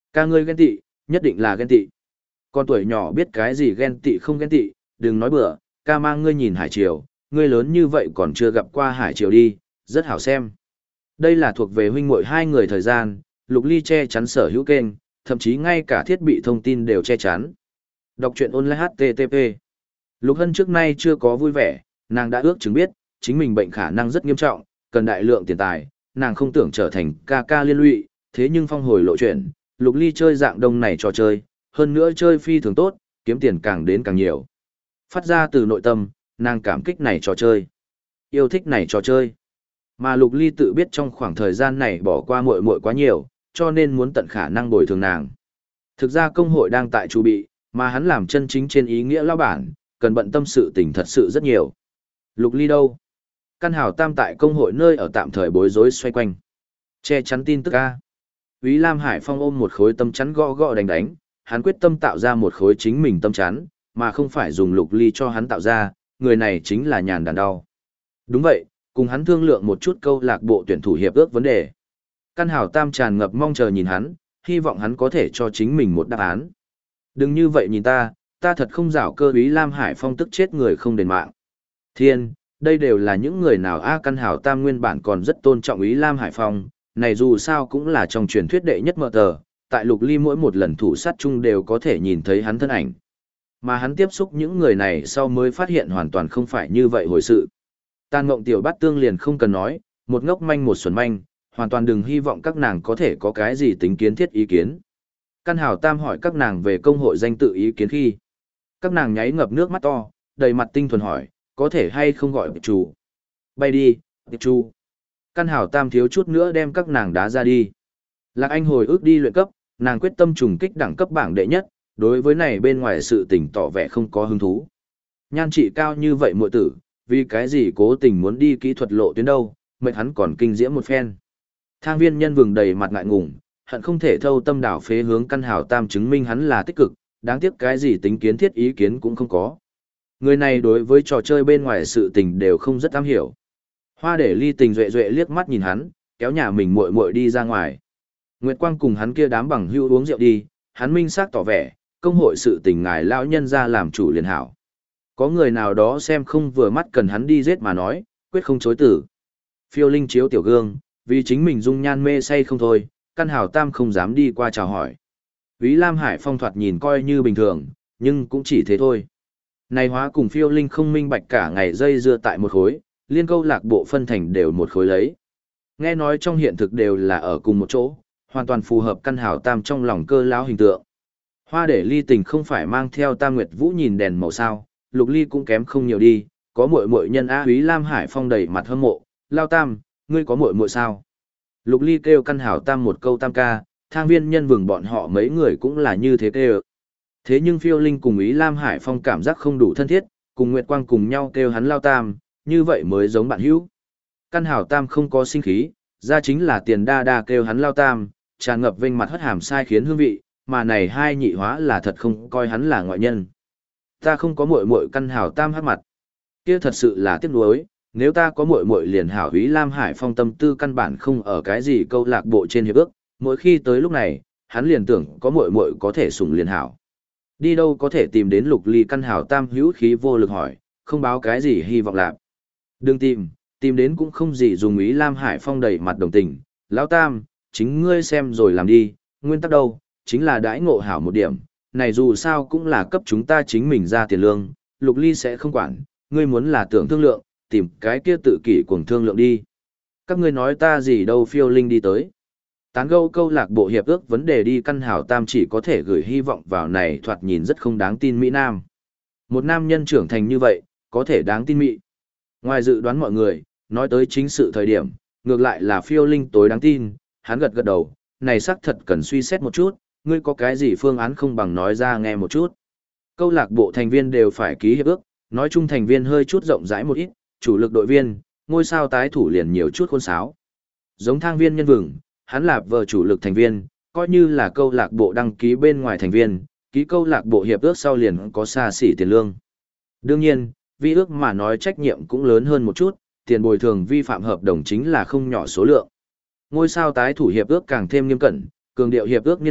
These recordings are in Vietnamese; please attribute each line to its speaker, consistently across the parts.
Speaker 1: Ca ngươi ghen tị, nhất định là ghen tị. Con tuổi nhỏ biết cái gì ghen tị không ghen tị, đừng nói bừa, ca mang ngươi nhìn hải triều, ngươi lớn như vậy còn chưa gặp qua hải triều đi, rất hảo xem. Đây là thuộc về huynh muội hai người thời gian, Lục Ly che chắn sở hữu kênh, thậm chí ngay cả thiết bị thông tin đều che chắn. Đọc truyện online HTTP. Lục Hân trước nay chưa có vui vẻ, nàng đã ước chứng biết, chính mình bệnh khả năng rất nghiêm trọng, cần đại lượng tiền tài, nàng không tưởng trở thành ca ca liên lụy, thế nhưng phong hồi lộ chuyện, Lục Ly chơi dạng đông này trò chơi, hơn nữa chơi phi thường tốt, kiếm tiền càng đến càng nhiều. Phát ra từ nội tâm, nàng cảm kích này trò chơi, yêu thích này trò chơi. Mà Lục Ly tự biết trong khoảng thời gian này bỏ qua muội muội quá nhiều, cho nên muốn tận khả năng bồi thường nàng. Thực ra công hội đang tại chuẩn bị, mà hắn làm chân chính trên ý nghĩa lão bản, cần bận tâm sự tình thật sự rất nhiều. Lục Ly đâu? Căn hào tam tại công hội nơi ở tạm thời bối rối xoay quanh. Che chắn tin tức a. Úy Lam Hải Phong ôm một khối tâm chắn gõ gõ đánh đánh, hắn quyết tâm tạo ra một khối chính mình tâm chắn, mà không phải dùng Lục Ly cho hắn tạo ra, người này chính là nhàn đàn đau. Đúng vậy, cùng hắn thương lượng một chút câu lạc bộ tuyển thủ hiệp ước vấn đề. Căn hào tam tràn ngập mong chờ nhìn hắn, hy vọng hắn có thể cho chính mình một đáp án. Đừng như vậy nhìn ta thật không rảo cơ. Úy Lam Hải Phong tức chết người không đền mạng. Thiên, đây đều là những người nào a? Căn hào tam nguyên bản còn rất tôn trọng Úy Lam Hải Phong, này dù sao cũng là trong truyền thuyết đệ nhất mờ tờ, tại Lục Ly mỗi một lần thủ sát chung đều có thể nhìn thấy hắn thân ảnh. Mà hắn tiếp xúc những người này sau mới phát hiện hoàn toàn không phải như vậy hồi sự. Tàn Ngộng Tiểu Bát Tương liền không cần nói, một ngốc manh một xuẩn manh, hoàn toàn đừng hy vọng các nàng có thể có cái gì tính kiến thiết ý kiến. Căn hào tam hỏi các nàng về công hội danh tự ý kiến khi, các nàng nháy ngập nước mắt to, đầy mặt tinh thuần hỏi, có thể hay không gọi tiệp chủ. Bay đi, tiệp chủ. Căn hào tam thiếu chút nữa đem các nàng đá ra đi. Lạc Anh hồi ước đi luyện cấp, nàng quyết tâm trùng kích đẳng cấp bảng đệ nhất, đối với này bên ngoài sự tình tỏ vẻ không có hứng thú. Nhan trị cao như vậy muội tử, vì cái gì cố tình muốn đi kỹ thuật lộ tuyến đâu, mệt hắn còn kinh diễm một phen. Thang Viên Nhân vừng đầy mặt ngại ngùng, hận không thể thâu tâm đảo phế hướng căn hào tam chứng minh hắn là tích cực, đáng tiếc cái gì tính kiến thiết ý kiến cũng không có. Người này đối với trò chơi bên ngoài sự tình đều không rất am hiểu. Hoa Để Ly tình duệ duệ liếc mắt nhìn hắn, kéo nhà mình muội muội đi ra ngoài. Nguyệt Quang cùng hắn kia đám bằng hữu uống rượu đi, hắn minh xác tỏ vẻ, công hội sự tình ngài lão nhân ra làm chủ liền hảo. Có người nào đó xem không vừa mắt cần hắn đi giết mà nói, quyết không chối tử. Phiêu Linh chiếu tiểu gương, vì chính mình dung nhan mê say không thôi, căn hào tam không dám đi qua chào hỏi. Úy Lam Hải Phong thoạt nhìn coi như bình thường, nhưng cũng chỉ thế thôi. Này hóa cùng Phiêu Linh không minh bạch cả ngày dây dưa tại một khối, liên câu lạc bộ phân thành đều một khối lấy. Nghe nói trong hiện thực đều là ở cùng một chỗ, hoàn toàn phù hợp căn hào tam trong lòng cơ lão hình tượng. Hoa Để Ly tình không phải mang theo Tam Nguyệt Vũ nhìn đèn màu sao, Lục Ly cũng kém không nhiều đi, có muội muội nhân a. Úy Lam Hải Phong đầy mặt hâm mộ, lao tam, ngươi có muội muội sao? Lục Ly kêu căn hào tam một câu tam ca, Thang Viên Nhân vừng bọn họ mấy người cũng là như thế kêu. Thế nhưng Phiêu Linh cùng Úy Lam Hải Phong cảm giác không đủ thân thiết, cùng Nguyệt Quang cùng nhau kêu hắn lao tam, như vậy mới giống bạn hữu. Căn hào tam không có sinh khí, ra chính là Tiền Đa Đa kêu hắn lao tam, tràn ngập vênh mặt hất hàm sai khiến hương vị, mà này hai nhị hóa là thật không coi hắn là ngoại nhân. Ta không có muội muội. Căn hào tam hất mặt. Kia thật sự là tiếc nuối, nếu ta có muội muội liền hảo. Úy Lam Hải Phong tâm tư căn bản không ở cái gì câu lạc bộ trên hiệp ước, mỗi khi tới lúc này, hắn liền tưởng có muội muội có thể sủng liền hảo. Đi đâu có thể tìm đến Lục Ly? Căn hào tam hữu khí vô lực hỏi, không báo cái gì hy vọng lạc. Đừng tìm đến cũng không gì dùng. Úy Lam Hải Phong đầy mặt đồng tình, lão tam, chính ngươi xem rồi làm đi, nguyên tắc đâu, chính là đãi ngộ hảo một điểm, này dù sao cũng là cấp chúng ta chính mình ra tiền lương, Lục Ly sẽ không quản, ngươi muốn là tưởng thương lượng, tìm cái kia tự kỷ cuồng thương lượng đi. Các ngươi nói ta gì đâu? Phiêu Linh đi tới. Tán gẫu câu lạc bộ hiệp ước vấn đề đi. Căn hào tam chỉ có thể gửi hy vọng vào này thoạt nhìn rất không đáng tin Mỹ Nam. Một nam nhân trưởng thành như vậy, có thể đáng tin Mỹ. Ngoài dự đoán mọi người, nói tới chính sự thời điểm, ngược lại là Phiêu Linh tối đáng tin, hắn gật gật đầu, này xác thật cần suy xét một chút, ngươi có cái gì phương án không bằng nói ra nghe một chút. Câu lạc bộ thành viên đều phải ký hiệp ước, nói chung thành viên hơi chút rộng rãi một ít, chủ lực đội viên, ngôi sao tái thủ liền nhiều chút khôn sáo. Giống Thang Viên Nhân vừng, hắn là vợ chủ lực thành viên, coi như là câu lạc bộ đăng ký bên ngoài thành viên, ký câu lạc bộ hiệp ước sau liền có xa xỉ tiền lương. Đương nhiên, vi ước mà nói trách nhiệm cũng lớn hơn một chút, tiền bồi thường vi phạm hợp đồng chính là không nhỏ số lượng. Ngôi sao tái thủ hiệp ước càng thêm nghiêm cẩn, cường điệu hiệp ước niên hạn,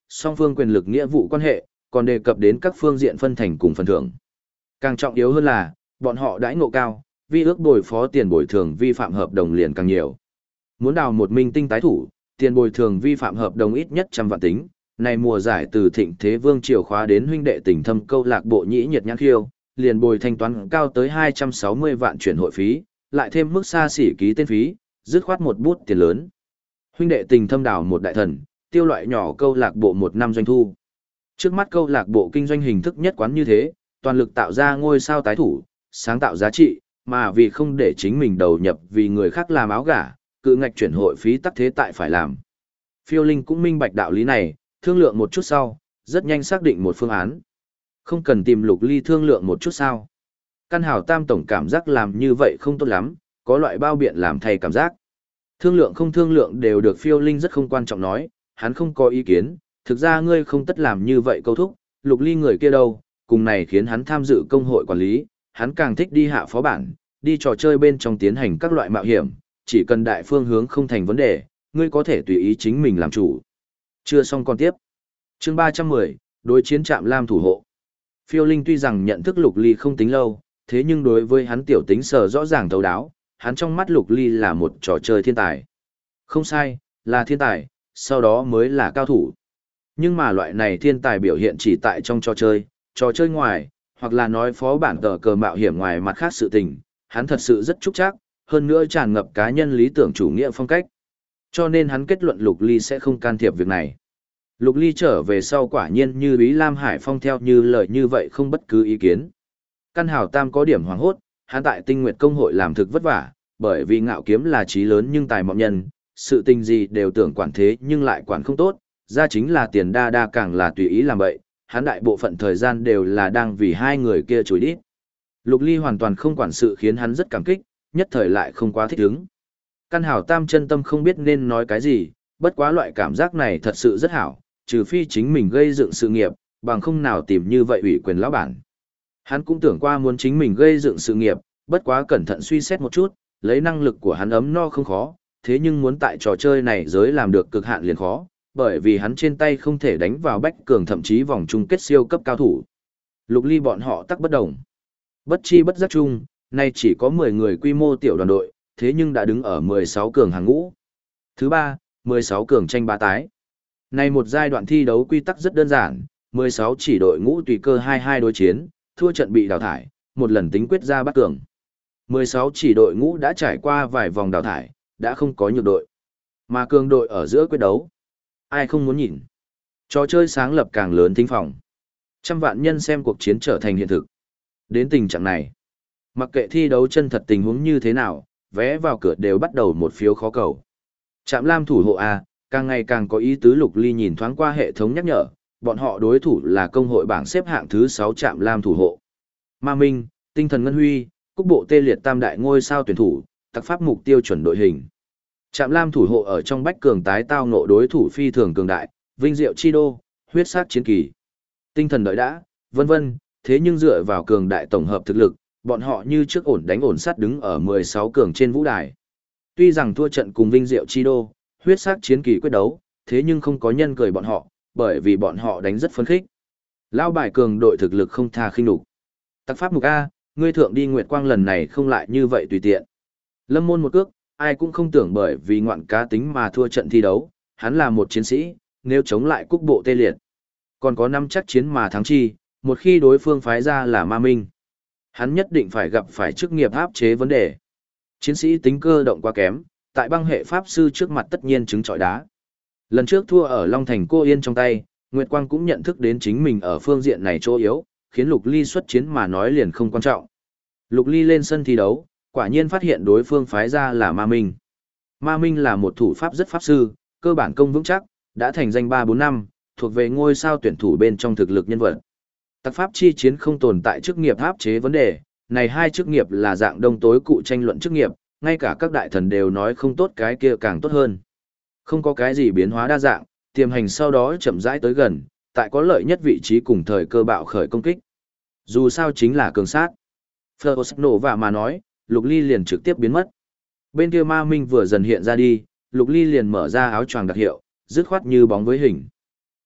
Speaker 1: song phương quyền lực nghĩa vụ quan hệ, còn đề cập đến các phương diện phân thành cùng phần thưởng. Càng trọng yếu hơn là, bọn họ đãi ngộ cao, vi ước bồi phó tiền bồi thường vi phạm hợp đồng liền càng nhiều. Muốn đào một minh tinh tái thủ, tiền bồi thường vi phạm hợp đồng ít nhất 100 vạn tính. Này mùa giải từ Thịnh Thế Vương triều khóa đến huynh đệ tình thâm câu lạc bộ Nhĩ Nhiệt Nhãn Khiêu, liền bồi thanh toán cao tới 260 vạn chuyển hội phí, lại thêm mức xa xỉ ký tên phí, dứt khoát một bút tiền lớn. Huynh đệ tình thâm đào một đại thần, tiêu loại nhỏ câu lạc bộ một năm doanh thu. Trước mắt câu lạc bộ kinh doanh hình thức nhất quán như thế, toàn lực tạo ra ngôi sao tái thủ, sáng tạo giá trị, mà vì không để chính mình đầu nhập vì người khác làm áo gả, cự ngạch chuyển hội phí tắc thế tại phải làm. Phiêu Linh cũng minh bạch đạo lý này, thương lượng một chút sau, rất nhanh xác định một phương án. Không cần tìm Lục Ly thương lượng một chút sao. Căn Hảo Tam tổng cảm giác làm như vậy không tốt lắm, có loại bao biện làm thay cảm giác. Thương lượng không thương lượng đều được Phiêu Linh rất không quan trọng nói, hắn không có ý kiến, thực ra ngươi không tất làm như vậy câu thúc, Lục Ly người kia đâu, cùng này khiến hắn tham dự công hội quản lý, hắn càng thích đi hạ phó bản, đi trò chơi bên trong tiến hành các loại mạo hiểm, chỉ cần đại phương hướng không thành vấn đề, ngươi có thể tùy ý chính mình làm chủ. Chưa xong còn tiếp. Chương 310, đối chiến Trạm Lam thủ hộ. Phiêu Linh tuy rằng nhận thức Lục Ly không tính lâu, thế nhưng đối với hắn tiểu tính sở rõ ràng thấu đáo, hắn trong mắt Lục Ly là một trò chơi thiên tài. Không sai, là thiên tài, sau đó mới là cao thủ. Nhưng mà loại này thiên tài biểu hiện chỉ tại trong trò chơi ngoài, hoặc là nói phó bản tờ cờ mạo hiểm ngoài mặt khác sự tình, hắn thật sự rất trúc chắc, hơn nữa tràn ngập cá nhân lý tưởng chủ nghĩa phong cách. Cho nên hắn kết luận Lục Ly sẽ không can thiệp việc này. Lục Ly trở về sau quả nhiên như Ý Lam Hải Phong theo như lời như vậy không bất cứ ý kiến. Căn Hảo Tam có điểm hoàng hốt, hắn tại Tinh Nguyệt Công hội làm thực vất vả, bởi vì Ngạo Kiếm là trí lớn nhưng tài mọn nhân, sự tình gì đều tưởng quản thế nhưng lại quản không tốt, ra chính là tiền đa đa càng là tùy ý làm vậy, hắn đại bộ phận thời gian đều là đang vì hai người kia chối đít. Lục Ly hoàn toàn không quản sự khiến hắn rất cảm kích, nhất thời lại không quá thích ứng. Căn Hảo Tam chân tâm không biết nên nói cái gì, bất quá loại cảm giác này thật sự rất hảo, trừ phi chính mình gây dựng sự nghiệp, bằng không nào tìm như vậy ủy quyền lão bản. Hắn cũng tưởng qua muốn chính mình gây dựng sự nghiệp, bất quá cẩn thận suy xét một chút, lấy năng lực của hắn ấm no không khó, thế nhưng muốn tại trò chơi này giới làm được cực hạn liền khó, bởi vì hắn trên tay không thể đánh vào bách cường thậm chí vòng chung kết siêu cấp cao thủ. Lục Ly bọn họ tắc bất đồng. Bất chi bất giác chung, nay chỉ có 10 người quy mô tiểu đoàn đội, thế nhưng đã đứng ở 16 cường hàng ngũ. Thứ ba, 16 cường tranh bá tái. Này một giai đoạn thi đấu quy tắc rất đơn giản, 16 chỉ đội ngũ tùy cơ 2-2 đối chiến, thua trận bị đào thải, một lần tính quyết ra bắt cường. 16 chỉ đội ngũ đã trải qua vài vòng đào thải, đã không có nhược đội. Mà cường đội ở giữa quyết đấu. Ai không muốn nhìn. Trò chơi sáng lập càng lớn thính phòng. Trăm vạn nhân xem cuộc chiến trở thành hiện thực. Đến tình trạng này, mặc kệ thi đấu chân thật tình huống như thế nào, vé vào cửa đều bắt đầu một phiếu khó cầu. Trạm Lam thủ hộ A, càng ngày càng có ý tứ. Lục Ly nhìn thoáng qua hệ thống nhắc nhở, bọn họ đối thủ là công hội bảng xếp hạng thứ 6 Trạm Lam thủ hộ. Ma Minh, Tinh thần Ngân Huy, Cúc bộ tê liệt tam đại ngôi sao tuyển thủ, tặc pháp mục tiêu chuẩn đội hình. Trạm Lam thủ hộ ở trong bách cường tái tao ngộ đối thủ phi thường cường đại, vinh diệu chi đô, huyết sát chiến kỳ. Tinh thần đợi đã, vân vân, thế nhưng dựa vào cường đại tổng hợp thực lực, bọn họ như trước ổn đánh ổn sát đứng ở 16 cường trên vũ đài. Tuy rằng thua trận cùng vinh diệu chi đô, huyết sát chiến kỳ quyết đấu, thế nhưng không có nhân cười bọn họ, bởi vì bọn họ đánh rất phấn khích. Lao bài cường đội thực lực không tha khinh nhục. Tặc pháp mục A, ngươi thượng đi Nguyệt Quang lần này không lại như vậy tùy tiện. Lâm môn một cước, ai cũng không tưởng bởi vì ngoạn cá tính mà thua trận thi đấu, hắn là một chiến sĩ, nếu chống lại Cúc bộ tê liệt. Còn có năm chắc chiến mà thắng chi, một khi đối phương phái ra là Ma Minh. Hắn nhất định phải gặp phải chức nghiệp áp chế vấn đề. Chiến sĩ tính cơ động quá kém, tại băng hệ pháp sư trước mặt tất nhiên chứng trọi đá. Lần trước thua ở Long Thành Cô Yên trong tay, Nguyệt Quang cũng nhận thức đến chính mình ở phương diện này chỗ yếu, khiến Lục Ly xuất chiến mà nói liền không quan trọng. Lục Ly lên sân thi đấu, quả nhiên phát hiện đối phương phái ra là Ma Minh. Ma Minh là một thủ pháp rất pháp sư, cơ bản công vững chắc, đã thành danh 3-4 năm, thuộc về ngôi sao tuyển thủ bên trong thực lực nhân vật. Tặc pháp chi chiến không tồn tại chức nghiệp áp chế vấn đề, này hai chức nghiệp là dạng đông tối cụ tranh luận chức nghiệp, ngay cả các đại thần đều nói không tốt cái kia càng tốt hơn. Không có cái gì biến hóa đa dạng, tiềm hành sau đó chậm rãi tới gần, tại có lợi nhất vị trí cùng thời cơ bạo khởi công kích. Dù sao chính là cường sát. Phlos nổ vả mà nói, Lục Ly liền trực tiếp biến mất. Bên kia Ma Minh vừa dần hiện ra đi, Lục Ly liền mở ra áo choàng đặc hiệu, dứt khoát như bóng với hình.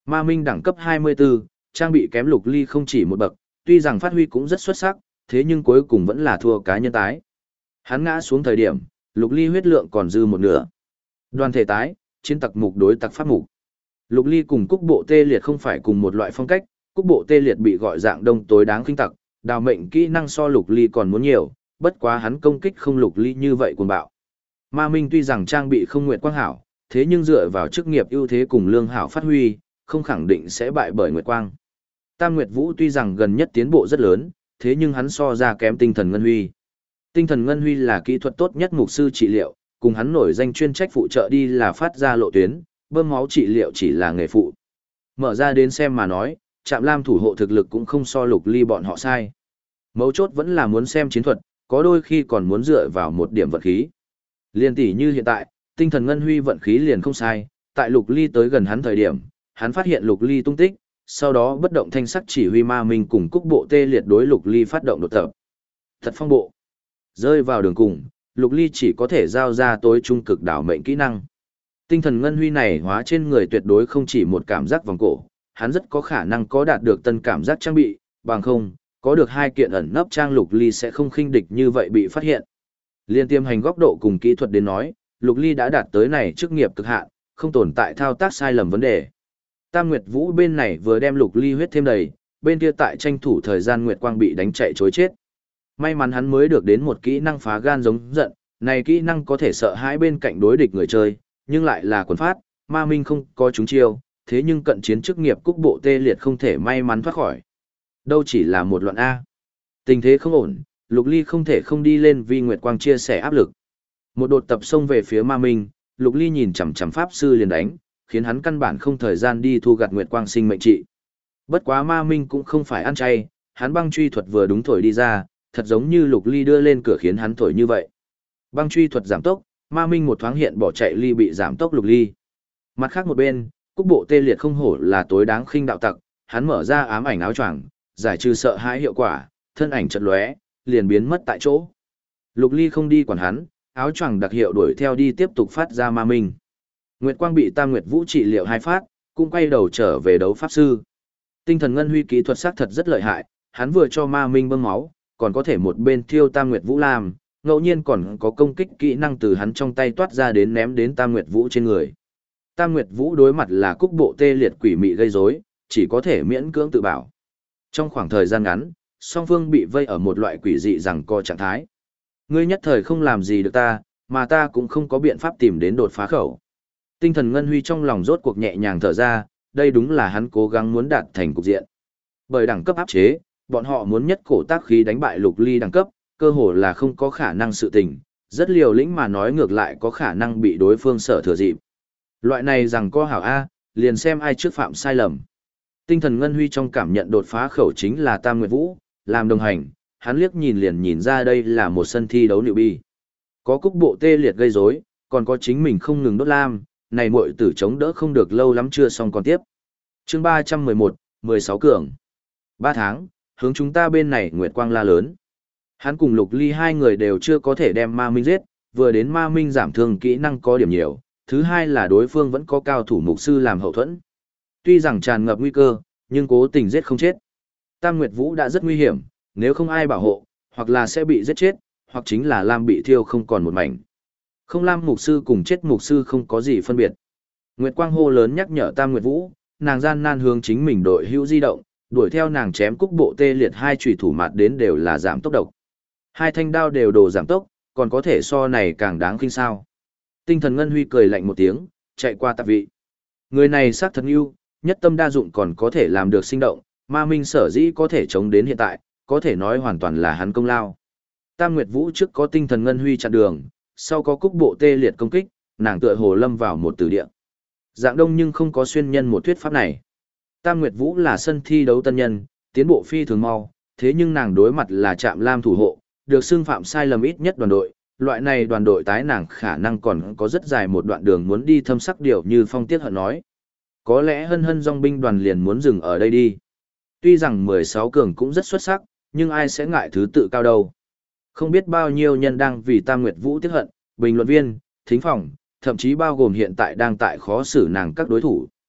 Speaker 1: Ma Minh đẳng cấp 24, trang bị kém Lục Ly không chỉ một bậc, tuy rằng phát huy cũng rất xuất sắc, thế nhưng cuối cùng vẫn là thua cá nhân tái. Hắn ngã xuống thời điểm, Lục Ly huyết lượng còn dư một nửa. Đoàn thể tái, chiến tặc mục đối tặc pháp mục. Lục Ly cùng Cúc Bộ Tê Liệt không phải cùng một loại phong cách, Cúc Bộ Tê Liệt bị gọi dạng đông tối đáng khinh tặc, đào mệnh kỹ năng so Lục Ly còn muốn nhiều, bất quá hắn công kích không Lục Ly như vậy cuồng bạo. Ma Minh tuy rằng trang bị không nguyệt quang hảo, thế nhưng dựa vào chức nghiệp ưu thế cùng lương hảo phát huy, không khẳng định sẽ bại bởi nguyệt quang. Tam Nguyệt Vũ tuy rằng gần nhất tiến bộ rất lớn, thế nhưng hắn so ra kém Tinh Thần Ngân Huy. Tinh Thần Ngân Huy là kỹ thuật tốt nhất mục sư trị liệu, cùng hắn nổi danh chuyên trách phụ trợ đi là phát ra lộ tuyến, bơm máu trị liệu chỉ là nghề phụ. Mở ra đến xem mà nói, Trạm Lam thủ hộ thực lực cũng không so Lục Ly bọn họ sai. Mấu chốt vẫn là muốn xem chiến thuật, có đôi khi còn muốn dựa vào một điểm vận khí. Liên tỷ như hiện tại, Tinh Thần Ngân Huy vận khí liền không sai, tại Lục Ly tới gần hắn thời điểm, hắn phát hiện Lục Ly tung tích, sau đó bất động thanh sắc chỉ huy Ma Minh cùng Cúc Bộ Tê Liệt đối Lục Ly phát động đột tập. Thật phong bộ. Rơi vào đường cùng, Lục Ly chỉ có thể giao ra tối trung cực đảo mệnh kỹ năng. Tinh Thần Ngân Huy này hóa trên người tuyệt đối không chỉ một cảm giác vòng cổ, hắn rất có khả năng có đạt được tân cảm giác trang bị, bằng không, có được hai kiện ẩn nấp trang Lục Ly sẽ không khinh địch như vậy bị phát hiện. Liên tiêm hành góc độ cùng kỹ thuật đến nói, Lục Ly đã đạt tới này chức nghiệp cực hạn, không tồn tại thao tác sai lầm vấn đề. Tam Nguyệt Vũ bên này vừa đem Lục Ly huyết thêm đầy, bên kia tại tranh thủ thời gian Nguyệt Quang bị đánh chạy chối chết. May mắn hắn mới được đến một kỹ năng phá gan giống giận, này kỹ năng có thể sợ hãi bên cạnh đối địch người chơi, nhưng lại là quần phát, Ma Minh không có chúng chiêu, thế nhưng cận chiến chức nghiệp Cúc Bộ Tê Liệt không thể may mắn thoát khỏi. Đâu chỉ là một loạn A. Tình thế không ổn, Lục Ly không thể không đi lên vì Nguyệt Quang chia sẻ áp lực. Một đột tập xông về phía Ma Minh, Lục Ly nhìn chằm chằm pháp sư liền đánh, khiến hắn căn bản không thời gian đi thu gặt Nguyệt Quang sinh mệnh trị. Bất quá Ma Minh cũng không phải ăn chay, hắn băng truy thuật vừa đúng thổi đi ra, thật giống như Lục Ly đưa lên cửa khiến hắn thổi như vậy. Băng truy thuật giảm tốc, Ma Minh một thoáng hiện bỏ chạy Ly bị giảm tốc Lục Ly. Mặt khác một bên, Cúc Bộ Tê Liệt không hổ là tối đáng khinh đạo tặc, hắn mở ra ám ảnh áo choàng, giải trừ sợ hãi hiệu quả, thân ảnh chợt lóe, liền biến mất tại chỗ. Lục Ly không đi quản hắn, áo choàng đặc hiệu đuổi theo đi tiếp tục phát ra Ma Minh. Nguyệt Quang bị Tam Nguyệt Vũ trị liệu hai phát, cũng quay đầu trở về đấu pháp sư. Tinh Thần Ngân Huy kỹ thuật sắc thật rất lợi hại, hắn vừa cho Ma Minh bơm máu, còn có thể một bên thiêu Tam Nguyệt Vũ làm, ngẫu nhiên còn có công kích kỹ năng từ hắn trong tay toát ra đến ném đến Tam Nguyệt Vũ trên người. Tam Nguyệt Vũ đối mặt là Cúc Bộ Tê Liệt quỷ mị gây rối, chỉ có thể miễn cưỡng tự bảo. Trong khoảng thời gian ngắn, song phương bị vây ở một loại quỷ dị giằng co trạng thái. Ngươi nhất thời không làm gì được ta, mà ta cũng không có biện pháp tìm đến đột phá khẩu. Tinh Thần Ngân Huy trong lòng rốt cuộc nhẹ nhàng thở ra, đây đúng là hắn cố gắng muốn đạt thành cục diện. Bởi đẳng cấp áp chế, bọn họ muốn nhất cổ tác khí đánh bại Lục Ly đẳng cấp, cơ hồ là không có khả năng sự tình, rất liều lĩnh mà nói ngược lại có khả năng bị đối phương sở thừa dịp. Loại này rằng co hảo A, liền xem ai trước phạm sai lầm. Tinh Thần Ngân Huy trong cảm nhận đột phá khẩu chính là Tam Nguyệt Vũ, làm đồng hành, hắn liếc nhìn liền nhìn ra đây là một sân thi đấu nịu bi. Có Cúc Bộ Tê Liệt gây rối, còn có chính mình không ngừng đốt lam, này muội tử chống đỡ không được lâu lắm chưa xong còn tiếp. Chương 311, 16 cường. 3 tháng, hướng chúng ta bên này Nguyệt Quang la lớn. Hắn cùng Lục Ly hai người đều chưa có thể đem Ma Minh giết, vừa đến Ma Minh giảm thương kỹ năng có điểm nhiều, thứ hai là đối phương vẫn có cao thủ mục sư làm hậu thuẫn. Tuy rằng tràn ngập nguy cơ, nhưng cố tình giết không chết. Tam Nguyệt Vũ đã rất nguy hiểm, nếu không ai bảo hộ, hoặc là sẽ bị giết chết, hoặc chính là Lam bị thiêu không còn một mảnh. Không Lam mục sư cùng chết mục sư không có gì phân biệt. Nguyệt Quang hô lớn nhắc nhở Tam Nguyệt Vũ, nàng gian nan hướng chính mình đội hữu di động, đuổi theo nàng chém Cúc Bộ Tê Liệt hai chủy thủ mạt đến đều là giảm tốc độc. Hai thanh đao đều đồ giảm tốc, còn có thể so này càng đáng kinh sao. Tinh Thần Ngân Huy cười lạnh một tiếng, chạy qua tạp vị. Người này xác thật ưu, nhất tâm đa dụng còn có thể làm được sinh động, Ma Minh sở dĩ có thể chống đến hiện tại, có thể nói hoàn toàn là hắn công lao. Tam Nguyệt Vũ trước có Tinh Thần Ngân Huy chặn đường, sau có Cúc Bộ Tê Liệt công kích, nàng tựa hồ lâm vào một tử địa. Dạng đông nhưng không có xuyên nhân một thuyết pháp này. Tam Nguyệt Vũ là sân thi đấu tân nhân, tiến bộ phi thường mau, thế nhưng nàng đối mặt là Trạm Lam thủ hộ, được xưng phạm sai lầm ít nhất đoàn đội, loại này đoàn đội tái nàng khả năng còn có rất dài một đoạn đường muốn đi thâm sắc điều như Phong Tiết Hận nói. Có lẽ hân hân dòng binh đoàn liền muốn dừng ở đây đi. Tuy rằng 16 cường cũng rất xuất sắc, nhưng ai sẽ ngại thứ tự cao đâu. Không biết bao nhiêu nhân đang vì Tam Nguyệt Vũ tiếc hận, bình luận viên, thính phòng, thậm chí bao gồm hiện tại đang tại khó xử nàng các đối thủ.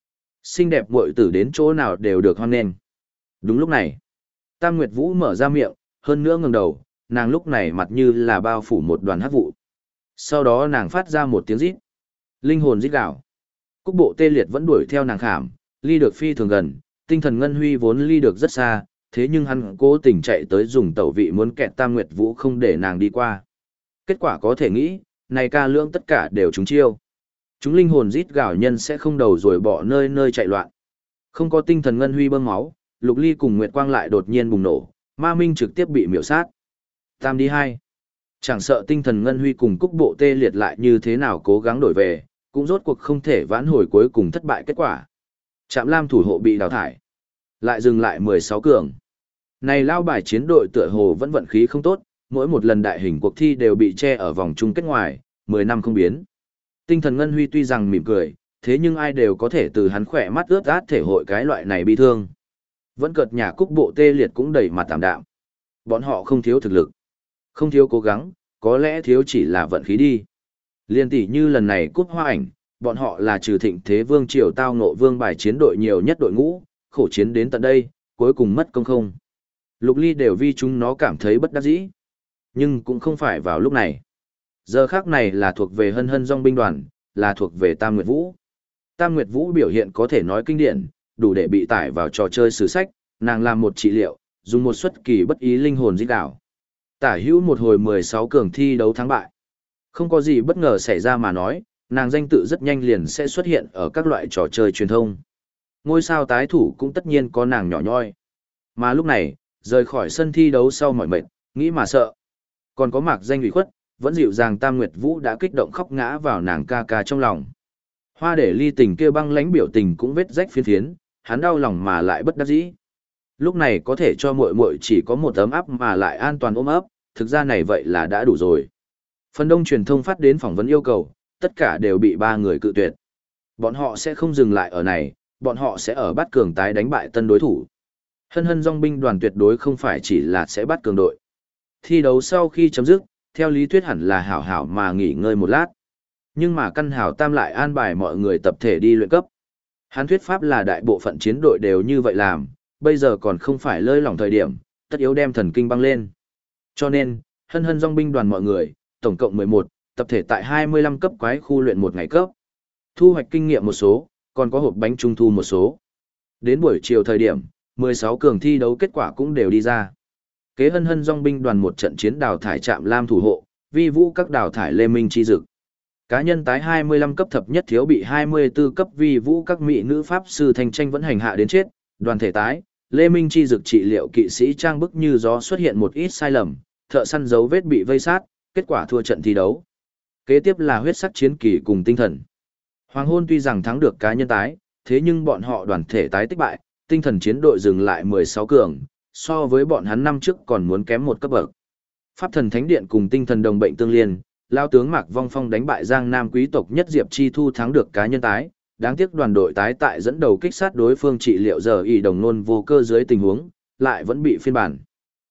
Speaker 1: xinh đẹp muội tử đến chỗ nào đều được hoan nghênh. Đúng lúc này, Tam Nguyệt Vũ mở ra miệng, hơn nữa ngẩng đầu, nàng lúc này mặt như là bao phủ một đoàn hắc vụ. Sau đó nàng phát ra một tiếng rít. Linh hồn rít gào. Cúc bộ tê liệt vẫn đuổi theo nàng khảm, ly được phi thường gần, tinh thần ngân huy vốn ly được rất xa, thế nhưng hắn cố tình chạy tới dùng tẩu vị muốn kẹt Tam Nguyệt Vũ không để nàng đi qua. Kết quả có thể nghĩ, này ca lưỡng tất cả đều trúng chiêu. Chúng linh hồn rít gào nhân sẽ không đầu rồi bỏ nơi nơi chạy loạn. Không có tinh thần ngân huy bơm máu, Lục Ly cùng Nguyệt Quang lại đột nhiên bùng nổ, Ma Minh trực tiếp bị miểu sát. Tam đi hai. Chẳng sợ tinh thần ngân huy cùng cúc bộ tê liệt lại như thế nào cố gắng đổi về, cũng rốt cuộc không thể vãn hồi cuối cùng thất bại kết quả. Trạm Lam thủ hộ bị đào thải. Lại dừng lại 16 cường. Này lao bài chiến đội tựa hồ vẫn vận khí không tốt, mỗi một lần đại hình cuộc thi đều bị che ở vòng chung kết ngoài, 10 năm không biến. Tinh thần ngân huy tuy rằng mỉm cười, thế nhưng ai đều có thể từ hắn khỏe mắt ướt át thể hội cái loại này bi thương. Vẫn cợt nhà cúc bộ tê liệt cũng đầy mặt tạm đạm. Bọn họ không thiếu thực lực, không thiếu cố gắng, có lẽ thiếu chỉ là vận khí đi. Liên tỷ như lần này cúp hoa ảnh, bọn họ là trừ thịnh thế vương triều tao ngộ vương bài chiến đội nhiều nhất đội ngũ, khổ chiến đến tận đây, cuối cùng mất công không. Lục Ly đều vì chúng nó cảm thấy bất đắc dĩ. Nhưng cũng không phải vào lúc này. Giờ khác này là thuộc về hân hân dòng binh đoàn, là thuộc về Tam Nguyệt Vũ. Tam Nguyệt Vũ biểu hiện có thể nói kinh điển, đủ để bị tải vào trò chơi sử sách, nàng làm một trị liệu, dùng một xuất kỳ bất ý linh hồn giết đảo. Tả hữu một hồi 16 cường thi đấu thắng bại. Không có gì bất ngờ xảy ra mà nói, nàng danh tự rất nhanh liền sẽ xuất hiện ở các loại trò chơi truyền thông. Ngôi sao tái thủ cũng tất nhiên có nàng nhỏ nhoi. Mà lúc này, rời khỏi sân thi đấu sau mỏi mệt, nghĩ mà sợ. Còn có mạc danh ủy khuất, vẫn dịu dàng Tam Nguyệt Vũ đã kích động khóc ngã vào nàng ca ca trong lòng. Hoa để ly tình kia băng lãnh biểu tình cũng vết rách phiến phiến, hắn đau lòng mà lại bất đắc dĩ. Lúc này có thể cho muội muội chỉ có một ấm áp mà lại an toàn ôm ấp, thực ra này vậy là đã đủ rồi. Phần đông truyền thông phát đến phỏng vấn yêu cầu, tất cả đều bị ba người cự tuyệt. Bọn họ sẽ không dừng lại ở này, bọn họ sẽ ở bắt cường tái đánh bại tân đối thủ. Hân hân dòng binh đoàn tuyệt đối không phải chỉ là sẽ bắt cường đội. Thi đấu sau khi chấm dứt, theo lý thuyết hẳn là hảo hảo mà nghỉ ngơi một lát. Nhưng mà căn hảo tam lại an bài mọi người tập thể đi luyện cấp. Hắn thuyết pháp là đại bộ phận chiến đội đều như vậy làm, bây giờ còn không phải lơi lỏng thời điểm, tất yếu đem thần kinh băng lên. Cho nên, hân hân dòng binh đoàn mọi người, tổng cộng 11, tập thể tại 25 cấp quái khu luyện một ngày cấp. Thu hoạch kinh nghiệm một số, còn có hộp bánh trung thu một số. Đến buổi chiều thời điểm, 16 cường thi đấu kết quả cũng đều đi ra. Kế hân hân dòng binh đoàn một trận chiến đào thải Trạm Lam thủ hộ, vi vũ các đào thải Lê Minh chi dực. Cá nhân tái 25 cấp thập nhất thiếu bị 24 cấp vi vũ các mỹ nữ pháp sư thành tranh vẫn hành hạ đến chết, đoàn thể tái, Lê Minh chi dực trị liệu kỵ sĩ trang bức như gió xuất hiện một ít sai lầm, thợ săn dấu vết bị vây sát, kết quả thua trận thi đấu. Kế tiếp là huyết sắc chiến kỳ cùng tinh thần. Hoàng hôn tuy rằng thắng được cá nhân tái, thế nhưng bọn họ đoàn thể tái tích bại, tinh thần chiến đội dừng lại 16 cường, so với bọn hắn năm trước còn muốn kém một cấp bậc. Pháp thần thánh điện cùng tinh thần đồng bệnh tương liên, lao tướng Mạc Vong Phong đánh bại Giang Nam quý tộc nhất Diệp Chi Thu thắng được cá nhân tái, đáng tiếc đoàn đội tái tại dẫn đầu kích sát đối phương trị liệu giờ y đồng nôn vô cơ dưới tình huống, lại vẫn bị phiên bản.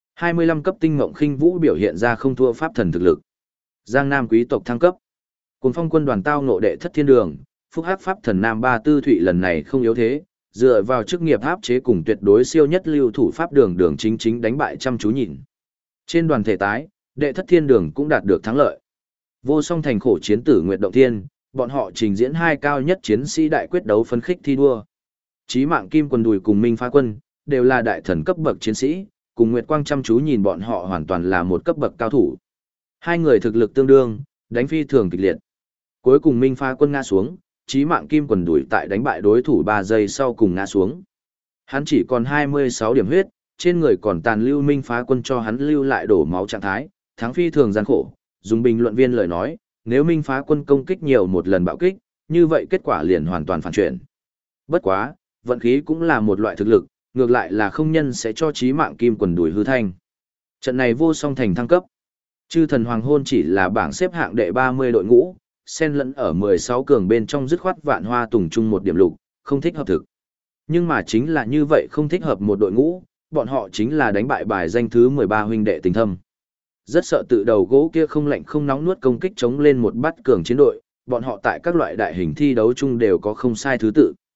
Speaker 1: 25 cấp tinh ngộng khinh vũ biểu hiện ra không thua pháp thần thực lực. Giang Nam quý tộc thăng cấp. Cùng phong quân đoàn tao ngộ đệ thất thiên đường, phúc hắc pháp thần Nam Ba Tư Thụy lần này không yếu thế, dựa vào chức nghiệp áp chế cùng tuyệt đối siêu nhất lưu thủ pháp đường đường chính chính đánh bại chăm chú nhìn. Trên đoàn thể tái, đệ thất thiên đường cũng đạt được thắng lợi. Vô song thành khổ chiến tử Nguyệt Động Thiên, bọn họ trình diễn hai cao nhất chiến sĩ đại quyết đấu phấn khích thi đua. Chí mạng kim quần đùi cùng Minh Phá Quân, đều là đại thần cấp bậc chiến sĩ, cùng Nguyệt Quang chăm chú nhìn bọn họ hoàn toàn là một cấp bậc cao thủ. Hai người thực lực tương đương, đánh phi thường kịch liệt. Cuối cùng Minh Phá Quân ngã xuống, chí mạng kim quần đùi tại đánh bại đối thủ 3 giây sau cùng ngã xuống. Hắn chỉ còn 26 điểm huyết, trên người còn tàn lưu Minh Phá Quân cho hắn lưu lại đổ máu trạng thái, thắng phi thường gian khổ. Dùng bình luận viên lời nói, nếu Minh Phá Quân công kích nhiều một lần bạo kích, như vậy kết quả liền hoàn toàn phản chuyển. Bất quá, vận khí cũng là một loại thực lực, ngược lại là không nhân sẽ cho chí mạng kim quần đùi hư thanh. Trận này vô song thành thăng cấp. Chư thần hoàng hôn chỉ là bảng xếp hạng đệ 30 đội ngũ, xen lẫn ở 16 cường bên trong dứt khoát vạn hoa tùng chung một điểm lục, không thích hợp thực. Nhưng mà chính là như vậy không thích hợp một đội ngũ, bọn họ chính là đánh bại bài danh thứ 13 huynh đệ tình thâm. Rất sợ tự đầu gỗ kia không lạnh không nóng nuốt công kích chống lên một bát cường chiến đội, bọn họ tại các loại đại hình thi đấu chung đều có không sai thứ tự.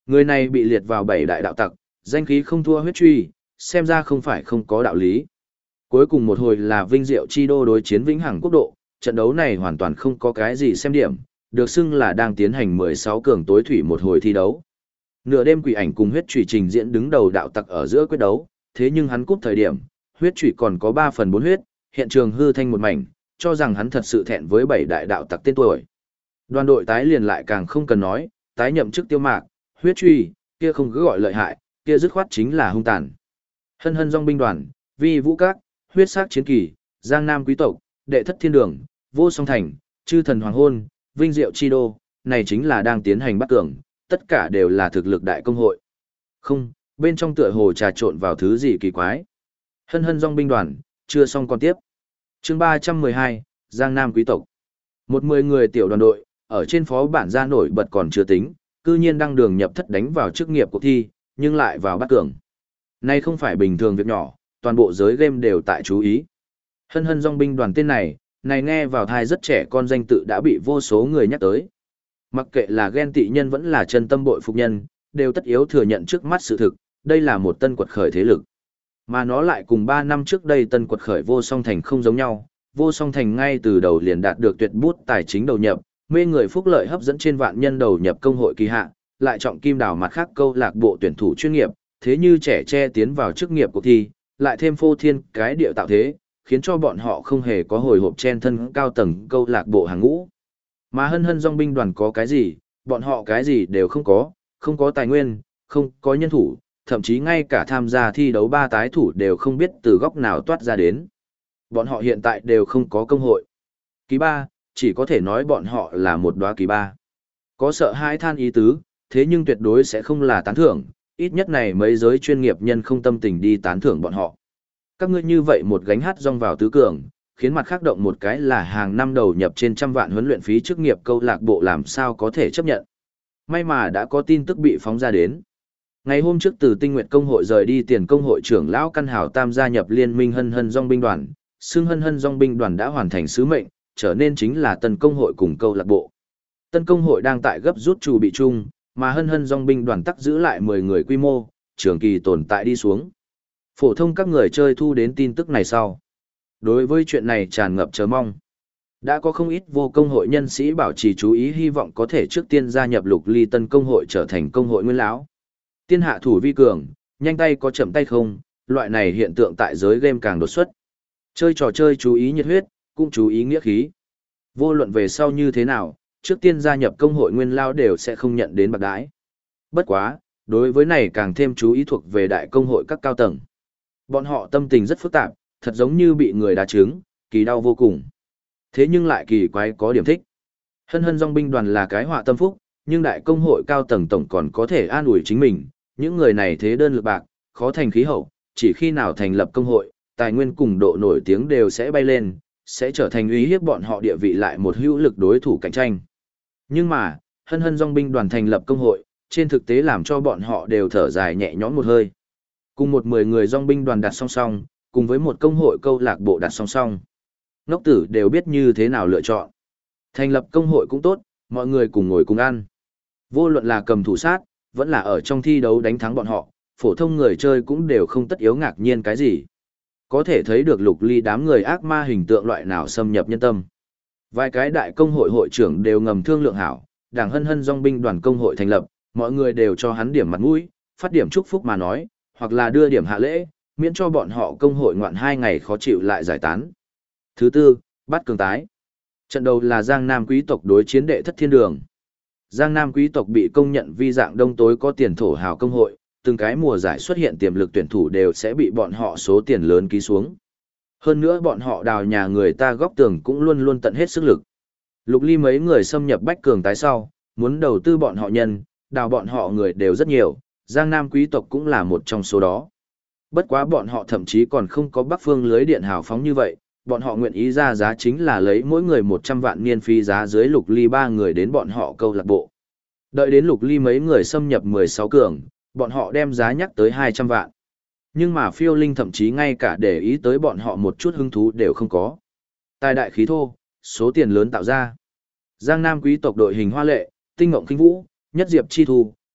Speaker 1: Người này bị liệt vào 7 đại đạo tặc, danh khí không thua huyết truy, xem ra không phải không có đạo lý. Cuối cùng một hồi là Vinh Diệu Chi Đô đối chiến Vĩnh Hằng Quốc độ, trận đấu này hoàn toàn không có cái gì xem điểm, được xưng là đang tiến hành 16 cường tối thủy một hồi thi đấu. Nửa đêm Quỷ Ảnh cùng huyết trùy trình diễn đứng đầu đạo tặc ở giữa quyết đấu, thế nhưng hắn cúp thời điểm, huyết trùy còn có 3/4 huyết, hiện trường hư thanh một mảnh, cho rằng hắn thật sự thẹn với 7 đại đạo tặc tên tuổi. Đoàn đội tái liền lại càng không cần nói, tái nhậm chức Tiêu Mạc, huyết truy, kia không cứ gọi lợi hại, kia dứt khoát chính là hung tàn. Hân hân dòng binh đoàn, vi vũ các, huyết sắc chiến kỳ, giang nam quý tộc, đệ thất thiên đường, vô song thành, chư thần hoàng hôn, vinh diệu chi đô, này chính là đang tiến hành bắt cường, tất cả đều là thực lực đại công hội. Không, bên trong tựa hồ trà trộn vào thứ gì kỳ quái. Hân hân dòng binh đoàn, chưa xong còn tiếp. Chương 312, Giang Nam quý tộc. 10 người tiểu đoàn đội, ở trên phó bản ra nổi bật còn chưa tính, cư nhiên đăng đường nhập thất đánh vào chức nghiệp cuộc thi, nhưng lại vào bắt cường. Này không phải bình thường việc nhỏ, toàn bộ giới game đều tại chú ý. Hân hân dòng binh đoàn tên này nghe vào thai rất trẻ con danh tự đã bị vô số người nhắc tới. Mặc kệ là ghen tị nhân vẫn là chân tâm bội phục nhân, đều tất yếu thừa nhận trước mắt sự thực, đây là một tân quật khởi thế lực. Mà nó lại cùng 3 năm trước đây tân quật khởi vô song thành không giống nhau, vô song thành ngay từ đầu liền đạt được tuyệt bút tài chính đầu nhập, mê người phúc lợi hấp dẫn trên vạn nhân đầu nhập công hội kỳ hạ, lại trọng kim đào mặt khác câu lạc bộ tuyển thủ chuyên nghiệp, thế như trẻ tre tiến vào chức nghiệp cuộc thi, lại thêm phô thiên cái điệu tạo thế, khiến cho bọn họ không hề có hồi hộp chen thân cao tầng câu lạc bộ hàng ngũ. Mà hân hân dòng binh đoàn có cái gì, bọn họ cái gì đều không có tài nguyên, không có nhân thủ, thậm chí ngay cả tham gia thi đấu 3 tái thủ đều không biết từ góc nào toát ra đến. Bọn họ hiện tại đều không có công hội. Kỳ ba, chỉ có thể nói bọn họ là một đóa kỳ ba. Có sợ hãi than ý tứ, thế nhưng tuyệt đối sẽ không là tán thưởng, ít nhất này mấy giới chuyên nghiệp nhân không tâm tình đi tán thưởng bọn họ. Các ngươi như vậy một gánh hát rong vào tứ cường, khiến mặt khác động một cái là hàng năm đầu nhập trên trăm vạn huấn luyện phí chức nghiệp câu lạc bộ làm sao có thể chấp nhận. May mà đã có tin tức bị phóng ra đến. Ngày hôm trước từ Tinh Nguyệt công hội rời đi tiền công hội trưởng lão Căn Hảo Tam gia nhập liên minh hân hân dòng binh đoàn, xưng hân hân dòng binh đoàn đã hoàn thành sứ mệnh, trở nên chính là tân công hội cùng câu lạc bộ. Tân công hội đang tại gấp rút chuẩn bị chung, mà hân hân dòng binh đoàn tắc giữ lại 10 người quy mô, trường kỳ tồn tại đi xuống. Phổ thông các người chơi thu đến tin tức này sau. Đối với chuyện này tràn ngập chờ mong. Đã có không ít vô công hội nhân sĩ bảo trì chú ý hy vọng có thể trước tiên gia nhập lục ly tân công hội trở thành công hội nguyên lão. Tiên hạ thủ vi cường, nhanh tay có chậm tay không, loại này hiện tượng tại giới game càng đột xuất. Chơi trò chơi chú ý nhiệt huyết, cũng chú ý nghĩa khí. Vô luận về sau như thế nào, trước tiên gia nhập công hội nguyên lao đều sẽ không nhận đến bạc đãi. Bất quá, đối với này càng thêm chú ý thuộc về đại công hội các cao tầng. Bọn họ tâm tình rất phức tạp, thật giống như bị người đá trứng, kỳ đau vô cùng. Thế nhưng lại kỳ quái có điểm thích. Hân hân dòng binh đoàn là cái họa tâm phúc, nhưng đại công hội cao tầng tổng còn có thể an ủi chính mình. Những người này thế đơn lực bạc, khó thành khí hậu, chỉ khi nào thành lập công hội, tài nguyên cùng độ nổi tiếng đều sẽ bay lên, sẽ trở thành uy hiếp bọn họ địa vị lại một hữu lực đối thủ cạnh tranh. Nhưng mà, hân hân dòng binh đoàn thành lập công hội, trên thực tế làm cho bọn họ đều thở dài nhẹ nhõm một hơi. Cùng 10 người dòng binh đoàn đặt song song, cùng với một công hội câu lạc bộ đặt song song. Ngốc tử đều biết như thế nào lựa chọn. Thành lập công hội cũng tốt, mọi người cùng ngồi cùng ăn. Vô luận là cầm thủ sát, vẫn là ở trong thi đấu đánh thắng bọn họ, phổ thông người chơi cũng đều không tất yếu ngạc nhiên cái gì. Có thể thấy được lục ly đám người ác ma hình tượng loại nào xâm nhập nhân tâm. Vài cái đại công hội hội trưởng đều ngầm thương lượng hảo, đảng hân hân dòng binh đoàn công hội thành lập, mọi người đều cho hắn điểm mặt mũi, phát điểm chúc phúc mà nói, hoặc là đưa điểm hạ lễ, miễn cho bọn họ công hội ngoạn 2 ngày khó chịu lại giải tán. Thứ tư, bắt cường tái. Trận đầu là Giang Nam quý tộc đối chiến đệ thất thiên đường. Giang Nam quý tộc bị công nhận vi dạng đông tối có tiền thổ hào công hội, từng cái mùa giải xuất hiện tiềm lực tuyển thủ đều sẽ bị bọn họ số tiền lớn ký xuống. Hơn nữa bọn họ đào nhà người ta góc tường cũng luôn luôn tận hết sức lực. Lục ly mấy người xâm nhập bách cường tái sau, muốn đầu tư bọn họ nhân, đào bọn họ người đều rất nhiều, Giang Nam quý tộc cũng là một trong số đó. Bất quá bọn họ thậm chí còn không có Bắc Phương lưới điện hào phóng như vậy, bọn họ nguyện ý ra giá chính là lấy mỗi người 100 vạn niên phí giá dưới lục ly 3 người đến bọn họ câu lạc bộ. Đợi đến lục ly mấy người xâm nhập 16 cường, bọn họ đem giá nhắc tới 200 vạn. Nhưng mà phiêu linh thậm chí ngay cả để ý tới bọn họ một chút hứng thú đều không có. Tài đại khí thô, số tiền lớn tạo ra. Giang Nam quý tộc đội hình hoa lệ, tinh ngộng kinh vũ, nhất diệp chi thu,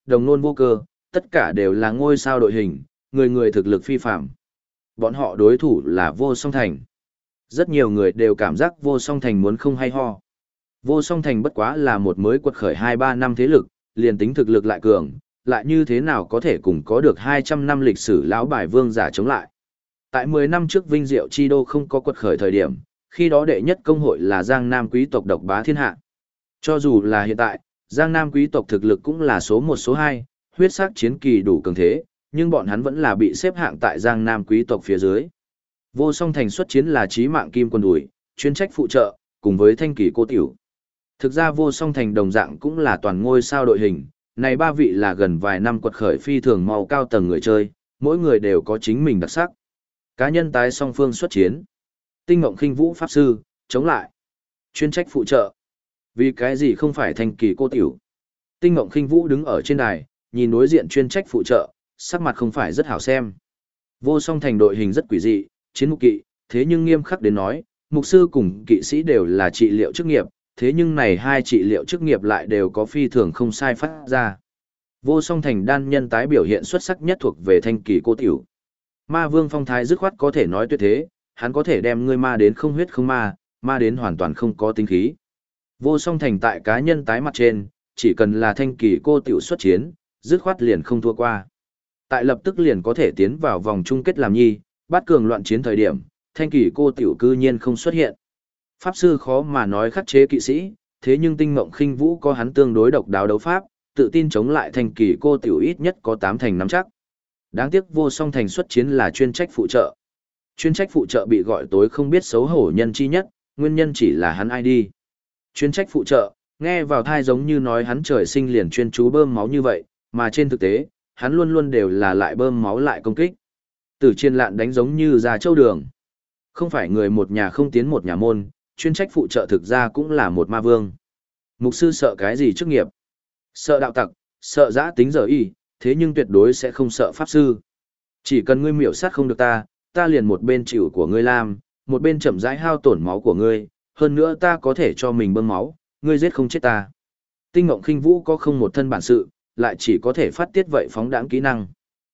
Speaker 1: đồng nôn vô cơ, tất cả đều là ngôi sao đội hình, người người thực lực phi phạm. Bọn họ đối thủ là Vô Song Thành. Rất nhiều người đều cảm giác Vô Song Thành muốn không hay ho. Vô Song Thành bất quá là một mới quật khởi 2-3 năm thế lực, liền tính thực lực lại cường, lại như thế nào có thể cùng có được 200 năm lịch sử lão bài vương giả chống lại. Tại 10 năm trước Vinh Diệu Chi Đô không có quật khởi thời điểm, khi đó đệ nhất công hội là Giang Nam quý tộc độc bá thiên hạ. Cho dù là hiện tại, Giang Nam quý tộc thực lực cũng là số 1 số 2, huyết sắc chiến kỳ đủ cường thế, nhưng bọn hắn vẫn là bị xếp hạng tại Giang Nam quý tộc phía dưới. Vô Song Thành xuất chiến là chí mạng kim quân đùi, chuyên trách phụ trợ, cùng với thanh kỳ cô tiểu. Thực ra Vô Song Thành đồng dạng cũng là toàn ngôi sao đội hình, này ba vị là gần vài năm quật khởi phi thường mau cao tầng người chơi, mỗi người đều có chính mình đặc sắc. Cá nhân tái song phương xuất chiến. Tinh Ngộng Khinh Vũ pháp sư, chống lại. Chuyên trách phụ trợ. Vì cái gì không phải thanh kỳ cô tiểu? Tinh Ngộng Khinh Vũ đứng ở trên đài, nhìn đối diện chuyên trách phụ trợ, sắc mặt không phải rất hảo xem. Vô Song Thành đội hình rất quỷ dị, chiến mục kỵ, thế nhưng nghiêm khắc đến nói, mục sư cùng kỵ sĩ đều là trị liệu chức nghiệp, thế nhưng này hai trị liệu chức nghiệp lại đều có phi thường không sai phát ra. Vô Song Thành đan nhân tái biểu hiện xuất sắc nhất thuộc về thanh kỳ cô tiểu. Ma Vương phong thái dứt khoát có thể nói tuyệt thế, hắn có thể đem ngươi ma đến không huyết không ma, ma đến hoàn toàn không có tính khí. Vô Song Thành tại cá nhân tái mặt trên, chỉ cần là thanh kỳ cô tiểu xuất chiến, dứt khoát liền không thua qua. Tại lập tức liền có thể tiến vào vòng chung kết làm nhi, bắt cường loạn chiến thời điểm, thanh kỳ cô tiểu cư nhiên không xuất hiện. Pháp sư khó mà nói khắc chế kỵ sĩ, thế nhưng Tinh Ngộng Khinh Vũ có hắn tương đối độc đáo đấu pháp, tự tin chống lại thanh kỳ cô tiểu ít nhất có 8 thành nắm chắc. Đáng tiếc Vô Song Thành xuất chiến là chuyên trách phụ trợ. Chuyên trách phụ trợ bị gọi tối không biết xấu hổ nhân chi nhất, nguyên nhân chỉ là hắn ai đi. Chuyên trách phụ trợ, nghe vào thai giống như nói hắn trời sinh liền chuyên chú bơm máu như vậy, mà trên thực tế, hắn luôn luôn đều là lại bơm máu lại công kích. Tử Chiên Lạn đánh giống như ra châu đường. Không phải người một nhà không tiến một nhà môn, chuyên trách phụ trợ thực ra cũng là một ma vương. Mục sư sợ cái gì chức nghiệp? Sợ đạo tặc, sợ giã tính giờ y, thế nhưng tuyệt đối sẽ không sợ pháp sư. Chỉ cần ngươi miểu sát không được ta, ta liền một bên chịu của ngươi làm, một bên chậm rãi hao tổn máu của ngươi, hơn nữa ta có thể cho mình bơm máu, ngươi giết không chết ta. Tinh Ngộng Khinh Vũ có không một thân bản sự, lại chỉ có thể phát tiết vậy phóng đãng kỹ năng.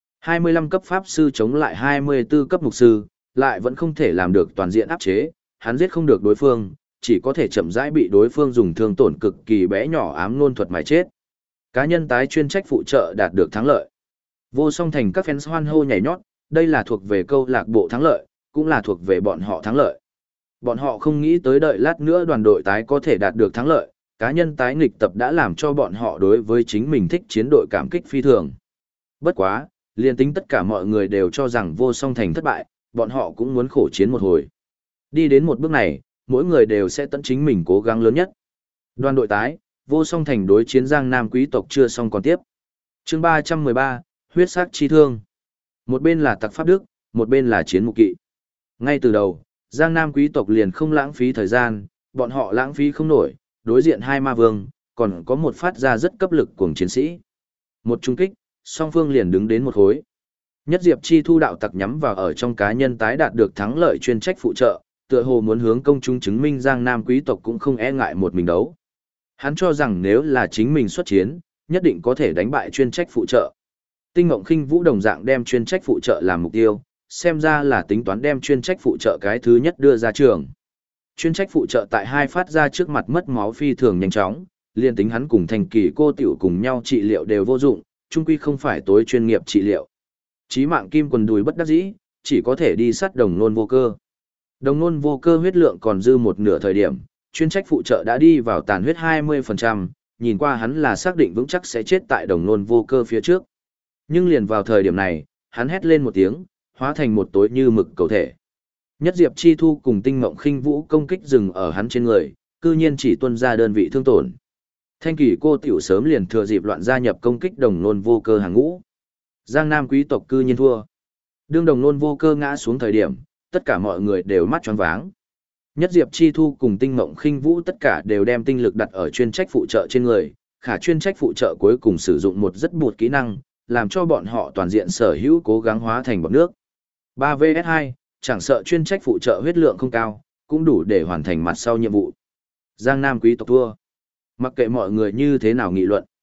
Speaker 1: 25 cấp pháp sư chống lại 24 cấp mục sư, lại vẫn không thể làm được toàn diện áp chế, hắn giết không được đối phương, chỉ có thể chậm rãi bị đối phương dùng thương tổn cực kỳ bé nhỏ ám nôn thuật mà chết. Cá nhân tái chuyên trách phụ trợ đạt được thắng lợi. Vô Song Thành các fans hoan hô nhảy nhót, đây là thuộc về câu lạc bộ thắng lợi, cũng là thuộc về bọn họ thắng lợi. Bọn họ không nghĩ tới đợi lát nữa đoàn đội tái có thể đạt được thắng lợi, cá nhân tái nghịch tập đã làm cho bọn họ đối với chính mình thích chiến đội cảm kích phi thường. Bất quá, liên tính tất cả mọi người đều cho rằng Vô Song Thành thất bại, bọn họ cũng muốn khổ chiến một hồi. Đi đến một bước này, mỗi người đều sẽ tận chính mình cố gắng lớn nhất. Đoàn đội tái, Vô Song Thành đối chiến Giang Nam quý tộc chưa xong còn tiếp. Chương 313, huyết sắc chi thương. Một bên là tặc pháp đức, một bên là chiến mục kỵ. Ngay từ đầu, Giang Nam quý tộc liền không lãng phí thời gian, bọn họ lãng phí không nổi, đối diện hai ma vương, còn có một phát ra rất cấp lực cuồng chiến sĩ. Một trung kích, song phương liền đứng đến một khối. Nhất Diệp Chi Thu đạo tặc nhắm vào ở trong cá nhân tái đạt được thắng lợi chuyên trách phụ trợ, tựa hồ muốn hướng công chúng chứng minh Giang Nam quý tộc cũng không e ngại một mình đấu. Hắn cho rằng nếu là chính mình xuất chiến, nhất định có thể đánh bại chuyên trách phụ trợ. Tinh Ngộng Khinh Vũ đồng dạng đem chuyên trách phụ trợ làm mục tiêu, xem ra là tính toán đem chuyên trách phụ trợ cái thứ nhất đưa ra trường. Chuyên trách phụ trợ tại hai phát ra trước mặt mất máu phi thường nhanh chóng, liền tính hắn cùng thành kỳ cô tiểu cùng nhau trị liệu đều vô dụng, chung quy không phải tối chuyên nghiệp trị liệu. Chí mạng kim quần đùi bất đắc dĩ, chỉ có thể đi sát đồng nôn vô cơ. Đồng nôn vô cơ huyết lượng còn dư một nửa thời điểm, chuyên trách phụ trợ đã đi vào tàn huyết 20%, nhìn qua hắn là xác định vững chắc sẽ chết tại đồng nôn vô cơ phía trước. Nhưng liền vào thời điểm này, hắn hét lên một tiếng, hóa thành một tối như mực cầu thể. Nhất Diệp Chi Thu cùng Tinh Ngộng Khinh Vũ công kích dừng ở hắn trên người, cư nhiên chỉ tuân ra đơn vị thương tổn. Thanh kỳ cô tiểu sớm liền thừa dịp loạn gia nhập công kích đồng nôn vô cơ hàng ngũ. Giang Nam quý tộc cư nhiên thua. Đương đồng nôn vô cơ ngã xuống thời điểm, tất cả mọi người đều mắt choáng váng. Nhất Diệp Chi Thu cùng Tinh Ngộng Khinh Vũ tất cả đều đem tinh lực đặt ở chuyên trách phụ trợ trên người, khả chuyên trách phụ trợ cuối cùng sử dụng một rất bụt kỹ năng, làm cho bọn họ toàn diện sở hữu cố gắng hóa thành bọt nước. 3vs2, chẳng sợ chuyên trách phụ trợ huyết lượng không cao, cũng đủ để hoàn thành mặt sau nhiệm vụ. Giang Nam quý tộc thua. Mặc kệ mọi người như thế nào nghị luận.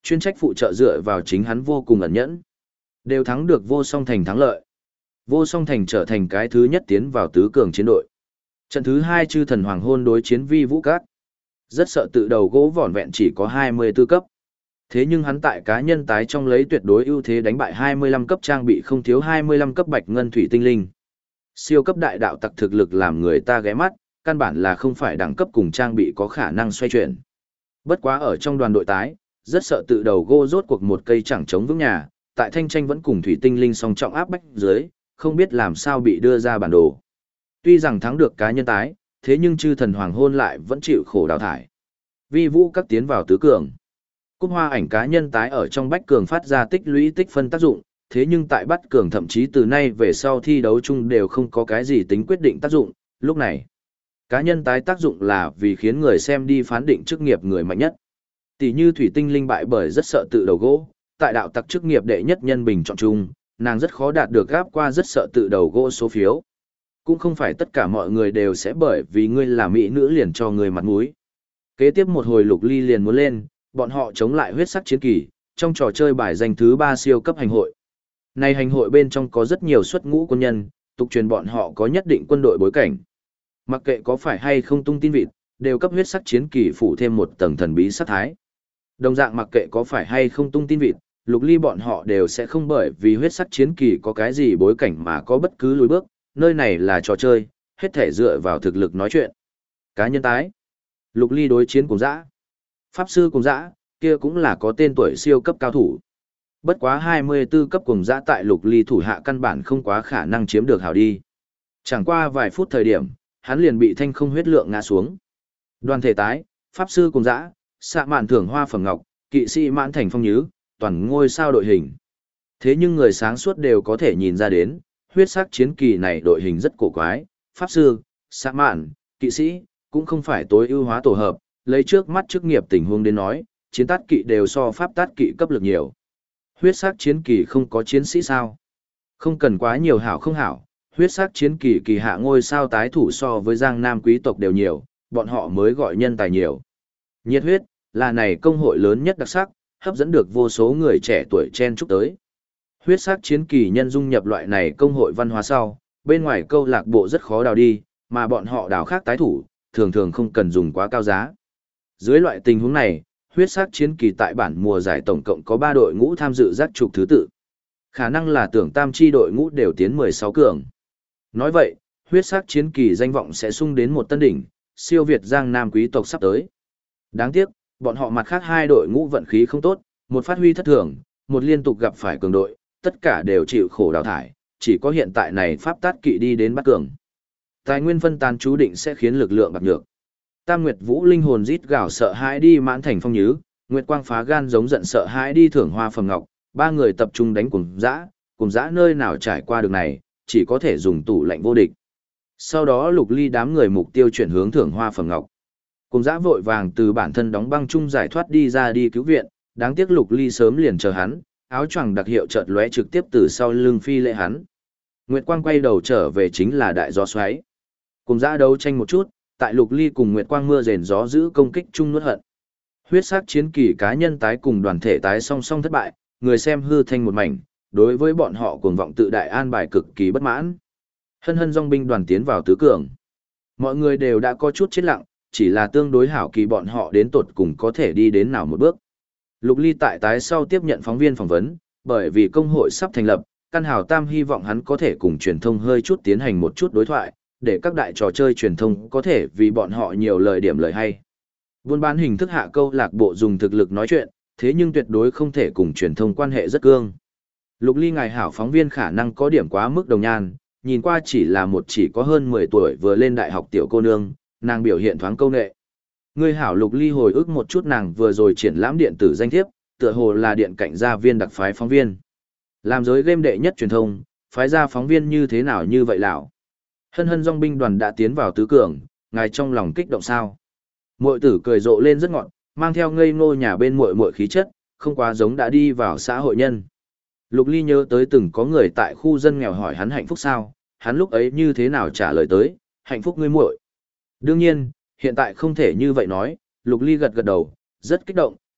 Speaker 1: Chuyên trách phụ trợ dựa vào chính hắn vô cùng ẩn nhẫn. Đều thắng được Vô Song Thành thắng lợi. Vô Song Thành trở thành cái thứ nhất tiến vào tứ cường chiến đội. Trận thứ 2 chư thần hoàng hôn đối chiến Vi Vũ Các. Rất sợ tự đầu gỗ vỏn vẹn chỉ có 24 cấp. Thế nhưng hắn tại cá nhân tái trong lấy tuyệt đối ưu thế đánh bại 25 cấp trang bị không thiếu 25 cấp bạch ngân thủy tinh linh. Siêu cấp đại đạo tặc thực lực làm người ta ghé mắt, căn bản là không phải đẳng cấp cùng trang bị có khả năng xoay chuyển. Bất quá ở trong đoàn đội tái, rất sợ tự đầu gỗ rốt cuộc một cây chẳng chống vững nhà, tại thanh tranh vẫn cùng thủy tinh linh song trọng áp bách dưới, không biết làm sao bị đưa ra bản đồ. Tuy rằng thắng được cá nhân tái, thế nhưng chư thần hoàng hôn lại vẫn chịu khổ đào thải. Vi Vũ Các tiến vào tứ cường. Cúp hoa ảnh cá nhân tái ở trong bách cường phát ra tích lũy tích phân tác dụng, thế nhưng tại bắt cường thậm chí từ nay về sau thi đấu chung đều không có cái gì tính quyết định tác dụng. Lúc này, cá nhân tái tác dụng là vì khiến người xem đi phán định chức nghiệp người mạnh nhất. Tỷ như thủy tinh linh bại bởi rất sợ tự đầu gỗ, tại đạo tặc chức nghiệp đệ nhất nhân bình chọn chung, nàng rất khó đạt được gáp qua rất sợ tự đầu gỗ số phiếu. Cũng không phải tất cả mọi người đều sẽ bởi vì ngươi là mỹ nữ liền cho người mặt mũi. Kế tiếp một hồi Lục Ly liền muốn lên, bọn họ chống lại huyết sắc chiến kỳ, trong trò chơi bài danh thứ 3 siêu cấp hành hội. Này hành hội bên trong có rất nhiều xuất ngũ quân nhân, tục truyền bọn họ có nhất định quân đội bối cảnh. Mặc kệ có phải hay không tung tin vịt, đều cấp huyết sắc chiến kỳ phủ thêm một tầng thần bí sát thái. Đồng dạng mặc kệ có phải hay không tung tin vịt, Lục Ly bọn họ đều sẽ không bởi vì huyết sắc chiến kỳ có cái gì bối cảnh mà có bất cứ lùi bước, nơi này là trò chơi, hết thể dựa vào thực lực nói chuyện. Cá nhân tái. Lục Ly đối chiến cùng dã. Pháp sư cùng dã, kia cũng là có tên tuổi siêu cấp cao thủ. Bất quá 24 cấp cùng dã tại Lục Ly thủ hạ căn bản không quá khả năng chiếm được hảo đi. Chẳng qua vài phút thời điểm, hắn liền bị thanh không huyết lượng ngã xuống. Đoàn thể tái, Pháp sư cùng dã, xạ mạn thưởng hoa phẩm ngọc, kỵ sĩ mãn thành phong nhứ, toàn ngôi sao đội hình. Thế nhưng người sáng suốt đều có thể nhìn ra đến, huyết sắc chiến kỳ này đội hình rất cổ quái, pháp sư, xạ mạn, kỵ sĩ, cũng không phải tối ưu hóa tổ hợp, lấy trước mắt chức nghiệp tình huống đến nói, chiến tát kỵ đều so pháp tát kỵ cấp lực nhiều. Huyết sắc chiến kỳ không có chiến sĩ sao? Không cần quá nhiều hảo không hảo, huyết sắc chiến kỳ kỳ hạ ngôi sao tái thủ so với giang nam quý tộc đều nhiều, bọn họ mới gọi nhân tài nhiều. Nhiệt huyết, là này công hội lớn nhất đặc sắc, hấp dẫn được vô số người trẻ tuổi chen chúc tới. Huyết sắc chiến kỳ nhân dung nhập loại này công hội văn hóa sau, bên ngoài câu lạc bộ rất khó đào đi, mà bọn họ đào khác tái thủ, thường thường không cần dùng quá cao giá. Dưới loại tình huống này, huyết sắc chiến kỳ tại bản mùa giải tổng cộng có 3 đội ngũ tham dự giác trục thứ tự. Khả năng là tưởng tam chi đội ngũ đều tiến 16 cường. Nói vậy, huyết sắc chiến kỳ danh vọng sẽ sung đến một tân đỉnh, siêu việt giang nam quý tộc sắp tới. Đáng tiếc, bọn họ mặt khác 2 đội ngũ vận khí không tốt, một phát huy thất thường, một liên tục gặp phải cường đội, tất cả đều chịu khổ đào thải, chỉ có hiện tại này pháp tát kỵ đi đến bắt cường. Tài nguyên phân tán chú định sẽ khiến lực lượng bạc nhược. Tam Nguyệt Vũ linh hồn rít gào sợ hãi đi mãn thành phong nhứ, Nguyệt Quang phá gan giống giận sợ hãi đi thưởng hoa phẩm ngọc, 3 người tập trung đánh cùng dã nơi nào trải qua được này, chỉ có thể dùng tủ lạnh vô địch. Sau đó Lục Ly đám người mục tiêu chuyển hướng thưởng hoa phẩm ngọc. Cùng dã vội vàng từ bản thân đóng băng chung giải thoát đi ra đi cứu viện, đáng tiếc Lục Ly sớm liền chờ hắn, áo choàng đặc hiệu chợt lóe trực tiếp từ sau lưng phi lệ hắn. Nguyệt Quang quay đầu trở về chính là đại gió xoáy. Cùng dã đấu tranh một chút, tại Lục Ly cùng Nguyệt Quang mưa rền gió giữ công kích chung nuốt hận. Huyết sắc chiến kỳ cá nhân tái cùng đoàn thể tái song song thất bại, người xem hư thanh một mảnh, đối với bọn họ cuồng vọng tự đại an bài cực kỳ bất mãn. Hân hân dòng binh đoàn tiến vào tứ cường. Mọi người đều đã có chút chết lặng, chỉ là tương đối hảo kỳ bọn họ đến tột cùng có thể đi đến nào một bước. Lục Ly tại tái sau tiếp nhận phóng viên phỏng vấn, bởi vì công hội sắp thành lập, Căn Hào Tam hy vọng hắn có thể cùng truyền thông hơi chút tiến hành một chút đối thoại, để các đại trò chơi truyền thông có thể vì bọn họ nhiều lời điểm lời hay. Buôn bán hình thức hạ câu lạc bộ dùng thực lực nói chuyện, thế nhưng tuyệt đối không thể cùng truyền thông quan hệ rất cương. Lục Ly ngài hảo phóng viên khả năng có điểm quá mức đồng nhan, nhìn qua chỉ là một chỉ có hơn 10 tuổi vừa lên đại học tiểu cô nương, nàng biểu hiện thoáng câu nệ. Người hảo Lục Ly hồi ức một chút nàng vừa rồi triển lãm điện tử danh thiếp, tựa hồ là điện cạnh gia viên đặc phái phóng viên. Làm giới game đệ nhất truyền thông, phái ra phóng viên như thế nào như vậy lão. Hân hân dòng binh đoàn đã tiến vào tứ cường, ngài trong lòng kích động sao? Muội tử cười rộ lên rất ngọt, mang theo ngây ngô nhà bên muội muội khí chất, không quá giống đã đi vào xã hội nhân. Lục Ly nhớ tới từng có người tại khu dân nghèo hỏi hắn hạnh phúc sao, hắn lúc ấy như thế nào trả lời tới, hạnh phúc ngươi muội. Đương nhiên, hiện tại không thể như vậy nói, Lục Ly gật gật đầu, rất kích động,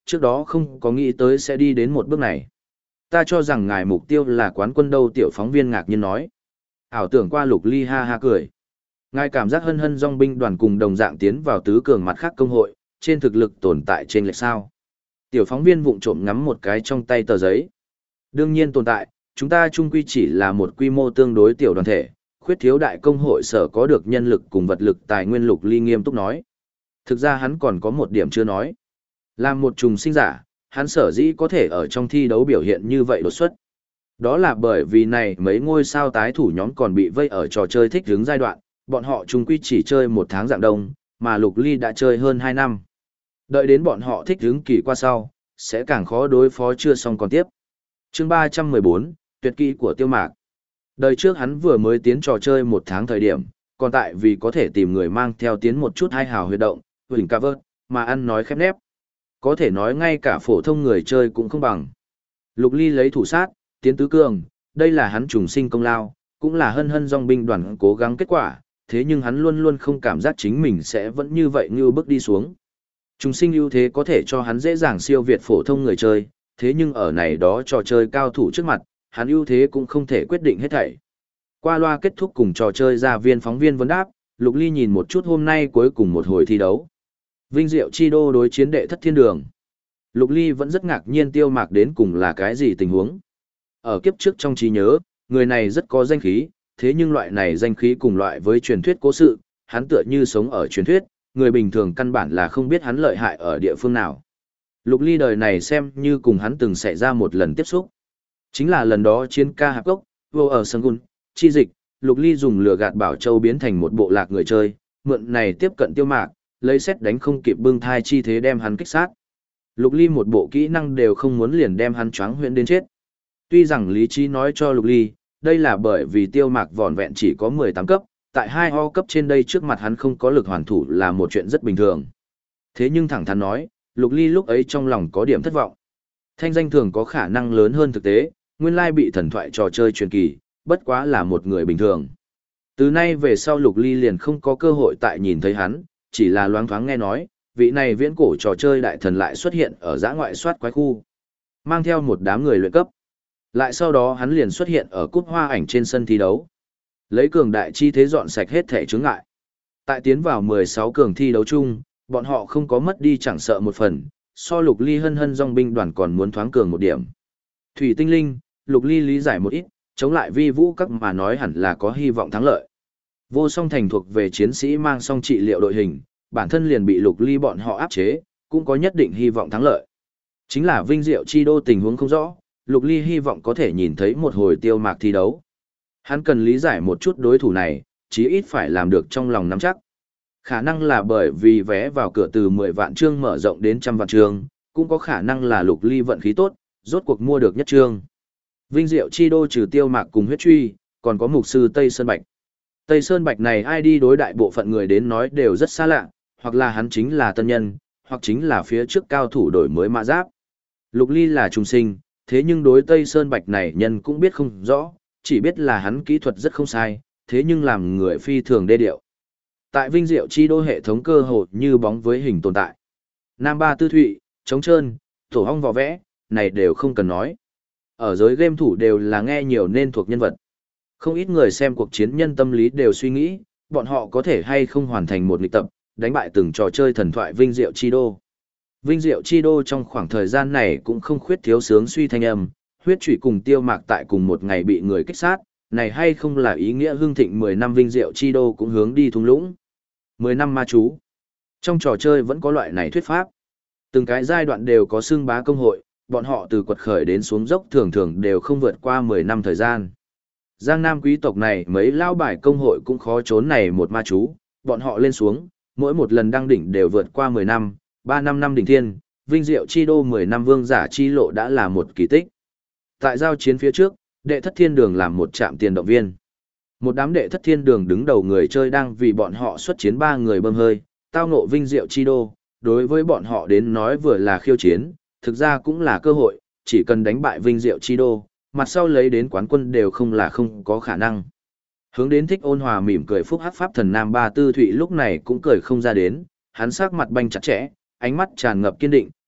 Speaker 1: trước đó không có nghĩ tới sẽ đi đến một bước này. Ta cho rằng ngài mục tiêu là quán quân đâu, tiểu phóng viên ngạc nhiên nói. Ảo tưởng qua Lục Ly ha ha cười. Ngài cảm giác hân hân dòng binh đoàn cùng đồng dạng tiến vào tứ cường mặt khác công hội, trên thực lực tồn tại trên lệch sao. Tiểu phóng viên vụng trộm ngắm một cái trong tay tờ giấy. Đương nhiên tồn tại, chúng ta chung quy chỉ là một quy mô tương đối tiểu đoàn thể, khuyết thiếu đại công hội sở có được nhân lực cùng vật lực tài nguyên. Lục Ly nghiêm túc nói. Thực ra hắn còn có một điểm chưa nói. Là một trùng sinh giả, hắn sở dĩ có thể ở trong thi đấu biểu hiện như vậy đột xuất. Đó là bởi vì này mấy ngôi sao tái thủ nhóm còn bị vây ở trò chơi thích hướng giai đoạn, bọn họ chung quy chỉ chơi 1 tháng dạng đông, mà Lục Ly đã chơi hơn 2 năm. Đợi đến bọn họ thích hướng kỳ qua sau, sẽ càng khó đối phó chưa xong còn tiếp. Chương 314, tuyệt kỹ của Tiêu Mạc. Đời trước hắn vừa mới tiến trò chơi 1 tháng thời điểm, còn tại vì có thể tìm người mang theo tiến một chút hai hào huyệt động, huỳnh ca vớt, mà ăn nói khép nép. Có thể nói ngay cả phổ thông người chơi cũng không bằng. Lục Ly lấy thủ sát, tiến tứ cường, đây là hắn trùng sinh công lao, cũng là hân hân dòng binh đoàn cố gắng kết quả, thế nhưng hắn luôn luôn không cảm giác chính mình sẽ vẫn như vậy như bước đi xuống. Trùng sinh ưu thế có thể cho hắn dễ dàng siêu việt phổ thông người chơi, thế nhưng ở này đó trò chơi cao thủ trước mặt, hắn ưu thế cũng không thể quyết định hết thảy. Qua loa kết thúc cùng trò chơi ra viên phóng viên vấn đáp, Lục Ly nhìn một chút hôm nay cuối cùng một hồi thi đấu. Vinh Diệu Chi Đô đối chiến Đệ Thất Thiên Đường. Lục Ly vẫn rất ngạc nhiên Tiêu Mạc đến cùng là cái gì tình huống. Ở kiếp trước trong trí nhớ, người này rất có danh khí, thế nhưng loại này danh khí cùng loại với truyền thuyết cố sự, hắn tựa như sống ở truyền thuyết, người bình thường căn bản là không biết hắn lợi hại ở địa phương nào. Lục Ly đời này xem như cùng hắn từng xảy ra một lần tiếp xúc. Chính là lần đó chiến ca hạp gốc, vô ở sân gun, chi dịch, Lục Ly dùng lửa gạt Bảo Châu biến thành một bộ lạc người chơi, mượn này tiếp cận Tiêu Mạc, lấy xét đánh không kịp bưng thai chi thế đem hắn kích sát. Lục Ly một bộ kỹ năng đều không muốn liền đem hắn choáng huyễn đến chết. Tuy rằng lý trí nói cho Lục Ly, đây là bởi vì Tiêu Mạc vỏn vẹn chỉ có 18 cấp, tại 2O cấp trên đây trước mặt hắn không có lực hoàn thủ là một chuyện rất bình thường. Thế nhưng thẳng thắn nói, Lục Ly lúc ấy trong lòng có điểm thất vọng. Thanh danh thường có khả năng lớn hơn thực tế, nguyên lai bị thần thoại trò chơi truyền kỳ, bất quá là một người bình thường. Từ nay về sau Lục Ly liền không có cơ hội tại nhìn thấy hắn, chỉ là loáng thoáng nghe nói, vị này viễn cổ trò chơi đại thần lại xuất hiện ở dã ngoại soát quái khu, mang theo một đám người luyện cấp. Lại sau đó hắn liền xuất hiện ở cúp hoa ảnh trên sân thi đấu, lấy cường đại chi thế dọn sạch hết thể chướng ngại. Tại tiến vào 16 cường thi đấu chung, bọn họ không có mất đi chẳng sợ một phần, so Lục Ly hân hân dòng binh đoàn còn muốn thoáng cường một điểm. Thủy tinh linh, Lục Ly lý giải một ít, chống lại vi vũ các mà nói hẳn là có hy vọng thắng lợi. Vô song thành thuộc về chiến sĩ mang song trị liệu đội hình, bản thân liền bị Lục Ly bọn họ áp chế, cũng có nhất định hy vọng thắng lợi. Chính là Vinh Diệu Chi Đô tình huống không rõ, Lục Ly hy vọng có thể nhìn thấy một hồi Tiêu Mạc thi đấu. Hắn cần lý giải một chút đối thủ này, chí ít phải làm được trong lòng nắm chắc. Khả năng là bởi vì vé vào cửa từ 10 vạn chương mở rộng đến 100 vạn chương, cũng có khả năng là Lục Ly vận khí tốt, rốt cuộc mua được nhất chương. Vinh Diệu Chi Đô trừ Tiêu Mạc cùng huyết truy, còn có mục sư Tây Sơn Bạch. Tây Sơn Bạch này ai đi đối đại bộ phận người đến nói đều rất xa lạ, hoặc là hắn chính là tân nhân, hoặc chính là phía trước cao thủ đổi mới mã giáp. Lục Ly là trung sinh, thế nhưng đối Tây Sơn Bạch này nhân cũng biết không rõ, chỉ biết là hắn kỹ thuật rất không sai, thế nhưng làm người phi thường đê điệu. Tại Vinh Diệu Chi Đô hệ thống cơ hội như bóng với hình tồn tại. Nam Ba Tư Thụy, Trống Trơn, Tổ Hong Vò Vẽ, này đều không cần nói. Ở giới game thủ đều là nghe nhiều nên thuộc nhân vật. Không ít người xem cuộc chiến nhân tâm lý đều suy nghĩ, bọn họ có thể hay không hoàn thành một nghịch tập, đánh bại từng trò chơi thần thoại Vinh Diệu Chi Đô. Vinh Diệu Chi Đô trong khoảng thời gian này cũng không khuyết thiếu sướng suy thanh âm, huyết trụy cùng Tiêu Mạc tại cùng một ngày bị người kích sát, này hay không là ý nghĩa hương thịnh 10 năm Vinh Diệu Chi Đô cũng hướng đi thung lũng. 10 năm ma chú. Trong trò chơi vẫn có loại này thuyết pháp. Từng cái giai đoạn đều có xưng bá công hội, bọn họ từ quật khởi đến xuống dốc thường thường đều không vượt qua 10 năm thời gian. Giang Nam quý tộc này mấy lao bài công hội cũng khó trốn này một ma chú, bọn họ lên xuống, mỗi một lần đăng đỉnh đều vượt qua 10 năm, 3-5 năm đỉnh thiên, Vinh Diệu Chi Đô 10 năm vương giả chi lộ đã là một kỳ tích. Tại giao chiến phía trước, Đệ Thất Thiên Đường làm một trạm tiền động viên. Một đám Đệ Thất Thiên Đường đứng đầu người chơi đang vì bọn họ xuất chiến 3 người bơm hơi, tao ngộ Vinh Diệu Chi Đô, đối với bọn họ đến nói vừa là khiêu chiến, thực ra cũng là cơ hội, chỉ cần đánh bại Vinh Diệu Chi Đô, mặt sau lấy đến quán quân đều không là không có khả năng. Hướng đến thích ôn hòa mỉm cười phúc hắc pháp thần Nam Ba Tư Thụy lúc này cũng cười không ra đến, hắn sắc mặt banh chặt chẽ, ánh mắt tràn ngập kiên định,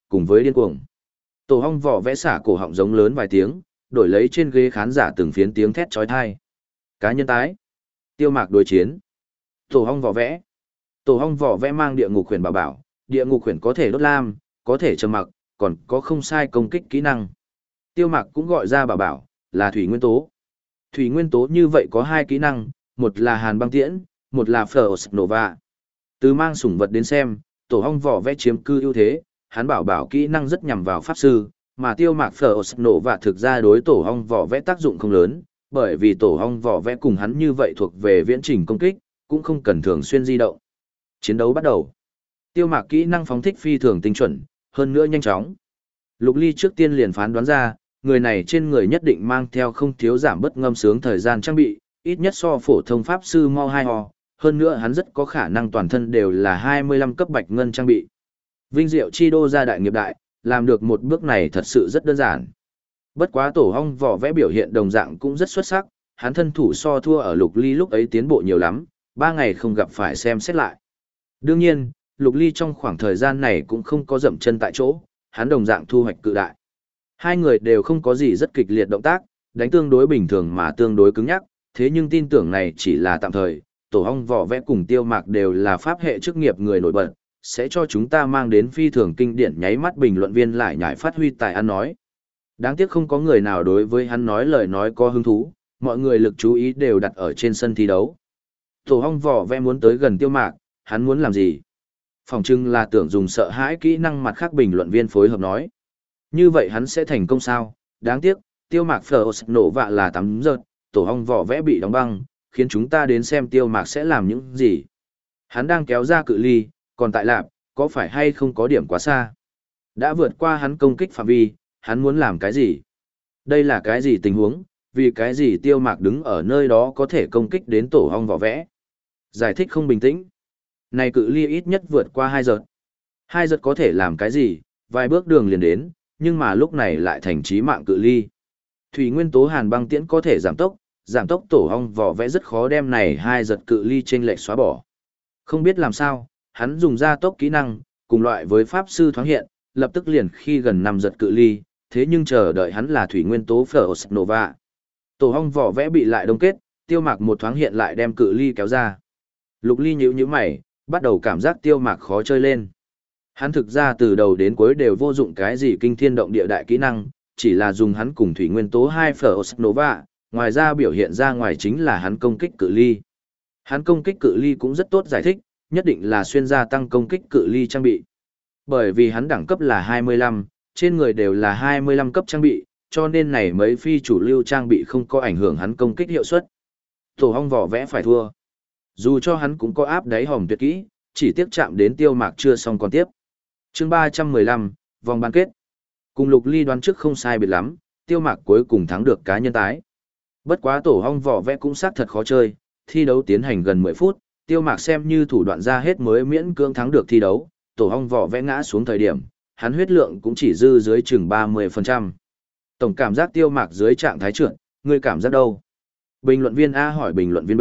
Speaker 1: cùng với điên cuồng. Tổ Hong Vỏ Vẽ xả cổ họng giống lớn vài tiếng, đổi lấy trên ghế khán giả từng phiến tiếng thét chói tai. Cá nhân tái. Tiêu Mạc đối chiến. Tổ Hong Vỏ Vẽ. Tổ Hong Vỏ Vẽ mang địa ngục huyền bảo bảo, địa ngục huyền có thể đốt lam, có thể trầm mặc, còn có không sai công kích kỹ năng. Tiêu Mạc cũng gọi ra bảo bảo, là thủy nguyên tố. Thủy nguyên tố như vậy có hai kỹ năng, một là hàn băng tiễn, một là Frost Nova. Từ mang sủng vật đến xem, Tổ Hong Vỏ Vẽ chiếm cư ưu thế, hắn bảo bảo kỹ năng rất nhằm vào pháp sư, mà Tiêu Mạc Frost Nova thực ra đối Tổ Hong Vỏ Vẽ tác dụng không lớn, bởi vì Tổ Hong Vỏ Vẽ cùng hắn như vậy thuộc về viễn trình công kích, cũng không cần thường xuyên di động. Chiến đấu bắt đầu. Tiêu Mạc kỹ năng phóng thích phi thường tinh chuẩn, hơn nữa nhanh chóng. Lục Ly trước tiên liền phán đoán ra, người này trên người nhất định mang theo không thiếu giảm bất ngâm sướng thời gian trang bị, ít nhất so phổ thông pháp sư mau 2 ho, hơn nữa hắn rất có khả năng toàn thân đều là 25 cấp bạch ngân trang bị. Vinh diệu chi đô gia đại nghiệp đại, làm được một bước này thật sự rất đơn giản. Bất quá Tổ Hong Vỏ Vẽ biểu hiện đồng dạng cũng rất xuất sắc, hắn thân thủ so thua ở Lục Ly lúc ấy tiến bộ nhiều lắm, 3 ngày không gặp phải xem xét lại. Đương nhiên, Lục Ly trong khoảng thời gian này cũng không có dậm chân tại chỗ, hắn đồng dạng thu hoạch cự đại. Hai người đều không có gì rất kịch liệt động tác, đánh tương đối bình thường mà tương đối cứng nhắc, thế nhưng tin tưởng này chỉ là tạm thời, Tổ Hong Vỏ Vẽ cùng Tiêu Mạc đều là pháp hệ chức nghiệp người nổi bật, sẽ cho chúng ta mang đến phi thường kinh điển nháy mắt bình luận viên lại nhảy phát huy tài ăn nói. Đáng tiếc không có người nào đối với hắn nói lời nói có hứng thú, mọi người lực chú ý đều đặt ở trên sân thi đấu. Tổ Hong Vỏ Vẽ muốn tới gần Tiêu Mạc, hắn muốn làm gì? Phòng trưng là tưởng dùng sợ hãi kỹ năng mặt khác bình luận viên phối hợp nói. Như vậy hắn sẽ thành công sao? Đáng tiếc, Tiêu Mạc Frost nổ vạ là 8 giờ, Tổ Hong Vỏ Vẽ bị đóng băng, khiến chúng ta đến xem Tiêu Mạc sẽ làm những gì. Hắn đang kéo ra cự ly, còn tại lạp, có phải hay không có điểm quá xa? Đã vượt qua hắn công kích phạm vi, hắn muốn làm cái gì? Đây là cái gì tình huống? Vì cái gì Tiêu Mạc đứng ở nơi đó có thể công kích đến Tổ Hong Vỏ Vẽ? Giải thích không bình tĩnh. Này cự ly ít nhất vượt qua 2 giờ. 2 giờ có thể làm cái gì? Vài bước đường liền đến, nhưng mà lúc này lại thành chí mạng cự ly. Thủy nguyên tố hàn băng tiễn có thể giảm tốc Tổ Hong Vỏ Vẽ rất khó đem này 2 giật cự ly chênh lệch xóa bỏ. Không biết làm sao, hắn dùng ra tốc kỹ năng, cùng loại với pháp sư thoáng hiện, lập tức liền khi gần 5 giật cự ly, thế nhưng chờ đợi hắn là thủy nguyên tố Frost Nova. Tổ Hong Vỏ Vẽ bị lại đông kết, Tiêu Mạc một thoáng hiện lại đem cự ly kéo ra. Lục Ly nhíu mày, bắt đầu cảm giác Tiêu Mạc khó chơi lên. Hắn thực ra từ đầu đến cuối đều vô dụng cái gì kinh thiên động địa đại kỹ năng, chỉ là dùng hắn cùng thủy nguyên tố 2 Frost Nova, ngoài ra biểu hiện ra ngoài chính là hắn công kích cự ly. Hắn công kích cự ly cũng rất tốt giải thích, nhất định là xuyên gia tăng công kích cự ly trang bị. Bởi vì hắn đẳng cấp là 25, trên người đều là 25 cấp trang bị, cho nên này mấy phi chủ lưu trang bị không có ảnh hưởng hắn công kích hiệu suất. Tổ Hong Vỏ Vẽ phải thua. Dù cho hắn cũng có áp đáy hòm tuyệt kỹ, chỉ tiếc chạm đến Tiêu Mạc chưa xong còn tiếp. Chương 315, vòng bán kết. Cùng Lục Ly đoán trước không sai biệt lắm, Tiêu Mạc cuối cùng thắng được cá nhân tái. Bất quá Tổ Hong Vỏ Vẽ cũng xác thật khó chơi, thi đấu tiến hành gần 10 phút, Tiêu Mạc xem như thủ đoạn ra hết mới miễn cưỡng thắng được thi đấu, Tổ Hong Vỏ Vẽ ngã xuống thời điểm, hắn huyết lượng cũng chỉ dư dưới chừng 30%. Tổng cảm giác Tiêu Mạc dưới trạng thái trượt, ngươi cảm giác đâu? Bình luận viên A hỏi bình luận viên B.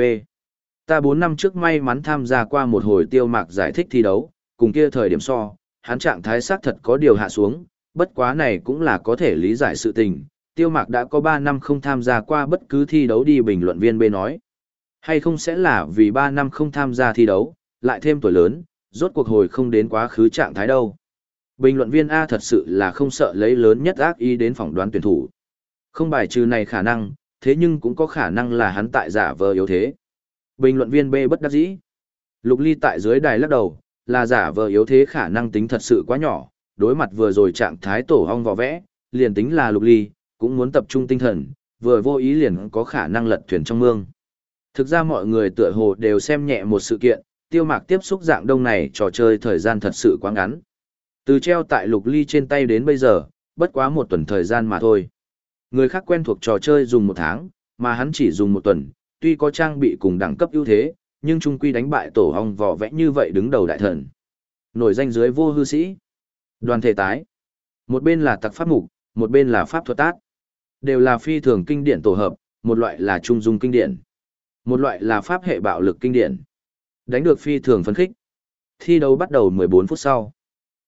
Speaker 1: Ta 4 năm trước may mắn tham gia qua một hồi Tiêu Mạc giải thích thi đấu, cùng kia thời điểm so, hắn trạng thái xác thật có điều hạ xuống, bất quá này cũng là có thể lý giải sự tình. Tiêu Mạc đã có 3 năm không tham gia qua bất cứ thi đấu đi, bình luận viên B nói. Hay không sẽ là vì 3 năm không tham gia thi đấu, lại thêm tuổi lớn, rốt cuộc hồi không đến quá khứ trạng thái đâu. Bình luận viên A thật sự là không sợ lấy lớn nhất ác ý đến phỏng đoán tuyển thủ. Không bài trừ này khả năng, thế nhưng cũng có khả năng là hắn tại giả vờ yếu thế. Bình luận viên B bất đắc dĩ. Lục Ly tại dưới đài lắc đầu, là giả vờ yếu thế khả năng tính thật sự quá nhỏ, đối mặt vừa rồi trạng thái Tổ Hong Vỏ Vẽ, liền tính là Lục Ly, cũng muốn tập trung tinh thần, vừa vô ý liền có khả năng lật thuyền trong mương. Thực ra mọi người tựa hồ đều xem nhẹ một sự kiện, Tiêu Mạc tiếp xúc dạng đông này trò chơi thời gian thật sự quá ngắn. Từ treo tại Lục Ly trên tay đến bây giờ, bất quá 1 tuần thời gian mà thôi. Người khác quen thuộc trò chơi dùng 1 tháng, mà hắn chỉ dùng 1 tuần, tuy có trang bị cùng đẳng cấp ưu thế, nhưng chung quy đánh bại Tổ Hong Vỏ Vẽ như vậy đứng đầu đại thần. Nổi danh dưới vô hư sĩ. Đoàn thể tái. Một bên là tặc pháp mục, một bên là pháp thuật tát. Đều là phi thường kinh điển tổ hợp, một loại là trung dung kinh điển. Một loại là pháp hệ bạo lực kinh điển. Đánh được phi thường phấn khích. Thi đấu bắt đầu 14 phút sau.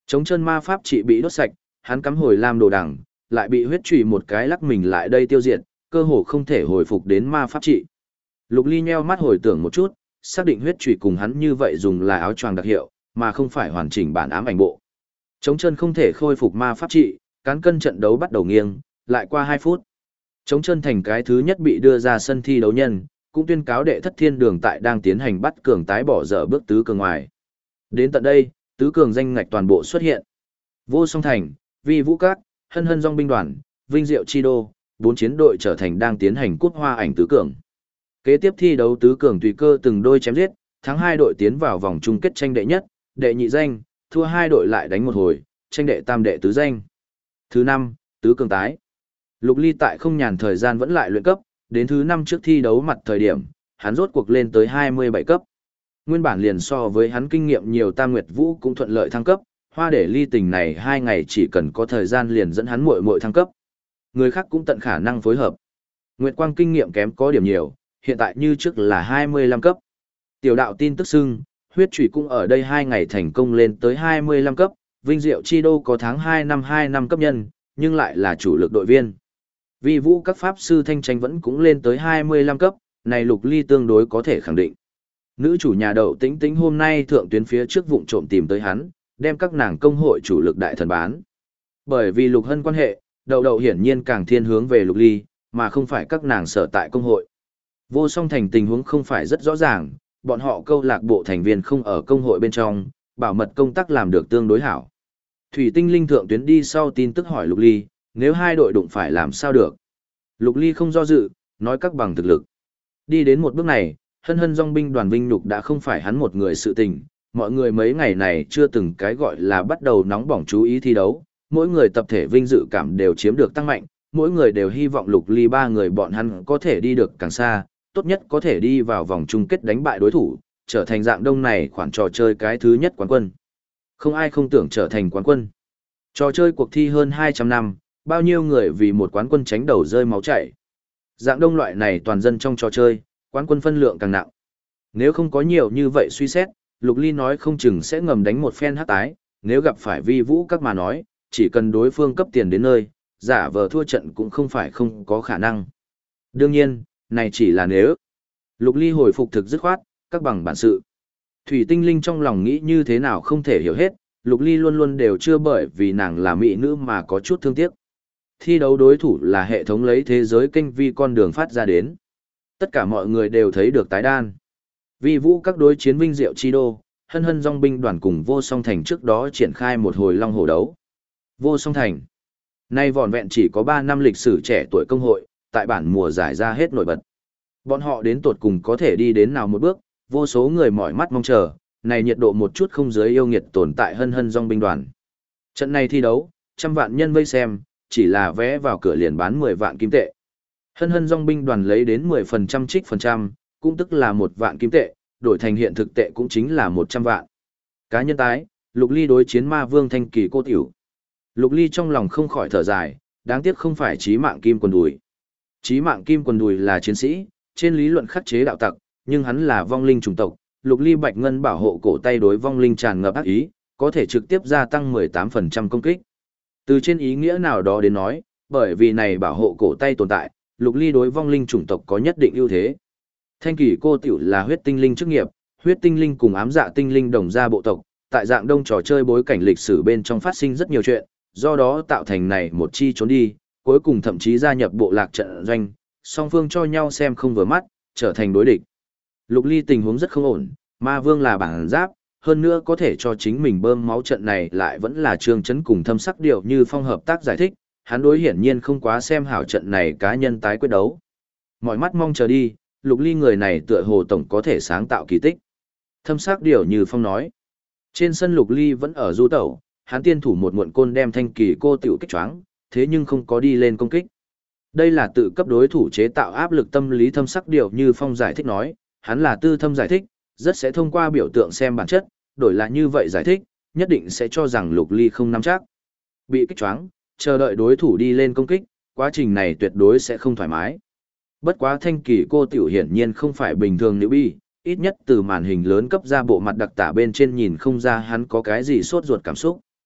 Speaker 1: Chống chân ma pháp trị bị đốt sạch, hắn cắm hồi lam đồ đằng, lại bị huyết trùy một cái lắc mình lại đây tiêu diệt, cơ hồ không thể hồi phục đến ma pháp trị. Lục Ly nheo mắt hồi tưởng một chút, xác định huyết trùy cùng hắn như vậy dùng là áo choàng đặc hiệu, mà không phải hoàn chỉnh bản ám ảnh bộ. Chống chân không thể khôi phục ma pháp trị, cán cân trận đấu bắt đầu nghiêng, lại qua 2 phút. Chống chân thành cái thứ nhất bị đưa ra sân thi đấu nhân, cũng tuyên cáo đệ thất thiên đường tại đang tiến hành bắt cường tái bỏ dở bước tứ cường ngoài. Đến tận đây, tứ cường danh ngạch toàn bộ xuất hiện. Vô Song Thành, Vi Vũ Cát, Hân Hân Dòng binh đoàn, Vinh Diệu Chi Đô, 4 chiến đội trở thành đang tiến hành cúp hoa ảnh tứ cường. Kế tiếp thi đấu tứ cường tùy cơ từng đôi chém giết, thắng 2 đội tiến vào vòng chung kết tranh đệ nhất, đệ nhị danh, thua 2 đội lại đánh một hồi, tranh đệ tam đệ tứ danh. Thứ 5, tứ cường tái. Lục Ly tại không nhàn thời gian vẫn lại luyện cấp, đến thứ 5 trước thi đấu mặt thời điểm, hắn rốt cuộc lên tới 27 cấp. Nguyên bản liền so với hắn kinh nghiệm nhiều Tam Nguyệt Vũ cũng thuận lợi thăng cấp, Hoa Để Ly tình này 2 ngày chỉ cần có thời gian liền dẫn hắn muội muội thăng cấp. Người khác cũng tận khả năng phối hợp. Nguyệt Quang kinh nghiệm kém có điểm nhiều, hiện tại như trước là 25 cấp. Tiểu đạo tin tức xưng, huyết trùy cũng ở đây 2 ngày thành công lên tới 25 cấp, Vinh Diệu Chi Đô có tháng 2 năm cấp nhân, nhưng lại là chủ lực đội viên. Vi Vũ các pháp sư thanh tranh vẫn cũng lên tới 25 cấp, này Lục Ly tương đối có thể khẳng định. Nữ chủ nhà Đậu Tĩnh Tĩnh hôm nay thượng tuyến phía trước vụng trộm tìm tới hắn, đem các nàng công hội chủ lực đại thần bán. Bởi vì Lục Hân quan hệ, Đậu hiển nhiên càng thiên hướng về Lục Ly, mà không phải các nàng sở tại công hội. Vô Song Thành tình huống không phải rất rõ ràng, bọn họ câu lạc bộ thành viên không ở công hội bên trong, bảo mật công tác làm được tương đối hảo. Thủy Tinh Linh thượng tuyến đi sau tin tức hỏi Lục Ly, nếu hai đội đụng phải làm sao được. Lục Ly không do dự, nói các bằng thực lực. Đi đến một bước này, Hân Hân Dòng binh đoàn Vinh Nhục đã không phải hắn một người sự tình, mọi người mấy ngày này chưa từng cái gọi là bắt đầu nóng bỏng chú ý thi đấu, mỗi người tập thể vinh dự cảm đều chiếm được tăng mạnh, mỗi người đều hy vọng Lục Ly ba người bọn hắn có thể đi được càng xa, tốt nhất có thể đi vào vòng chung kết đánh bại đối thủ, trở thành dạng đông này khoản trò chơi cái thứ nhất quán quân. Không ai không tưởng trở thành quán quân. Trò chơi cuộc thi hơn 200 năm, bao nhiêu người vì một quán quân tránh đầu rơi máu chảy. Dạng đông loại này toàn dân trong trò chơi, quán quân phân lượng càng nặng. Nếu không có nhiều như vậy suy xét, Lục Ly nói không chừng sẽ ngầm đánh một phen hắc tái, nếu gặp phải Vi Vũ các mà nói, chỉ cần đối phương cấp tiền đến nơi, giả vờ thua trận cũng không phải không có khả năng. Đương nhiên, này chỉ là nếu. Lục Ly hồi phục thực dứt khoát, các bằng bản sự. Thủy Tinh Linh trong lòng nghĩ như thế nào không thể hiểu hết, Lục Ly luôn luôn đều chưa bởi vì nàng là mỹ nữ mà có chút thương tiếc. Thi đấu đối thủ là hệ thống lấy thế giới kênh vi con đường phát ra đến. Tất cả mọi người đều thấy được tái đan. Vi Vũ các đối chiến Vinh Diệu Chi Đô, Hân Hân Dòng binh đoàn cùng Vô Song Thành trước đó triển khai một hồi long hổ đấu. Vô Song Thành. Nay vỏn vẹn chỉ có 3 năm lịch sử trẻ tuổi công hội, tại bản mùa giải ra hết nổi bật. Bọn họ đến tột cùng có thể đi đến nào một bước, vô số người mỏi mắt mong chờ, này nhiệt độ một chút không dưới yêu nghiệt tồn tại Hân Hân Dòng binh đoàn. Trận này thi đấu, trăm vạn nhân vây xem, chỉ là vé vào cửa liền bán 10 vạn kim tệ. Hân Hân Dòng binh đoàn lấy đến 10% trích phần trăm, cũng tức là 1 vạn kim tệ, đổi thành hiện thực tệ cũng chính là 100 vạn. Cá nhân tái, Lục Ly đối chiến Ma Vương Thanh Kỳ cô tiểu. Lục Ly trong lòng không khỏi thở dài, đáng tiếc không phải chí mạng kim quần đùi. Chí mạng kim quần đùi là chiến sĩ, trên lý luận khắc chế đạo tặc, nhưng hắn là vong linh chủng tộc, Lục Ly Bạch Ngân bảo hộ cổ tay đối vong linh tràn ngập ác ý, có thể trực tiếp gia tăng 18% công kích. Từ trên ý nghĩa nào đó đến nói, bởi vì này bảo hộ cổ tay tồn tại, Lục Ly đối vong linh chủng tộc có nhất định ưu thế. Thanh Kỳ cô tiểu là huyết tinh linh chức nghiệp, huyết tinh linh cùng ám dạ tinh linh đồng gia bộ tộc, tại dạng đông trò chơi bối cảnh lịch sử bên trong phát sinh rất nhiều chuyện, do đó tạo thành này một chi trốn đi, cuối cùng thậm chí gia nhập bộ lạc trận doanh, song phương cho nhau xem không vừa mắt, trở thành đối địch. Lục Ly tình huống rất không ổn, Ma Vương là bản giáp, hơn nữa có thể cho chính mình bơm máu trận này lại vẫn là Trương Chấn cùng Thâm Sắc Điệu như phong hợp tác giải thích, hắn đối hiển nhiên không quá xem hảo trận này cá nhân tái quyết đấu. Mọi mắt mong chờ đi, Lục Ly người này tựa hồ tổng có thể sáng tạo kỳ tích. Thâm Sắc Điệu như phong nói. Trên sân Lục Ly vẫn ở du tẩu, hắn tiên thủ một muộn côn đem Thanh Kỳ cô tiểu kích choáng, thế nhưng không có đi lên công kích. Đây là tự cấp đối thủ chế tạo áp lực tâm lý. Thâm Sắc Điệu như phong giải thích nói, hắn là tư thâm giải thích, rất sẽ thông qua biểu tượng xem bản chất, đổi lại như vậy giải thích, nhất định sẽ cho rằng Lục Ly không nắm chắc. Bị kích choáng, chờ đợi đối thủ đi lên công kích, quá trình này tuyệt đối sẽ không thoải mái. Bất quá Thanh Kỳ cô tiểu hiển nhiên không phải bình thường nữ bi, ít nhất từ màn hình lớn cấp ra bộ mặt đặc tả bên trên nhìn không ra hắn có cái gì sốt ruột cảm xúc.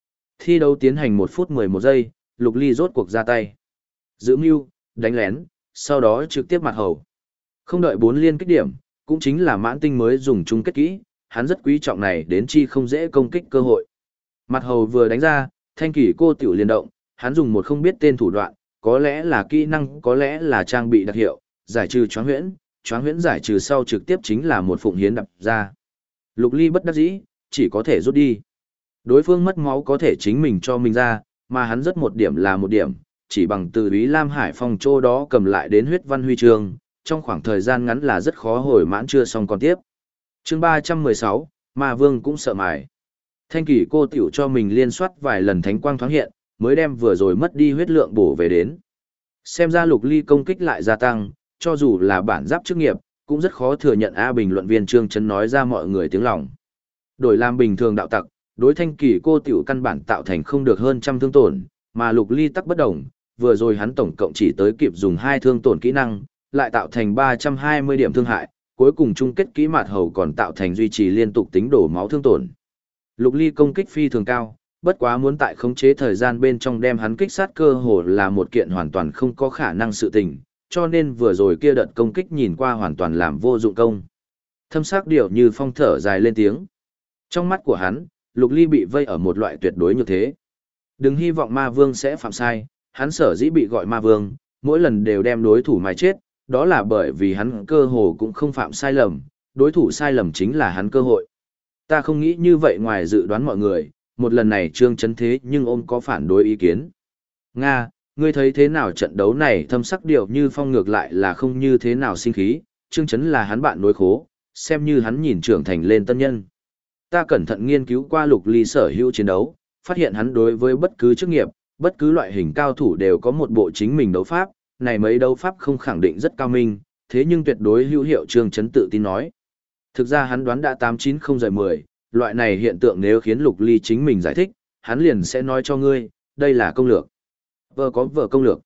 Speaker 1: Thi đấu tiến hành 1 phút 11 giây, Lục Ly rốt cuộc ra tay. Giữ mưu, đánh lén, sau đó trực tiếp mặt hầu. Không đợi 4 liên kích điểm, cũng chính là Mãn Tinh mới dùng chung kết kỹ, hắn rất quý trọng này đến chi không dễ công kích cơ hội. Mặt hầu vừa đánh ra, Thanh Kỳ cô tiểu liên động, hắn dùng một không biết tên thủ đoạn, có lẽ là kỹ năng, có lẽ là trang bị đặc hiệu, giải trừ choáng huyễn giải trừ sau trực tiếp chính là một phụng hiến đập ra. Lục Ly bất đắc dĩ, chỉ có thể rút đi. Đối phương mất máu có thể chính mình cho mình ra, mà hắn rất một điểm là một điểm, chỉ bằng từ Úy Lam Hải Phong chỗ đó cầm lại đến huyết văn huy chương, trong khoảng thời gian ngắn là rất khó hồi mãn chưa xong còn tiếp. Chương 316, Ma Vương cũng sợ mài. Thanh Kỳ cô tiểu cho mình liên soát vài lần thánh quang thoáng hiện, mới đem vừa rồi mất đi huyết lượng bổ về đến. Xem ra Lục Ly công kích lại gia tăng, cho dù là bản giáp chức nghiệp, cũng rất khó thừa nhận bình luận viên Trương Chấn nói ra mọi người tiếng lòng. Đổi làm bình thường đạo tặc, đối Thanh Kỳ cô tiểu căn bản tạo thành không được hơn trăm thương tổn, mà Lục Ly tắc bất đồng, vừa rồi hắn tổng cộng chỉ tới kịp dùng 2 thương tổn kỹ năng, lại tạo thành 320 điểm thương hại, cuối cùng chung kết kỹ mạt hầu còn tạo thành duy trì liên tục tính đổ máu thương tổn. Lục Ly công kích phi thường cao, bất quá muốn tại khống chế thời gian bên trong đem hắn kích sát cơ hồ là một kiện hoàn toàn không có khả năng sự tình, cho nên vừa rồi kia đợt công kích nhìn qua hoàn toàn làm vô dụng công. Thâm sắc điệu như phong thở dài lên tiếng. Trong mắt của hắn, Lục Ly bị vây ở một loại tuyệt đối như thế. Đừng hy vọng ma vương sẽ phạm sai, hắn sở dĩ bị gọi ma vương, mỗi lần đều đem đối thủ mài chết, đó là bởi vì hắn cơ hồ cũng không phạm sai lầm, đối thủ sai lầm chính là hắn cơ hội. Ta không nghĩ như vậy ngoài dự đoán mọi người, một lần này Trương Chấn thế nhưng ôm có phản đối ý kiến. Nga, ngươi thấy thế nào trận đấu này? Thâm sắc điệu như phong ngược lại là không như thế nào sinh khí, Trương Chấn là hắn bạn đối khố, xem như hắn nhìn trưởng thành lên tân nhân. Ta cẩn thận nghiên cứu qua Lục Ly sở hữu chiến đấu, phát hiện hắn đối với bất cứ chức nghiệp, bất cứ loại hình cao thủ đều có một bộ chính mình đấu pháp, này mấy đấu pháp không khẳng định rất cao minh, thế nhưng tuyệt đối hữu hiệu. Trương Chấn tự tin nói. Thực ra hắn đoán đã 8-9-0-10, loại này hiện tượng nếu khiến Lục Ly chính mình giải thích, hắn liền sẽ nói cho ngươi, đây là công lược. Vờ có vờ công lược.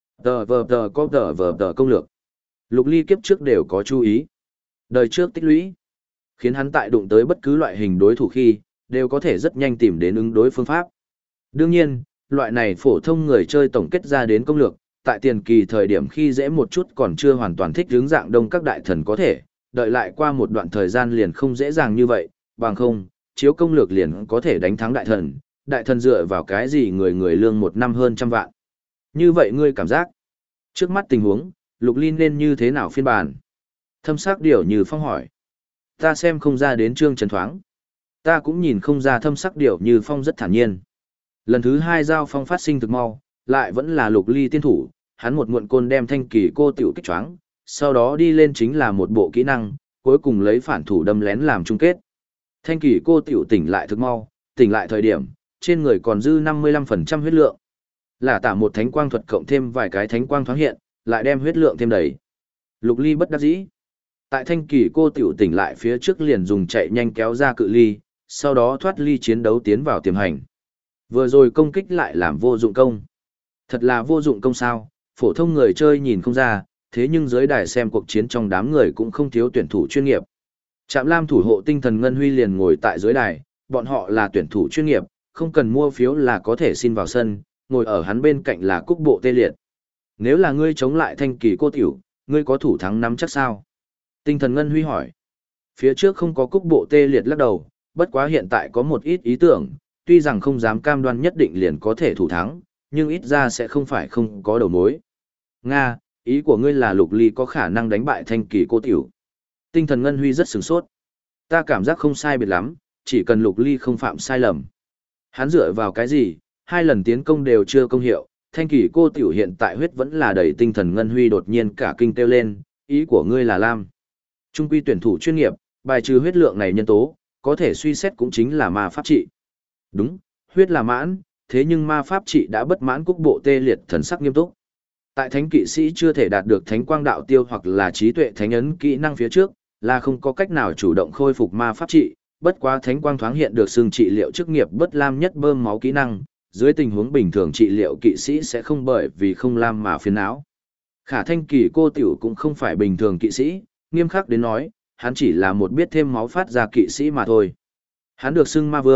Speaker 1: Tờ có tờ công lược. Lục Ly kiếp trước đều có chú ý. Đời trước tích lũy, khiến hắn tại đụng tới bất cứ loại hình đối thủ khi, đều có thể rất nhanh tìm đến ứng đối phương pháp. Đương nhiên, loại này phổ thông người chơi tổng kết ra đến công lược, tại tiền kỳ thời điểm khi dễ một chút còn chưa hoàn toàn thích hướng dạng đông các đại thần có thể, đợi lại qua một đoạn thời gian liền không dễ dàng như vậy, bằng không, chiếu công lược liền có thể đánh thắng đại thần dựa vào cái gì người lương một năm hơn trăm vạn. Như vậy ngươi cảm giác, trước mắt tình huống, Lục Ly nên như thế nào phiên bản? Thâm sắc điểu như phong hỏi. Ta xem không ra đến Trương Chấn thoáng. Ta cũng nhìn không ra thâm sắc điểu như phong rất thản nhiên. Lần thứ 2 giao phong phát sinh thực mau, lại vẫn là Lục Ly tiên thủ, hắn một muộn côn đem Thanh Kỳ cô tiểu kích choáng, sau đó đi lên chính là một bộ kỹ năng, cuối cùng lấy phản thủ đâm lén làm chung kết. Thanh Kỳ cô tiểu tỉnh lại thực mau, tỉnh lại thời điểm, trên người còn dư 55% huyết lượng. Là tả một thánh quang thuật cộng thêm vài cái thánh quang thoáng hiện, lại đem huyết lượng thêm đầy. Lục Ly bất đắc dĩ. Tại Thanh Kỳ cô tiểu tỉnh lại phía trước liền dùng chạy nhanh kéo ra cự ly, sau đó thoát ly chiến đấu tiến vào tiềm hành. Vừa rồi công kích lại làm vô dụng công. Thật là vô dụng công sao, phổ thông người chơi nhìn không ra, thế nhưng dưới đài xem cuộc chiến trong đám người cũng không thiếu tuyển thủ chuyên nghiệp. Trạm Lam thủ hộ tinh thần Ngân Huy liền ngồi tại dưới đài, bọn họ là tuyển thủ chuyên nghiệp, không cần mua phiếu là có thể xin vào sân, ngồi ở hắn bên cạnh là Cúc Bộ Tê Liệt. Nếu là ngươi chống lại Thanh Kỳ cô tiểu, ngươi có thủ thắng nắm chắc sao? Tinh thần Ngân Huy hỏi. Phía trước không có Cúc Bộ Tê Liệt lắc đầu, bất quá hiện tại có một ít ý tưởng, tuy rằng không dám cam đoan nhất định liền có thể thủ thắng, nhưng ít ra sẽ không phải không có đầu mối. Nga, ý của ngươi là Lục Ly có khả năng đánh bại Thanh Kỳ cô tiểu. Tinh thần Ngân Huy rất sửng sốt. Ta cảm giác không sai biệt lắm, chỉ cần Lục Ly không phạm sai lầm. Hắn dựa vào cái gì, 2 lần tiến công đều chưa công hiệu, Thanh Kỳ cô tiểu hiện tại huyết vẫn là đầy. Tinh thần Ngân Huy đột nhiên cả kinh kêu lên, ý của ngươi là Lam. Trung quy tuyển thủ chuyên nghiệp, bài trừ huyết lượng này nhân tố, có thể suy xét cũng chính là ma pháp trị. Đúng, huyết là mãn, thế nhưng ma pháp trị đã bất mãn. Cúc Bộ Tê Liệt thần sắc nghiêm túc. Tại thánh kỵ sĩ chưa thể đạt được thánh quang đạo tiêu hoặc là trí tuệ thánh ấn kỹ năng phía trước, là không có cách nào chủ động khôi phục ma pháp trị, bất quá thánh quang thoáng hiện được xương trị liệu chức nghiệp bất lam nhất bơm máu kỹ năng, dưới tình huống bình thường trị liệu kỵ sĩ sẽ không bởi vì không lam mà phiền não. Khả Thanh Kỳ cô tiểu cũng không phải bình thường kỵ sĩ, nghiêm khắc đến nói, hắn chỉ là một biết thêm máu phát ra kỵ sĩ mà thôi. Hắn được xưng ma vương,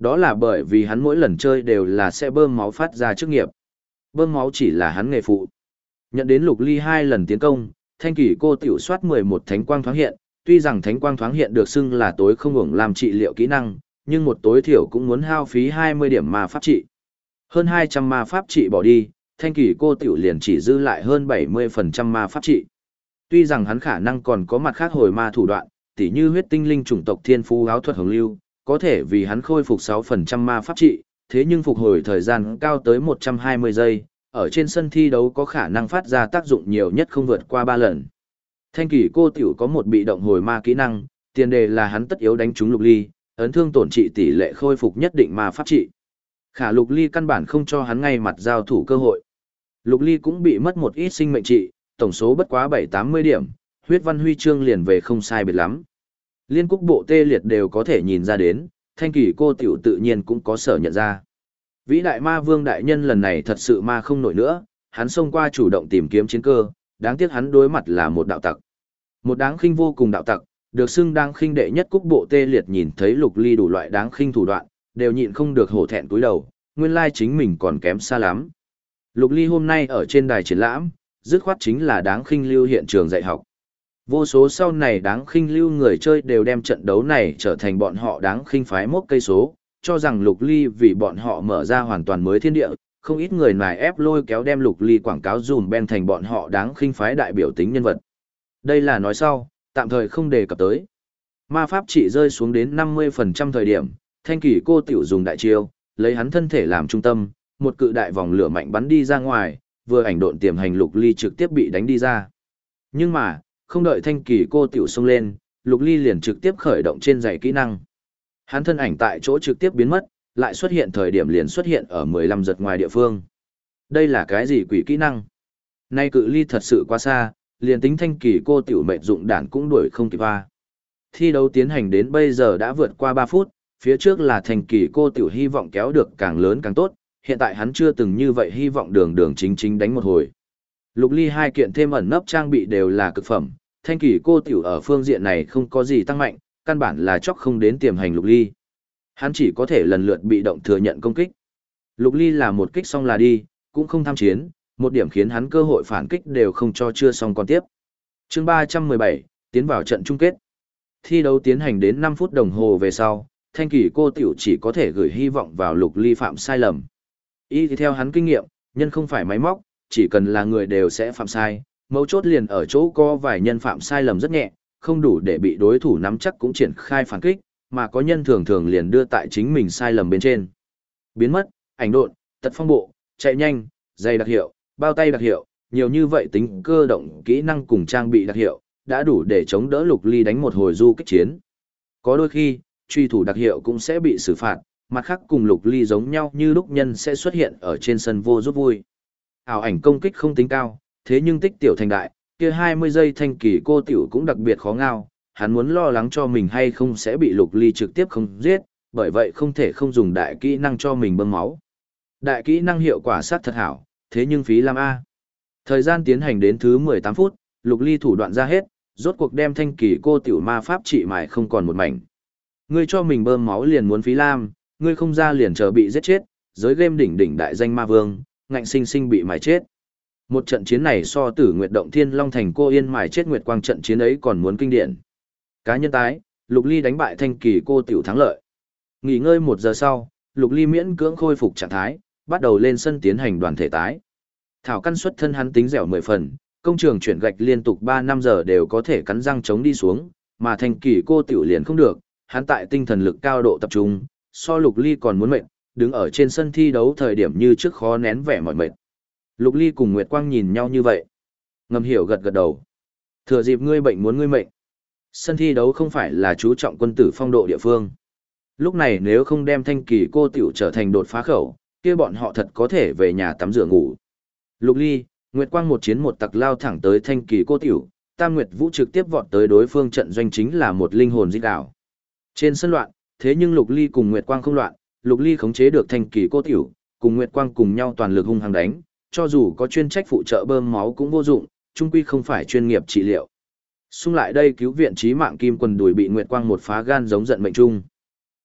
Speaker 1: Đó là bởi vì hắn mỗi lần chơi đều là sẽ bơm máu phát ra chức nghiệp. Bơm máu chỉ là hắn nghề phụ. Nhận đến Lục Ly 2 lần tiến công, Thanh Kỳ cô tiểu soát 11 thánh quang thoáng hiện, tuy rằng thánh quang thoáng hiện được xưng là tối không hưởng làm trị liệu kỹ năng, nhưng một tối thiểu cũng muốn hao phí 20 điểm ma pháp trị. Hơn 200 ma pháp trị bỏ đi, Thanh Kỳ cô tiểu liền chỉ dư lại hơn 70% ma pháp trị. Tuy rằng hắn khả năng còn có mặt khác hồi ma thủ đoạn, tỉ như huyết tinh linh chủng tộc thiên phú áo thuật hồng lưu, có thể vì hắn khôi phục 6% ma pháp trị, thế nhưng phục hồi thời gian cao tới 120 giây, ở trên sân thi đấu có khả năng phát ra tác dụng nhiều nhất không vượt qua 3 lần. Thanh Kỳ cô tiểu có một bị động hồi ma kỹ năng, tiền đề là hắn tất yếu đánh trúng Lục Ly, ấn thương tổn trị tỷ lệ khôi phục nhất định ma pháp trị. Khả Lục Ly căn bản không cho hắn ngay mặt giao thủ cơ hội. Lục Ly cũng bị mất một ít sinh mệnh trị, tổng số bất quá 7-80 điểm, huyết văn huy chương liền về không sai biệt lắm. Liên cúc bộ tê liệt đều có thể nhìn ra đến, Thanh Kỳ cô tiểu tự nhiên cũng có sở nhận ra. Vĩ đại ma vương đại nhân lần này thật sự ma không nổi nữa, hắn xông qua chủ động tìm kiếm chiến cơ, đáng tiếc hắn đối mặt là một đạo tặc. Một đáng khinh vô cùng đạo tặc, được xưng đáng khinh đệ nhất cúc bộ tê liệt nhìn thấy Lục Ly đủ loại đáng khinh thủ đoạn, đều nhịn không được hổ thẹn cúi đầu, nguyên lai chính mình còn kém xa lắm. Lục Ly hôm nay ở trên đài triển lãm, dứt khoát chính là đáng khinh lưu hiện trường dạy học. Vô số sau này đáng khinh lưu người chơi đều đem trận đấu này trở thành bọn họ đáng khinh phái mốc cây số, cho rằng Lục Ly vì bọn họ mở ra hoàn toàn mới thiên địa, không ít người nài ép lôi kéo đem Lục Ly quảng cáo dùm ben thành bọn họ đáng khinh phái đại biểu tính nhân vật. Đây là nói sau, tạm thời không đề cập tới. Ma pháp trị rơi xuống đến 50% thời điểm, Thanh Kỳ cô tiểu dùng đại chiêu, lấy hắn thân thể làm trung tâm, một cự đại vòng lửa mạnh bắn đi ra ngoài, vừa ảnh độn tiềm hành Lục Ly trực tiếp bị đánh đi ra. Nhưng mà, không đợi Thanh Kỳ cô tiểu xông lên, Lục Ly liền trực tiếp khởi động trên giày kỹ năng. Hắn thân ảnh tại chỗ trực tiếp biến mất, lại xuất hiện thời điểm liền xuất hiện ở 15 giật ngoài địa phương. Đây là cái gì quỷ kỹ năng? Nay cự ly thật sự quá xa, liền tính Thanh Kỳ cô tiểu mệnh dụng đản cũng đuổi không kịp va. Thi đấu tiến hành đến bây giờ đã vượt qua 3 phút, phía trước là Thanh Kỳ cô tiểu hy vọng kéo được càng lớn càng tốt, hiện tại hắn chưa từng như vậy hy vọng đường đường chính chính đánh một hồi. Lục Ly 2 kiện thêm ẩn nấp trang bị đều là cực phẩm, Thanh Kỳ cô tiểu ở phương diện này không có gì tăng mạnh, căn bản là chóc không đến tiềm hành Lục Ly. Hắn chỉ có thể lần lượt bị động thừa nhận công kích. Lục Ly là một kích xong là đi, cũng không tham chiến, một điểm khiến hắn cơ hội phản kích đều không cho chưa xong còn tiếp. Chương 317, tiến vào trận chung kết. Thi đấu tiến hành đến 5 phút đồng hồ về sau, Thanh Kỳ cô tiểu chỉ có thể gửi hy vọng vào Lục Ly phạm sai lầm. Y theo hắn kinh nghiệm, nhân không phải máy móc, chỉ cần là người đều sẽ phạm sai, mấu chốt liền ở chỗ có vài nhân phạm sai lầm rất nhẹ, không đủ để bị đối thủ nắm chắc cũng triển khai phản kích, mà có nhân thường thường liền đưa tại chính mình sai lầm bên trên. Biến mất, ảnh độn, tật phong bộ, chạy nhanh, giày đặc hiệu, bao tay đặc hiệu, nhiều như vậy tính cơ động kỹ năng cùng trang bị đặc hiệu, đã đủ để chống đỡ Lục Ly đánh một hồi du kích chiến. Có đôi khi, truy thủ đặc hiệu cũng sẽ bị xử phạt, mặt khác cùng Lục Ly giống nhau như lúc nhân sẽ xuất hiện ở trên sân vô giúp vui. Ảo ảnh công kích không tính cao, thế nhưng tích tiểu thành đại, kia 20 giây Thanh Kỳ cô tiểu cũng đặc biệt khó ngao, hắn muốn lo lắng cho mình hay không sẽ bị Lục Ly trực tiếp không giết, bởi vậy không thể không dùng đại kỹ năng cho mình bơm máu. Đại kỹ năng hiệu quả sát thật hảo, thế nhưng phí làm A. Thời gian tiến hành đến thứ 18 phút, Lục Ly thủ đoạn ra hết, rốt cuộc đem Thanh Kỳ cô tiểu ma pháp trị mài không còn một mảnh. Ngươi cho mình bơm máu liền muốn phí lam, ngươi không ra liền chờ bị giết chết, giới game đỉnh đỉnh đại danh ma vương, ngạnh sinh sinh bị mài chết. Một trận chiến này so Tử Nguyệt Động Thiên Long Thành cô yên mài chết Nguyệt Quang trận chiến ấy còn muốn kinh điển. Cá nhân tái, Lục Ly đánh bại Thanh Kỳ cô tiểu thắng lợi. Nghỉ ngơi 1 giờ sau, Lục Ly miễn cưỡng khôi phục trạng thái, bắt đầu lên sân tiến hành đoàn thể tái. Thảo căn xuất thân hắn tính dẻo 10 phần, công trường chuyển gạch liên tục 3-5 giờ đều có thể cắn răng chống đi xuống, mà Thanh Kỳ cô tiểu liền không được, hắn tại tinh thần lực cao độ tập trung, so Lục Ly còn muốn mệt, đứng ở trên sân thi đấu thời điểm như trước khó nén vẻ mỏi mệt. Lục Ly cùng Nguyệt Quang nhìn nhau như vậy. Ngầm hiểu gật gật đầu. Thừa dịp ngươi bệnh muốn ngươi mệnh. Sân thi đấu không phải là chú trọng quân tử phong độ địa phương. Lúc này nếu không đem Thanh Kỳ cô tiểu trở thành đột phá khẩu, kia bọn họ thật có thể về nhà tắm rửa ngủ. Lục Ly, Nguyệt Quang một chiến một tặc lao thẳng tới Thanh Kỳ cô tiểu, Tam Nguyệt Vũ trực tiếp vọt tới đối phương trận doanh chính là một linh hồn giết đảo. Trên sân loạn, thế nhưng Lục Ly cùng Nguyệt Quang không loạn, Lục Ly khống chế được Thanh Kỳ cô tiểu, cùng Nguyệt Quang cùng nhau toàn lực hung hăng đánh, cho dù có chuyên trách phụ trợ bơm máu cũng vô dụng, chung quy không phải chuyên nghiệp trị liệu. Xung lại đây cứu viện chí mạng kim quần đùi bị Nguyệt Quang một phá gan giống giận mệnh trung.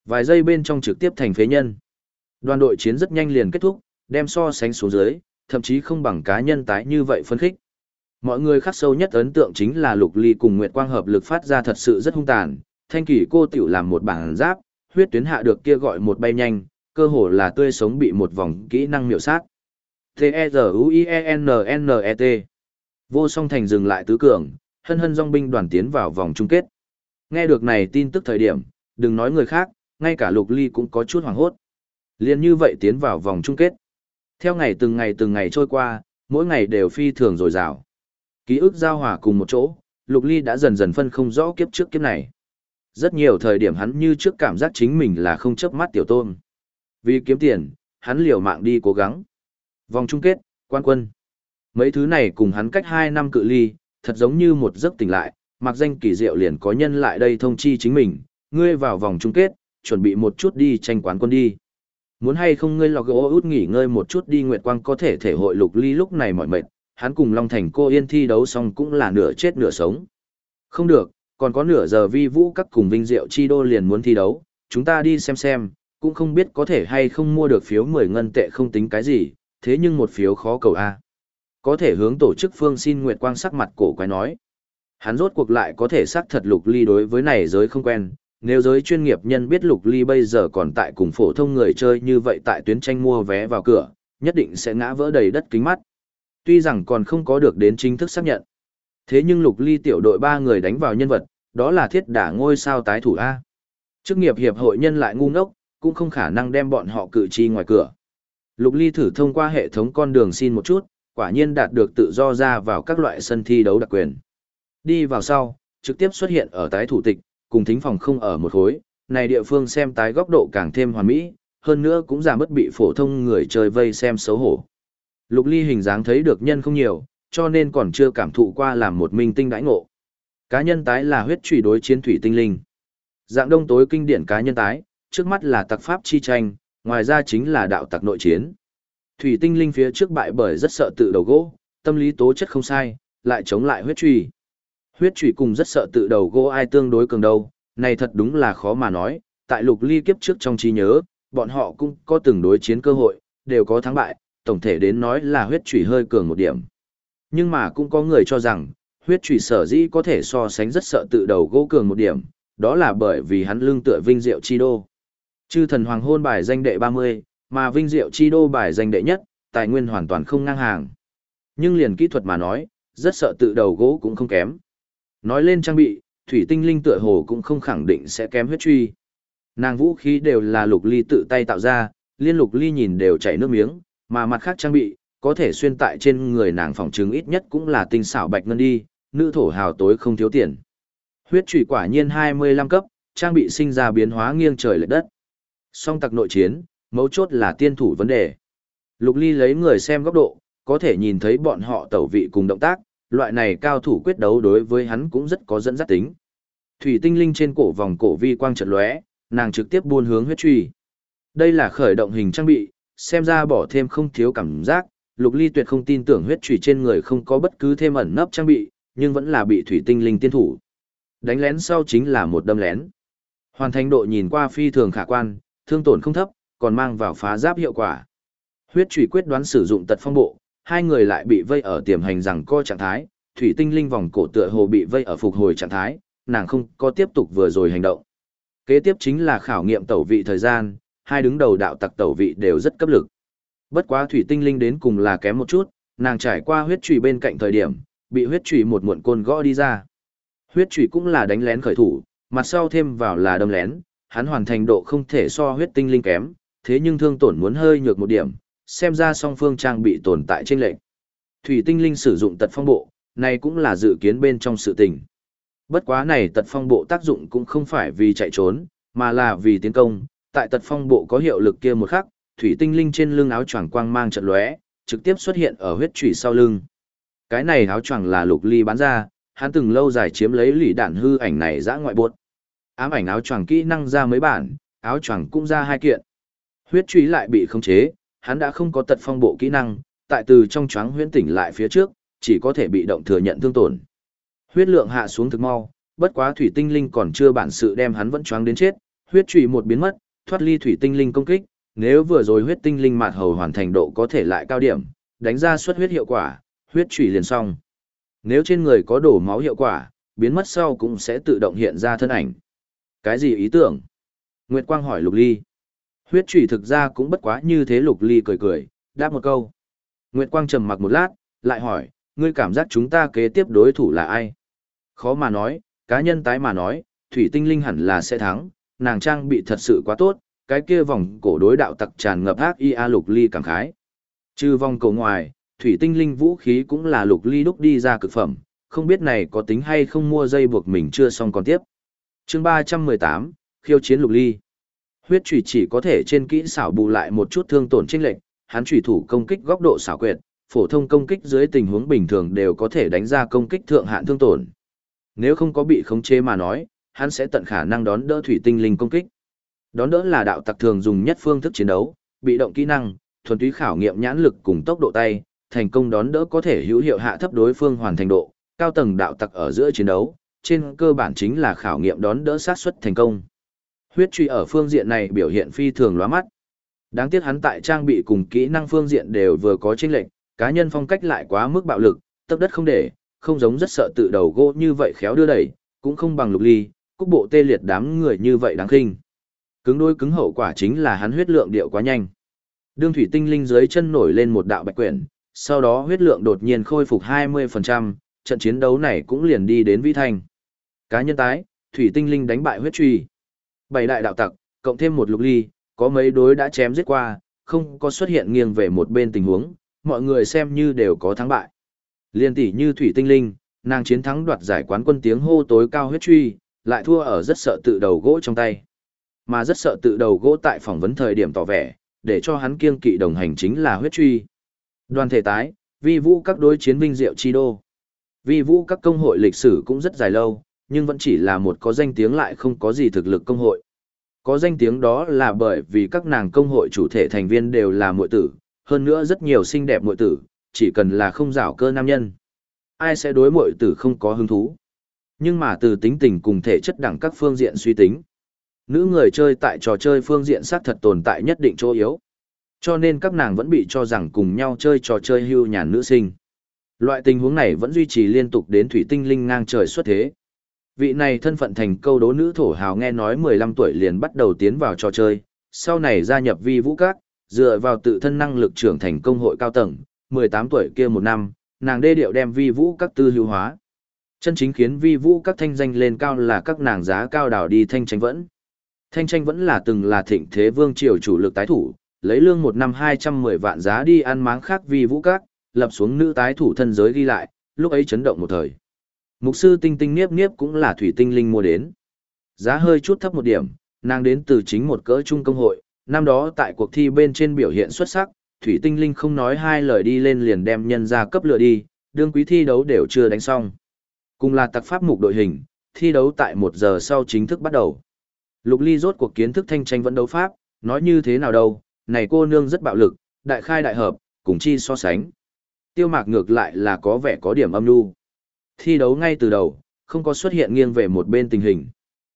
Speaker 1: Vài giây bên trong trực tiếp thành phế nhân. Đoàn đội chiến rất nhanh liền kết thúc, đem so sánh xuống dưới, thậm chí không bằng cá nhân tái như vậy phấn khích. Mọi người khắc sâu nhất ấn tượng chính là Lục Ly cùng Nguyệt Quang hợp lực phát ra thật sự rất hung tàn, thanh kỷ cô tiểu làm một bản giáp, huyết tuyến hạ được kia gọi một bay nhanh, cơ hồ là tươi sống bị một vòng kỹ năng miểu sát. T-E-Z-U-I-E-N-N-E-T. Vô Song Thành dừng lại tứ cường, hân hân dòng binh đoàn tiến vào vòng chung kết. Nghe được này tin tức thời điểm, đừng nói người khác, ngay cả Lục Ly cũng có chút hoảng hốt. Liên như vậy tiến vào vòng chung kết. Theo từng ngày trôi qua, mỗi ngày đều phi thường dồi dào. Ký ức giao hòa cùng một chỗ, Lục Ly đã dần dần phân không rõ kiếp trước kiếp này. Rất nhiều thời điểm hắn như trước cảm giác chính mình là không chớp mắt tiểu tôn. Vì kiếm tiền, hắn liều mạng đi cố gắng. Vòng chung kết, quan quân. Mấy thứ này cùng hắn cách 2 năm cự ly, thật giống như một giấc tỉnh lại, mặc danh kỳ diệu liền có nhân lại đây thông chi chính mình, ngươi vào vòng chung kết, chuẩn bị một chút đi tranh quán quân đi. Muốn hay không ngươi lò gỗ út nghỉ ngơi một chút đi. Nguyệt Quang có thể thể hội Lục Ly lúc này mỏi mệt, hắn cùng Long Thành cô Yên thi đấu xong cũng là nửa chết nửa sống. Không được, còn có nửa giờ Vi Vũ các cùng Vinh Diệu Chi Đô liền muốn thi đấu, chúng ta đi xem, cũng không biết có thể hay không mua được phiếu 10 ngân tệ không tính cái gì, thế nhưng một phiếu khó cầu A. Có thể hướng tổ chức phương xin. Nguyệt Quang sắc mặt cổ quái nói. Hắn rốt cuộc lại có thể xác thật Lục Ly đối với này giới không quen, nếu giới chuyên nghiệp nhân biết Lục Ly bây giờ còn tại cùng phổ thông người chơi như vậy tại tuyến tranh mua vé vào cửa, nhất định sẽ ngã vỡ đầy đất kính mắt. Tuy rằng còn không có được đến chính thức xác nhận. Thế nhưng Lục Ly tiểu đội 3 người đánh vào nhân vật, đó là thiết đả ngôi sao tái thủ A. Chức nghiệp hiệp hội nhân lại ngu ngốc, cũng không khả năng đem bọn họ cự chi ngoài cửa. Lục Ly thử thông qua hệ thống con đường xin một chút, quả nhiên đạt được tự do ra vào các loại sân thi đấu đặc quyền. Đi vào sau, trực tiếp xuất hiện ở tái thủ tịch, cùng thính phòng không ở một khối, này địa phương xem tái góc độ càng thêm hoàn mỹ, hơn nữa cũng giảm bất bị phổ thông người chơi vây xem xấu hổ. Lục Ly hình dáng thấy được nhân không nhiều, cho nên còn chưa cảm thụ qua làm một minh tinh đãi ngộ. Cá nhân tái là huyết trùy đối chiến thủy tinh linh. Dạng đông tối kinh điển cá nhân tái, trước mắt là tặc pháp chi tranh, ngoài ra chính là đạo tặc nội chiến. Thủy tinh linh phía trước bại bởi rất sợ tự đầu gỗ, tâm lý tố chất không sai, lại chống lại huyết trùy. Huyết trùy cùng rất sợ tự đầu gỗ ai tương đối cường đâu, này thật đúng là khó mà nói, tại Lục Ly kiếp trước trong trí nhớ, bọn họ cũng có từng đối chiến cơ hội, đều có thắng bại, tổng thể đến nói là huyết trùy hơi cường một điểm. Nhưng mà cũng có người cho rằng, huyết trùy sở dĩ có thể so sánh rất sợ tự đầu gỗ cường một điểm, đó là bởi vì hắn lưng tựa Vinh Diệu Chi Đô. Chư thần hoàng hôn bài danh đệ 30, mà Vinh Diệu Chi Đô bài danh đệ nhất, tài nguyên hoàn toàn không ngang hàng. Nhưng liền kỹ thuật mà nói, rất sợ tự đầu gỗ cũng không kém. Nói lên trang bị, thủy tinh linh tựa hồ cũng không khẳng định sẽ kém huyết truy. Nàng vũ khí đều là Lục Ly tự tay tạo ra, liên Lục Ly nhìn đều chảy nước miếng, mà mặt khác trang bị, có thể xuyên tại trên người nàng phỏng chứng ít nhất cũng là tinh xảo bạch ngân đi, nữ thổ hào tối không thiếu tiền. Huyết truy quả nhiên 25 cấp, trang bị sinh ra biến hóa nghiêng trời lệch đất. Song tặc nội chiến, mấu chốt là tiên thủ vấn đề. Lục Ly lấy người xem góc độ, có thể nhìn thấy bọn họ tẩu vị cùng động tác, loại này cao thủ quyết đấu đối với hắn cũng rất có dẫn dắt tính. Thủy tinh linh trên cổ vòng cổ vi quang chợt lóe, nàng trực tiếp buôn hướng huyết truy. Đây là khởi động hình trang bị, xem ra bỏ thêm không thiếu cảm giác, Lục Ly tuyệt không tin tưởng huyết truy trên người không có bất cứ thêm ẩn nấp trang bị, nhưng vẫn là bị thủy tinh linh tiên thủ. Đánh lén sau chính là một đâm lén. Hoàn thành độ nhìn qua phi thường khả quan, thương tổn không thấp, còn mang vào phá giáp hiệu quả. Huyết truy quyết đoán sử dụng tật phong bộ, hai người lại bị vây ở tiềm hành rằng co trạng thái, thủy tinh linh vòng cổ tựa hồ bị vây ở phục hồi trạng thái, nàng không có tiếp tục vừa rồi hành động. Kế tiếp chính là khảo nghiệm tẩu vị thời gian, hai đứng đầu đạo tặc tẩu vị đều rất cấp lực. Bất quá thủy tinh linh đến cùng là kém một chút, nàng trải qua huyết truy bên cạnh thời điểm, bị huyết truy một muộn côn gõ đi ra. Huyết truy cũng là đánh lén khởi thủ, mặt sau thêm vào là đâm lén, hắn hoàn thành độ không thể so huyết tinh linh kém, thế nhưng thương tổn muốn hơi nhược một điểm, xem ra song phương trang bị tồn tại trên lệnh. Thủy tinh linh sử dụng tật phong bộ, này cũng là dự kiến bên trong sự tình. Bất quá này tật phong bộ tác dụng cũng không phải vì chạy trốn, mà là vì tiến công, tại tật phong bộ có hiệu lực kia một khắc, thủy tinh linh trên lưng áo choàng quang mang chợt lóe, trực tiếp xuất hiện ở huyết chủy sau lưng. Cái này áo choàng là Lục Ly bán ra, hắn từng lâu dài chiếm lấy lỷ đạn hư ảnh này dã ngoại buốt. Ám ảnh áo choàng kỹ năng ra mấy bản, áo choàng cũng ra 2 kiện. Huyết chủy lại bị khống chế, hắn đã không có tật phong bộ kỹ năng, tại từ trong choáng huyễn tỉnh lại phía trước, chỉ có thể bị động thừa nhận thương tổn. Huyết lượng hạ xuống thực mau, bất quá thủy tinh linh còn chưa bản sự đem hắn vẫn choáng đến chết, Huyết chủy một biến mất, thoát ly thủy tinh linh công kích, nếu vừa rồi huyết tinh linh mạt hầu hoàn thành độ có thể lại cao điểm, đánh ra xuất huyết hiệu quả, huyết chủy liền xong. Nếu trên người có đổ máu hiệu quả, biến mất sau cũng sẽ tự động hiện ra thân ảnh. Cái gì ý tưởng? Nguyệt Quang hỏi Lục Ly. Huyết chủy thực ra cũng bất quá như thế. Lục Ly cười cười, đáp một câu. Nguyệt Quang trầm mặc một lát, lại hỏi, ngươi cảm giác chúng ta kế tiếp đối thủ là ai? Khó mà nói, cá nhân tái mà nói, thủy tinh linh hẳn là sẽ thắng, nàng trang bị thật sự quá tốt, cái kia vòng cổ đối đạo tặc tràn ngập ác ia. Lục Ly cảm khái. Trừ vòng cổ ngoài, thủy tinh linh vũ khí cũng là Lục Ly đúc đi ra cực phẩm, không biết này có tính hay không mua dây buộc mình chưa xong còn tiếp. Chương 318, khiêu chiến Lục Ly. Huyết chủy chỉ có thể trên kỹ xảo bù lại một chút thương tổn chênh lệch, hắn chủy thủ công kích góc độ xảo quyệt, phổ thông công kích dưới tình huống bình thường đều có thể đánh ra công kích thượng hạn thương tổn. Nếu không có bị khống chế mà nói, hắn sẽ tận khả năng đón đỡ thủy tinh linh công kích. Đón đỡ là đạo tặc thường dùng nhất phương thức chiến đấu, bị động kỹ năng, thuần túy khảo nghiệm nhãn lực cùng tốc độ tay, thành công đón đỡ có thể hữu hiệu hạ thấp đối phương hoàn thành độ, cao tầng đạo tặc ở giữa chiến đấu, trên cơ bản chính là khảo nghiệm đón đỡ sát suất thành công. Huyết truy ở phương diện này biểu hiện phi thường lóa mắt. Đáng tiếc hắn tại trang bị cùng kỹ năng phương diện đều vừa có chênh lệch, cá nhân phong cách lại quá mức bạo lực, tấp đất không để, không giống rất sợ tự đầu gỗ như vậy khéo đưa đẩy, cũng không bằng Lục Ly, cúc bộ tê liệt đám người như vậy đáng khinh. Cứng đôi cứng hậu quả chính là hắn huyết lượng điệu quá nhanh. Đương thủy tinh linh dưới chân nổi lên một đạo bạch quyển, sau đó huyết lượng đột nhiên khôi phục 20%, trận chiến đấu này cũng liền đi đến vĩ thanh. Cá nhân tái, thủy tinh linh đánh bại huyết truy. 7 đại đạo tặc, cộng thêm một Lục Ly, có mấy đối đã chém giết qua, không có xuất hiện nghiêng về một bên tình huống, mọi người xem như đều có thắng bại. Liên tỷ như thủy tinh linh, nàng chiến thắng đoạt giải quán quân tiếng hô tối cao huyết truy, lại thua ở rất sợ tự đầu gỗ trong tay. Mà rất sợ tự đầu gỗ tại phỏng vấn thời điểm tỏ vẻ, để cho hắn kiêng kỵ đồng hành chính là huyết truy. Đoàn thể tái, vi vũ các đối chiến vinh diệu chi đô. Vi vũ các công hội lịch sử cũng rất dài lâu, nhưng vẫn chỉ là một có danh tiếng lại không có gì thực lực công hội. Có danh tiếng đó là bởi vì các nàng công hội chủ thể thành viên đều là muội tử, hơn nữa rất nhiều xinh đẹp muội tử, chỉ cần là không rảo cơ nam nhân. Ai sẽ đối muội tử không có hứng thú. Nhưng mà từ tính tình cùng thể chất đẳng các phương diện suy tính, nữ người chơi tại trò chơi phương diện xác thật tồn tại nhất định chỗ yếu. Cho nên các nàng vẫn bị cho rằng cùng nhau chơi trò chơi hưu nhàn nữ sinh. Loại tình huống này vẫn duy trì liên tục đến thủy tinh linh ngang trời xuất thế. Vị này thân phận thành câu đố nữ thổ hào nghe nói 15 tuổi liền bắt đầu tiến vào trò chơi, sau này gia nhập vi vũ các, dựa vào tự thân năng lực trưởng thành công hội cao tầng, 18 tuổi kia một năm, nàng đê điệu đem vi vũ các tư hữu hóa. Chân chính khiến vi vũ các thanh danh lên cao là các nàng giá cao đảo đi Thanh Tranh Vẫn. Thanh Tranh Vẫn là từng là thịnh thế vương triều chủ lực tái thủ, lấy lương một năm 210 vạn giá đi ăn máng khác vi vũ các, lập xuống nữ tái thủ thân giới ghi lại, lúc ấy chấn động một thời. Mục sư Tinh Tinh Niếp Niếp cũng là thủy tinh linh mua đến. Giá hơi chút thấp một điểm, nàng đến từ chính một cỡ trung công hội, năm đó tại cuộc thi bên trên biểu hiện xuất sắc, thủy tinh linh không nói hai lời đi lên liền đem nhân ra cấp lựa đi, đương quý thi đấu đều chưa đánh xong. Cùng là tặc pháp mục đội hình, thi đấu tại 1 giờ sau chính thức bắt đầu. Lục Ly rốt cuộc kiến thức Thanh Tranh Vẫn đấu pháp, nói như thế nào đâu, này cô nương rất bạo lực, đại khai đại hợp, cùng chi so sánh. Tiêu Mạc ngược lại là có vẻ có điểm âm nhu. Thi đấu ngay từ đầu, không có xuất hiện nghiêng về một bên tình hình.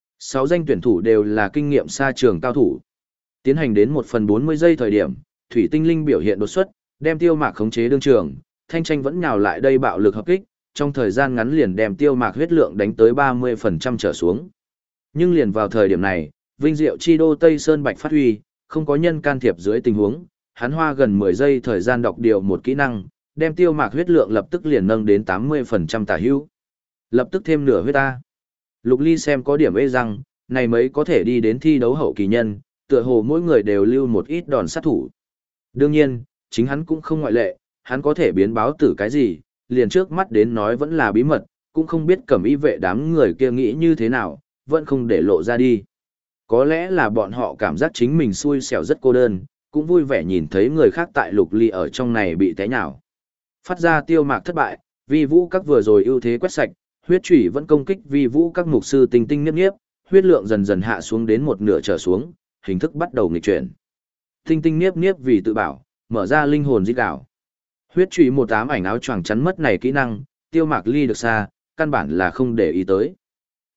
Speaker 1: 6 danh tuyển thủ đều là kinh nghiệm xa trường cao thủ. Tiến hành đến 1/40 giây thời điểm, thủy tinh linh biểu hiện đột xuất, đem Tiêu Mạc khống chế đương trường, Thanh Tranh Vẫn nhào lại đây bạo lực hợp kích, trong thời gian ngắn liền đem Tiêu Mạc huyết lượng đánh tới 30% trở xuống. Nhưng liền vào thời điểm này, vinh diệu chi đô Tây Sơn Bạch phát huy, không có nhân can thiệp dưới tình huống, hắn hoa gần 10 giây thời gian đọc điều một kỹ năng, đem Tiêu Mạc huyết lượng lập tức liền nâng đến 80% tả hữu. Lập tức thêm nửa huyết ta. Lục Ly xem có điểm ê rằng, này mấy có thể đi đến thi đấu hậu kỳ nhân, tựa hồ mỗi người đều lưu một ít đòn sát thủ. Đương nhiên, chính hắn cũng không ngoại lệ, hắn có thể biến báo tử cái gì, liền trước mắt đến nói vẫn là bí mật, cũng không biết cẩm y vệ đám người kia nghĩ như thế nào, vẫn không để lộ ra đi. Có lẽ là bọn họ cảm giác chính mình xui xẻo rất cô đơn, cũng vui vẻ nhìn thấy người khác tại Lục Ly ở trong này bị té nhào. Phát ra Tiêu Mạc thất bại, vi vũ các vừa rồi ưu thế quét sạch, huyết chủy vẫn công kích vi vũ các mục sư Tinh Tinh Niếp Niếp, huyết lượng dần dần hạ xuống đến một nửa trở xuống, hình thức bắt đầu nghịch chuyển. Tinh Tinh Niếp Niếp vì tự bảo, mở ra linh hồn rít gào. Huyết chủy một ám ảnh áo choàng chắn mất này kỹ năng, Tiêu Mạc ly được xa, căn bản là không để ý tới.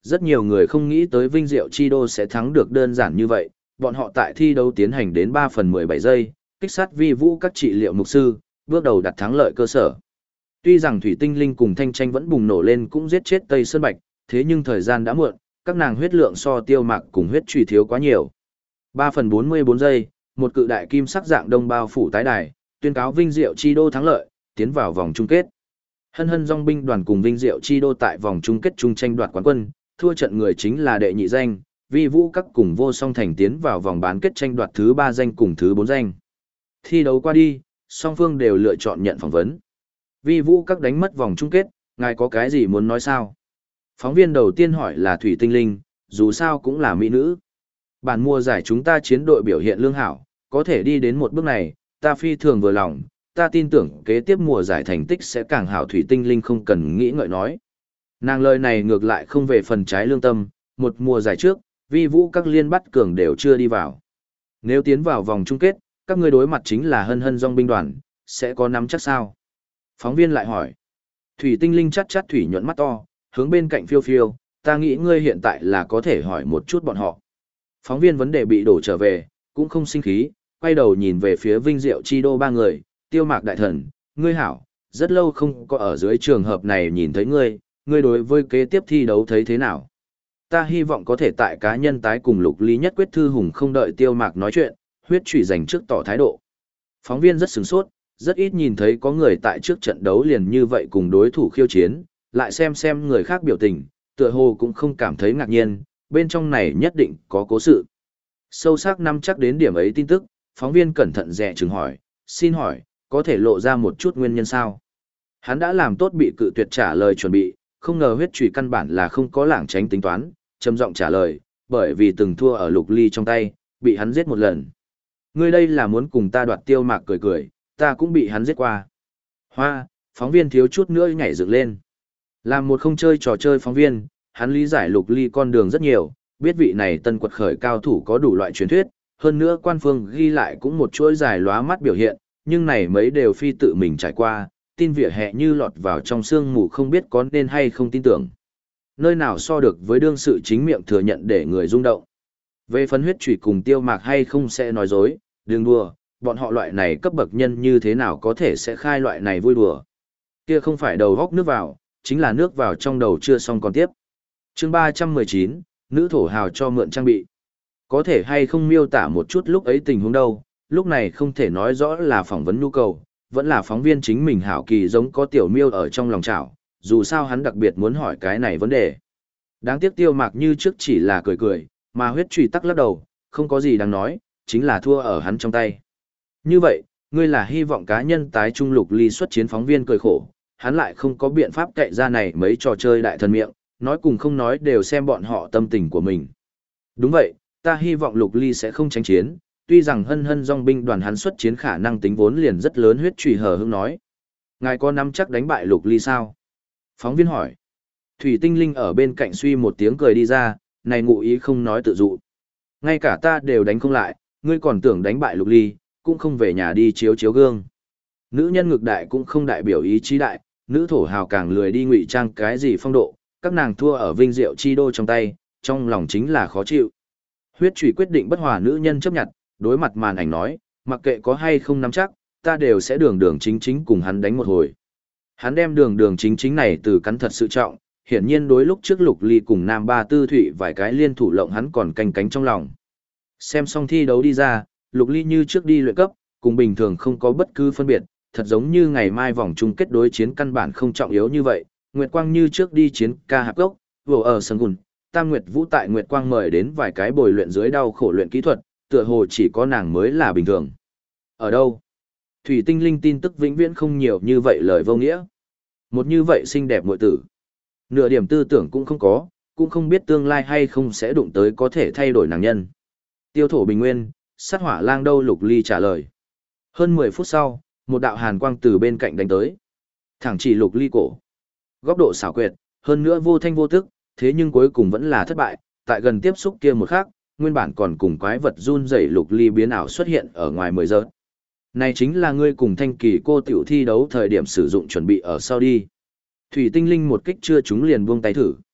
Speaker 1: Rất nhiều người không nghĩ tới Vinh Diệu Chi Đô sẽ thắng được đơn giản như vậy, bọn họ tại thi đấu tiến hành đến 3 phần 17 giây, kích sát vi vũ các trị liệu mục sư, bước đầu đặt thắng lợi cơ sở. Tuy rằng Thủy Tinh Linh cùng Thanh Tranh vẫn bùng nổ lên cũng giết chết Tây Sơn Bạch, thế nhưng thời gian đã muộn, các nàng huyết lượng so Tiêu Mạc cùng huyết truy thiếu quá nhiều. 3 phần 44 giây, một cự đại kim sắc dạng đông bao phủ tái đài, tuyên cáo Vinh Diệu Chi Đô thắng lợi, tiến vào vòng chung kết. Hân Hân Dòng binh đoàn cùng Vinh Diệu Chi Đô tại vòng chung kết chung tranh đoạt quán quân, thua trận người chính là đệ nhị danh, Vi Vũ các cùng Vô Song Thành tiến vào vòng bán kết tranh đoạt thứ 3 danh cùng thứ 4 danh. Thi đấu qua đi, song phương đều lựa chọn nhận phỏng vấn. Vi Vũ các đánh mất vòng chung kết, ngài có cái gì muốn nói sao? Phóng viên đầu tiên hỏi là Thủy Tinh Linh, dù sao cũng là mỹ nữ. Bản mùa giải chúng ta chiến đội biểu hiện lương hảo, có thể đi đến một bước này, ta phi thường vừa lòng, ta tin tưởng kế tiếp mùa giải thành tích sẽ càng hảo. Thủy Tinh Linh không cần nghĩ ngợi nói. Nàng lời này ngược lại không về phần trái lương tâm, một mùa giải trước, Vi Vũ các liên bắt cường đều chưa đi vào. Nếu tiến vào vòng chung kết, các ngươi đối mặt chính là Hân Hân Dòng binh đoàn, sẽ có nắm chắc sao? Phóng viên lại hỏi. Thủy Tinh Linh chắt chắt thủy nhuận mắt to, hướng bên cạnh phiêu phiêu, ta nghĩ ngươi hiện tại là có thể hỏi một chút bọn họ. Phóng viên vấn đề bị đổ trở về, cũng không sinh khí, quay đầu nhìn về phía Vinh Diệu Chi Đô ba người, Tiêu Mạc đại thần, ngươi hảo, rất lâu không có ở dưới trường hợp này nhìn thấy ngươi đối với kế tiếp thi đấu thấy thế nào? Ta hy vọng có thể tại cá nhân tái cùng Lục Ly nhất quyết thư hùng không đợi Tiêu Mạc nói chuyện, huyết chủy dành trước tỏ thái độ. Phóng viên rất sửng sốt, rất ít nhìn thấy có người tại trước trận đấu liền như vậy cùng đối thủ khiêu chiến, lại xem người khác biểu tình, tựa hồ cũng không cảm thấy ngạc nhiên, bên trong này nhất định có cố sự. Sâu sắc nắm chắc đến điểm ấy tin tức, phóng viên cẩn thận dè chừng hỏi, xin hỏi, có thể lộ ra một chút nguyên nhân sao? Hắn đã làm tốt bị cự tuyệt trả lời chuẩn bị, không ngờ huyết chủy căn bản là không có lảng tránh tính toán, trầm giọng trả lời, bởi vì từng thua ở Lục Ly trong tay, bị hắn giết một lần. Ngươi đây là muốn cùng ta đoạt Tiêu Mạc cười, ta cũng bị hắn giết qua. Hoa, phóng viên thiếu chút nữa nhảy dựng lên. Làm một không chơi trò chơi phóng viên, hắn lý giải Lục Ly con đường rất nhiều, biết vị này tân quật khởi cao thủ có đủ loại truyền thuyết, hơn nữa quan phương ghi lại cũng một chuỗi dài lóa mắt biểu hiện, nhưng này mấy đều phi tự mình trải qua, tin vỉa hè như lọt vào trong sương mù không biết có nên hay không tin tưởng. Nơi nào so được với đương sự chính miệng thừa nhận để người rung động. Về phấn huyết chủy cùng Tiêu Mạc hay không sẽ nói dối, đừng đùa, bọn họ loại này cấp bậc nhân như thế nào có thể sẽ khai loại này vui đùa. Kia không phải đầu góc nước vào, chính là nước vào trong đầu chưa xong còn tiếp. Chương 319, nữ thổ hào cho mượn trang bị. Có thể hay không miêu tả một chút lúc ấy tình huống đâu, lúc này không thể nói rõ là phỏng vấn nhu cầu, vẫn là phóng viên chính mình hảo kỳ giống có tiểu miêu ở trong lòng chảo, dù sao hắn đặc biệt muốn hỏi cái này vấn đề. Đáng tiếc Tiêu Mạc như trước chỉ là cười, mà huyết trùy tắc lắc đầu, không có gì đáng nói, chính là thua ở hắn trong tay. Như vậy, ngươi là hy vọng cá nhân tái trung Lục Ly xuất chiến. Phóng viên cười khổ, hắn lại không có biện pháp cậy ra này mấy trò chơi đại thần miệng, nói cùng không nói đều xem bọn họ tâm tình của mình. Đúng vậy, ta hy vọng Lục Ly sẽ không tranh chiến, tuy rằng Hân Hân Dòng binh đoàn hắn xuất chiến khả năng tính vốn liền rất lớn. Huyết trùy hờ hững nói. Ngài có nắm chắc đánh bại Lục Ly sao? Phóng viên hỏi. Thủy Tinh Linh ở bên cạnh suy một tiếng cười đi ra, này ngụ ý không nói tự dụ. Ngay cả ta đều đánh không lại, ngươi còn tưởng đánh bại Lục Ly, cũng không về nhà đi chiếu gương. Nữ nhân ngực đại cũng không đại biểu ý chí đại, nữ thổ hào càng lười đi ngụy trang cái gì phong độ, các nàng thua ở Vinh Diệu Chi Đô trong tay, trong lòng chính là khó chịu. Huyết chủy quyết định bất hòa nữ nhân chấp nhận, đối mặt màn ảnh nói, mặc kệ có hay không nắm chắc, ta đều sẽ đường chính cùng hắn đánh một hồi. Hắn đem đường chính này từ cắn thật sự trọng, hiển nhiên đối lúc trước Lục Ly cùng Nam Ba Tư Thụy vài cái liên thủ lộng hắn còn canh cánh trong lòng. Xem xong thi đấu đi ra, Lục Ly như trước đi luyện cấp, cùng bình thường không có bất cứ phân biệt, thật giống như ngày mai vòng chung kết đối chiến căn bản không trọng yếu như vậy. Nguyệt Quang như trước đi chiến ca hạp gốc, vừa ở sân gùn, Tam Nguyệt Vũ tại Nguyệt Quang mời đến vài cái bồi luyện dưới đau khổ luyện kỹ thuật, tựa hồ chỉ có nàng mới là bình thường. Ở đâu? Thủy Tinh Linh tin tức vĩnh viễn không nhiều như vậy lời vô nghĩa. Một như vậy xinh đẹp muội tử. Nửa điểm tư tưởng cũng không có, cũng không biết tương lai hay không sẽ đụng tới có thể thay đổi nàng nhân. Tiêu thổ bình nguyên, sát hỏa lang đâu? Lục Ly trả lời. Hơn 10 phút sau, một đạo hàn quang từ bên cạnh đánh tới. Thẳng chỉ Lục Ly cổ. Góc độ xảo quyệt, hơn nữa vô thanh vô tức, thế nhưng cuối cùng vẫn là thất bại. Tại gần tiếp xúc kia một khắc, nguyên bản còn cùng quái vật run rẩy Lục Ly biến ảo xuất hiện ở ngoài 10 giờ. Này chính là ngươi cùng Thanh Kỳ cô tiểu thi đấu thời điểm sử dụng chuẩn bị ở sau đi. Thủy Tinh Linh một kích chưa trúng liền buông tay thử.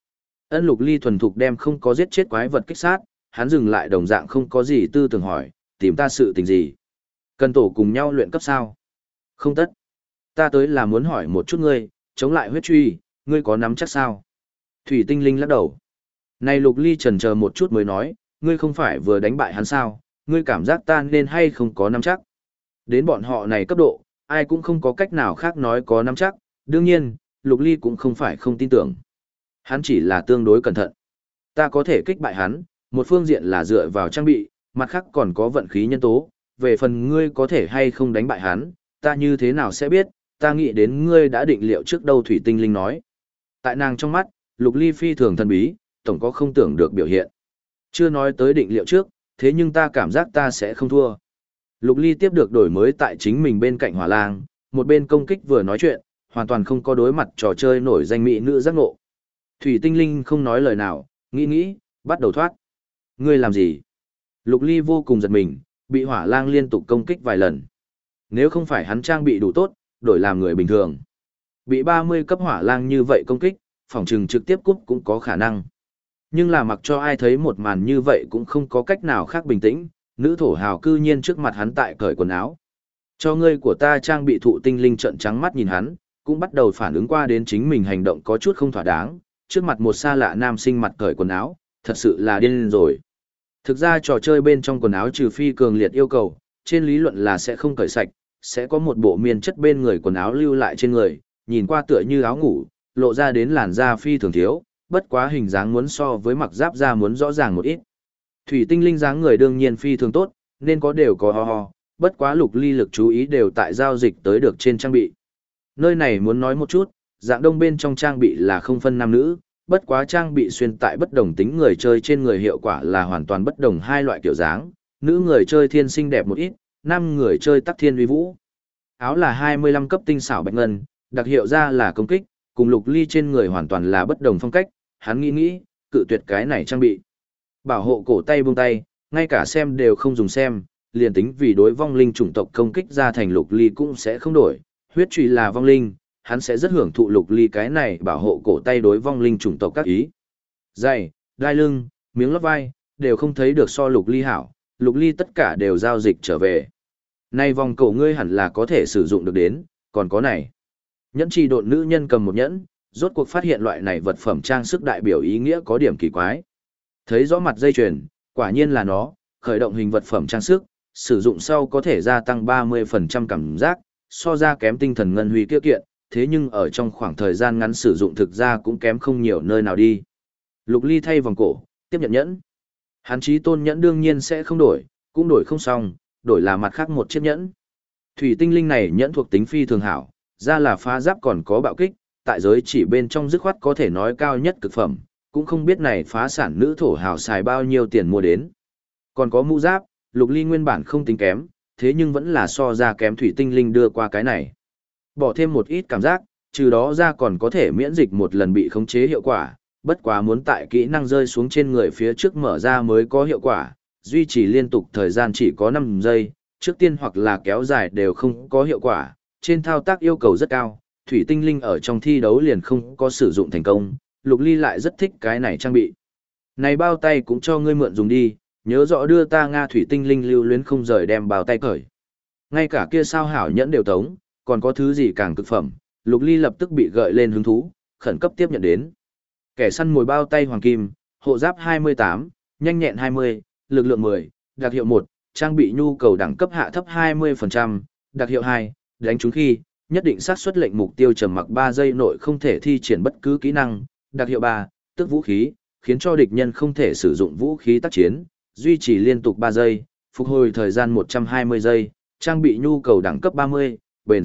Speaker 1: Ân Lục Ly thuần thục đem không có giết chết quái vật kích sát, hắn dừng lại đồng dạng không có gì tư tưởng hỏi, tìm ta sự tình gì? Cần tổ cùng nhau luyện cấp sao? Không tất. Ta tới là muốn hỏi một chút ngươi, chống lại huyết truy, ngươi có nắm chắc sao? Thủy Tinh Linh lắc đầu. Này Lục Ly chần chờ một chút mới nói, ngươi không phải vừa đánh bại hắn sao? Ngươi cảm giác ta nên hay không có nắm chắc? Đến bọn họ này cấp độ, ai cũng không có cách nào khác nói có nắm chắc, đương nhiên, Lục Ly cũng không phải không tin tưởng. Hắn chỉ là tương đối cẩn thận. Ta có thể kích bại hắn, một phương diện là dựa vào trang bị, mặt khác còn có vận khí nhân tố, về phần ngươi có thể hay không đánh bại hắn, ta như thế nào sẽ biết, ta nghĩ đến ngươi đã định liệu trước đâu. Thủy Tinh Linh nói. Tại nàng trong mắt, Lục Ly phi thường thần bí, tổng có không tưởng được biểu hiện. Chưa nói tới định liệu trước, thế nhưng ta cảm giác ta sẽ không thua. Lục Ly tiếp được đổi mới tại chính mình bên cạnh hỏa lang, một bên công kích vừa nói chuyện, hoàn toàn không có đối mặt trò chơi nổi danh mỹ nữ giác ngộ. Thủy Tinh Linh không nói lời nào, nghĩ, bắt đầu thoát. Ngươi làm gì? Lục Ly vô cùng giật mình, bị hỏa lang liên tục công kích vài lần. Nếu không phải hắn trang bị đủ tốt, đổi làm người bình thường. Bị 30 cấp hỏa lang như vậy công kích, phỏng chừng trực tiếp cúp cũng có khả năng. Nhưng là mặc cho ai thấy một màn như vậy cũng không có cách nào khác bình tĩnh, nữ thổ hào cư nhiên trước mặt hắn tại cởi quần áo. Cho ngươi của ta trang bị. Thụ Tinh Linh trợn trắng mắt nhìn hắn, cũng bắt đầu phản ứng qua đến chính mình hành động có chút không thỏa đáng, trước mặt một xa lạ nam sinh mặt cởi quần áo, thật sự là điên rồi. Thực ra trò chơi bên trong quần áo trừ phi cường liệt yêu cầu, trên lý luận là sẽ không cởi sạch, sẽ có một bộ miên chất bên người quần áo lưu lại trên người, nhìn qua tựa như áo ngủ, lộ ra đến làn da phi thường thiếu, bất quá hình dáng muốn so với mặc giáp da muốn rõ ràng một ít. Thủy Tinh Linh dáng người đương nhiên phi thường tốt, nên có đều có ho, bất quá Lục Ly lực chú ý đều tại giao dịch tới được trên trang bị. Nơi này muốn nói một chút, dạng đông bên trong trang bị là không phân nam nữ, bất quá trang bị xuyên tại bất đồng tính người chơi trên người hiệu quả là hoàn toàn bất đồng hai loại kiểu dáng, nữ người chơi thiên xinh đẹp một ít, nam người chơi tắc thiên uy vũ. Áo là 25 cấp tinh xảo bạch ngân, đặc hiệu ra là công kích, cùng Lục Ly trên người hoàn toàn là bất đồng phong cách, hắn nghĩ, cự tuyệt cái này trang bị. Bảo hộ cổ tay buông tay, ngay cả xem đều không dùng xem, liền tính vì đối vong linh chủng tộc công kích ra thành Lục Ly cũng sẽ không đổi, huyết trùy là vong linh, hắn sẽ rất hưởng thụ Lục Ly cái này bảo hộ cổ tay đối vong linh chủng tộc các ý. Giày, đai lưng, miếng lót vai, đều không thấy được so Lục Ly hảo, Lục Ly tất cả đều giao dịch trở về. Này vòng cổ ngươi hẳn là có thể sử dụng được đến, còn có này. Nhẫn trì độn nữ nhân cầm một nhẫn, rốt cuộc phát hiện loại này vật phẩm trang sức đại biểu ý nghĩa có điểm kỳ quái. Thấy rõ mặt dây chuyền, quả nhiên là nó, khởi động hình vật phẩm trang sức, sử dụng sau có thể gia tăng 30% cảm giác, so ra kém tinh thần ngân huy kia kiện, thế nhưng ở trong khoảng thời gian ngắn sử dụng thực ra cũng kém không nhiều nơi nào đi. Lục Ly thay vòng cổ, tiếp nhận nhẫn. Hắn chí tôn nhẫn đương nhiên sẽ không đổi, cũng đổi không xong, đổi là mặt khác một chiếc nhẫn. Thủy Tinh Linh này nhẫn thuộc tính phi thường hảo, ra là phá giáp còn có bạo kích, tại giới chỉ bên trong dứt khoát có thể nói cao nhất cực phẩm, cũng không biết này phá sản nữ thổ hào xài bao nhiêu tiền mua đến. Còn có mũ giáp, Lục Ly nguyên bản không tính kém, thế nhưng vẫn là so ra kém Thủy Tinh Linh đưa qua cái này. Bỏ thêm một ít cảm giác, trừ đó ra còn có thể miễn dịch một lần bị khống chế hiệu quả, bất quá muốn tại kỹ năng rơi xuống trên người phía trước mở ra mới có hiệu quả, duy trì liên tục thời gian chỉ có 5 giây, trước tiên hoặc là kéo dài đều không có hiệu quả, trên thao tác yêu cầu rất cao, Thủy Tinh Linh ở trong thi đấu liền không có sử dụng thành công, Lục Ly lại rất thích cái này trang bị. Này bao tay cũng cho ngươi mượn dùng đi, nhớ rõ đưa ta Nga. Thủy Tinh Linh lưu luyến không rời đem bao tay cởi. Ngay cả kia sao hảo nhẫn đều tống, còn có thứ gì càng cực phẩm, Lục Ly lập tức bị gợi lên hứng thú, khẩn cấp tiếp nhận đến. Kẻ săn mồi bao tay hoàng kim, hộ giáp 28, nhanh nhẹn 20, lực lượng 10, đặc hiệu 1, trang bị nhu cầu đẳng cấp hạ thấp 20%, đặc hiệu 2, đánh trúng khi, nhất định xác suất lệnh mục tiêu trầm mặc 3 giây nội không thể thi triển bất cứ kỹ năng, đặc hiệu 3, tức vũ khí, khiến cho địch nhân không thể sử dụng vũ khí tác chiến, duy trì liên tục 3 giây, phục hồi thời gian 120 giây, trang bị nhu cầu đẳng cấp 30, bền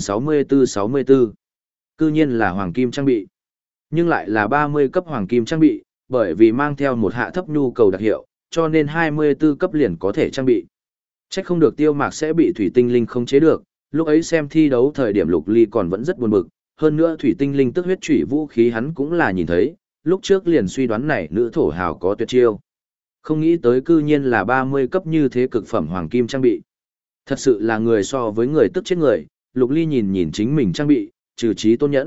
Speaker 1: 64-64. Cư nhiên là hoàng kim trang bị. Nhưng lại là 30 cấp hoàng kim trang bị, bởi vì mang theo một hạ thấp nhu cầu đặc hiệu, cho nên 24 cấp liền có thể trang bị. Chắc không được Tiêu Mạc sẽ bị Thủy Tinh Linh không chế được, lúc ấy xem thi đấu thời điểm Lục Ly còn vẫn rất buồn bực, hơn nữa Thủy Tinh Linh tức huyết chủy vũ khí hắn cũng là nhìn thấy, lúc trước liền suy đoán này nữ thổ hào có tuyệt chiêu. Không nghĩ tới cư nhiên là 30 cấp như thế cực phẩm hoàng kim trang bị. Thật sự là người so với người tức chết người, Lục Ly nhìn chính mình trang bị, trừ trí tôn nhẫn,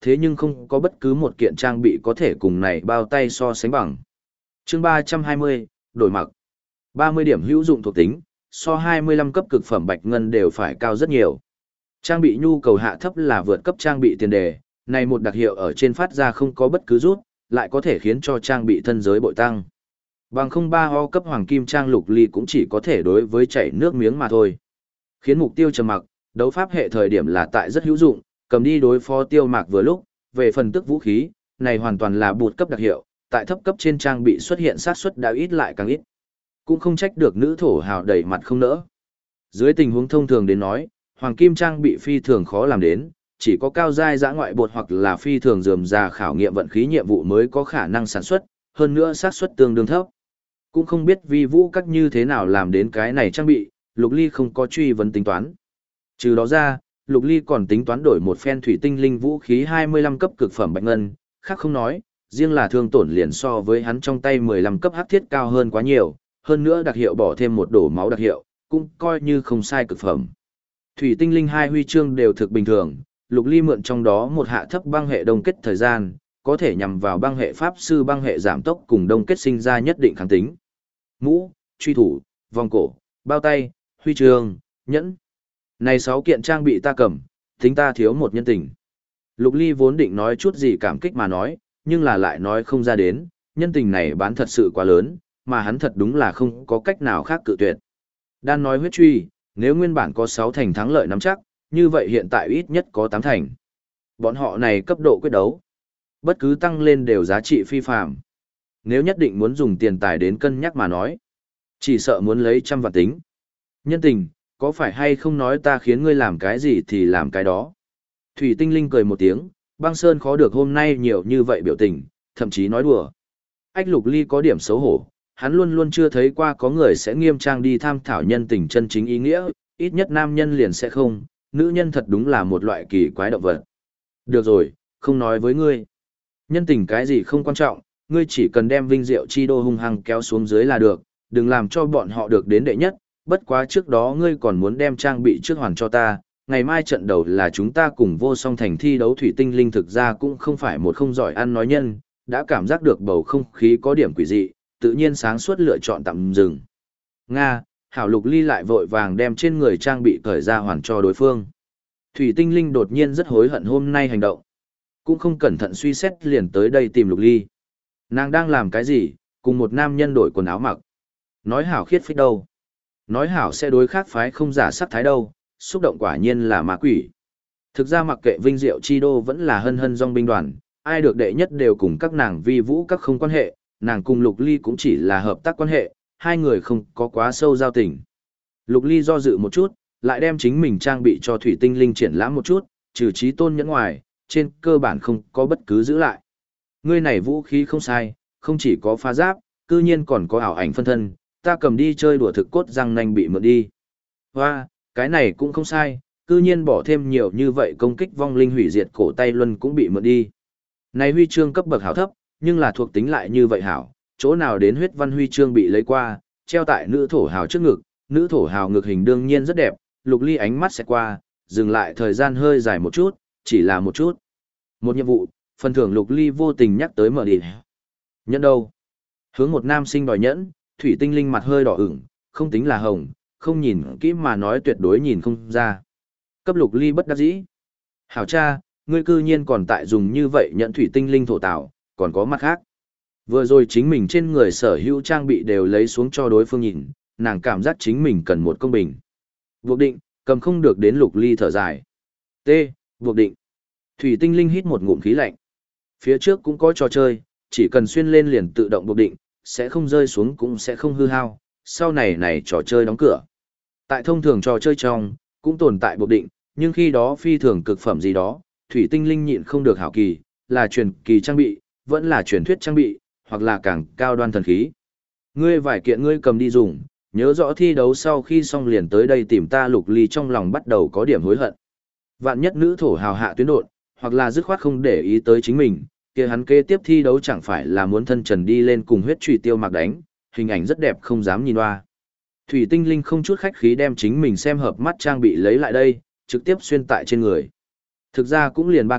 Speaker 1: thế nhưng không có bất cứ một kiện trang bị có thể cùng này bao tay so sánh bằng. Chương 320, đổi mặc. 30 điểm hữu dụng thuộc tính, so 25 cấp cực phẩm bạch ngân đều phải cao rất nhiều. Trang bị nhu cầu hạ thấp là vượt cấp trang bị tiền đề, này một đặc hiệu ở trên phát ra không có bất cứ rút, lại có thể khiến cho trang bị thân giới bội tăng. Bằng không 3 ho cấp hoàng kim trang Lục Ly cũng chỉ có thể đối với chảy nước miếng mà thôi. Khiến mục tiêu trầm mặc, đấu pháp hệ thời điểm là tại rất hữu dụng, cầm đi đối phó tiêu mạc vừa lúc, về phần tức vũ khí, này hoàn toàn là bụt cấp đặc hiệu, tại thấp cấp trên trang bị xuất hiện xác suất đã ít lại càng ít. Cũng không trách được nữ thổ hào đẩy mặt không nỡ. Dưới tình huống thông thường đến nói, hoàng kim trang bị phi thường khó làm đến, chỉ có cao giai dã ngoại bột hoặc là phi thường rườm rà khảo nghiệm vận khí nhiệm vụ mới có khả năng sản xuất, hơn nữa xác suất tương đương thấp. Cũng không biết vi vũ các như thế nào làm đến cái này trang bị, Lục Ly không có truy vấn tính toán. Trừ đó ra, Lục Ly còn tính toán đổi một phen thủy tinh linh vũ khí 25 cấp cực phẩm bạch ngân, khác không nói, riêng là thương tổn liền so với hắn trong tay 15 cấp hắc thiết cao hơn quá nhiều, hơn nữa đặc hiệu bỏ thêm một đổ máu đặc hiệu, cũng coi như không sai cực phẩm. Thủy tinh linh 2 huy chương đều thực bình thường, Lục Ly mượn trong đó một hạ thấp băng hệ đông kết thời gian, có thể nhằm vào băng hệ pháp sư băng hệ giảm tốc cùng đông kết sinh ra nhất định kháng tính. Mũ, truy thủ, vòng cổ, bao tay, huy chương, nhẫn. Này 6 kiện trang bị ta cầm, tính ta thiếu một nhân tình. Lục Ly vốn định nói chút gì cảm kích mà nói, nhưng là lại nói không ra đến, nhân tình này bán thật sự quá lớn, mà hắn thật đúng là không có cách nào khác cự tuyệt. Đan nói huyết truy, nếu nguyên bản có 6 thành thắng lợi nắm chắc, như vậy hiện tại ít nhất có 8 thành. Bọn họ này cấp độ quyết đấu, bất cứ tăng lên đều giá trị phi phàm. Nếu nhất định muốn dùng tiền tài đến cân nhắc mà nói, chỉ sợ muốn lấy trăm vạn tính. Nhân tình, có phải hay không nói ta khiến ngươi làm cái gì thì làm cái đó. Thủy tinh linh cười một tiếng, băng sơn khó được hôm nay nhiều như vậy biểu tình, thậm chí nói đùa. Ách Lục Ly có điểm xấu hổ, hắn luôn luôn chưa thấy qua có người sẽ nghiêm trang đi tham thảo nhân tình chân chính ý nghĩa, ít nhất nam nhân liền sẽ không, nữ nhân thật đúng là một loại kỳ quái động vật. Được rồi, không nói với ngươi. Nhân tình cái gì không quan trọng, ngươi chỉ cần đem vinh diệu chi đô hung hăng kéo xuống dưới là được, đừng làm cho bọn họ được đến đệ nhất, bất quá trước đó ngươi còn muốn đem trang bị trước hoàn cho ta, ngày mai trận đầu là chúng ta cùng vô song thành thi đấu thủy tinh linh thực ra cũng không phải một không giỏi ăn nói nhân, đã cảm giác được bầu không khí có điểm quỷ dị, tự nhiên sáng suốt lựa chọn tạm dừng. Nga, Hảo Lục Ly lại vội vàng đem trên người trang bị cởi ra hoàn cho đối phương. Thủy tinh linh đột nhiên rất hối hận hôm nay hành động. Cũng không cẩn thận suy xét liền tới đây tìm Lục Ly. Nàng đang làm cái gì, cùng một nam nhân đổi quần áo mặc. Nói hảo khiết phích đâu. Nói hảo sẽ đối khác phái không giả sắc thái đâu, xúc động quả nhiên là ma quỷ. Thực ra mặc kệ vinh diệu chi đô vẫn là hân hân dòng binh đoàn, ai được đệ nhất đều cùng các nàng vi vũ các không quan hệ, nàng cùng Lục Ly cũng chỉ là hợp tác quan hệ, hai người không có quá sâu giao tình. Lục Ly do dự một chút, lại đem chính mình trang bị cho thủy tinh linh triển lãm một chút, trừ trí tôn nhẫn ngoài, trên cơ bản không có bất cứ giữ lại. Ngươi này vũ khí không sai, không chỉ có phá giáp, cư nhiên còn có ảo ảnh phân thân, ta cầm đi chơi đùa thực cốt răng nanh bị mượn đi. Hoa, cái này cũng không sai, cư nhiên bỏ thêm nhiều như vậy công kích vong linh hủy diệt cổ tay luân cũng bị mượn đi. Này huy chương cấp bậc hảo thấp, nhưng là thuộc tính lại như vậy hảo, chỗ nào đến huyết văn huy chương bị lấy qua, treo tại nữ thổ hào trước ngực, nữ thổ hào ngực hình đương nhiên rất đẹp, Lục Ly ánh mắt sẽ qua, dừng lại thời gian hơi dài một chút, chỉ là một chút. Một nhiệm vụ, phần thưởng Lục Ly vô tình nhắc tới mở đi. Nhẫn đâu? Hướng một nam sinh đòi nhẫn, thủy tinh linh mặt hơi đỏ ửng, không tính là hồng, không nhìn kỹ mà nói tuyệt đối nhìn không ra. Cấp Lục Ly bất đắc dĩ. Hảo cha, ngươi cư nhiên còn tại dùng như vậy nhẫn thủy tinh linh thổ tạo, còn có mặt khác. Vừa rồi chính mình trên người sở hữu trang bị đều lấy xuống cho đối phương nhìn, nàng cảm giác chính mình cần một công bình. Buộc định, cầm không được đến Lục Ly thở dài. T. Buộc định. Thủy tinh linh hít một ngụm khí lạnh. Phía trước cũng có trò chơi, chỉ cần xuyên lên liền tự động buộc định, sẽ không rơi xuống cũng sẽ không hư hao. Sau này trò chơi đóng cửa. Tại thông thường trò chơi trong, cũng tồn tại buộc định, nhưng khi đó phi thường cực phẩm gì đó, thủy tinh linh nhịn không được hảo kỳ, là truyền kỳ trang bị, vẫn là truyền thuyết trang bị, hoặc là càng cao đoan thần khí. Ngươi vài kiện ngươi cầm đi dùng, nhớ rõ thi đấu sau khi xong liền tới đây tìm ta. Lục Ly trong lòng bắt đầu có điểm hối hận. Vạn nhất nữ thổ hào hạ tuyến đột, hoặc là dứt khoát không để ý tới chính mình, kia hắn kế tiếp thi đấu chẳng phải là muốn thân trần đi lên cùng huyết trùy tiêu mặc đánh, hình ảnh rất đẹp không dám nhìn hoa. Thủy tinh linh không chút khách khí đem chính mình xem hợp mắt trang bị lấy lại đây, trực tiếp xuyên tại trên người. Thực ra cũng liền 3 kiện,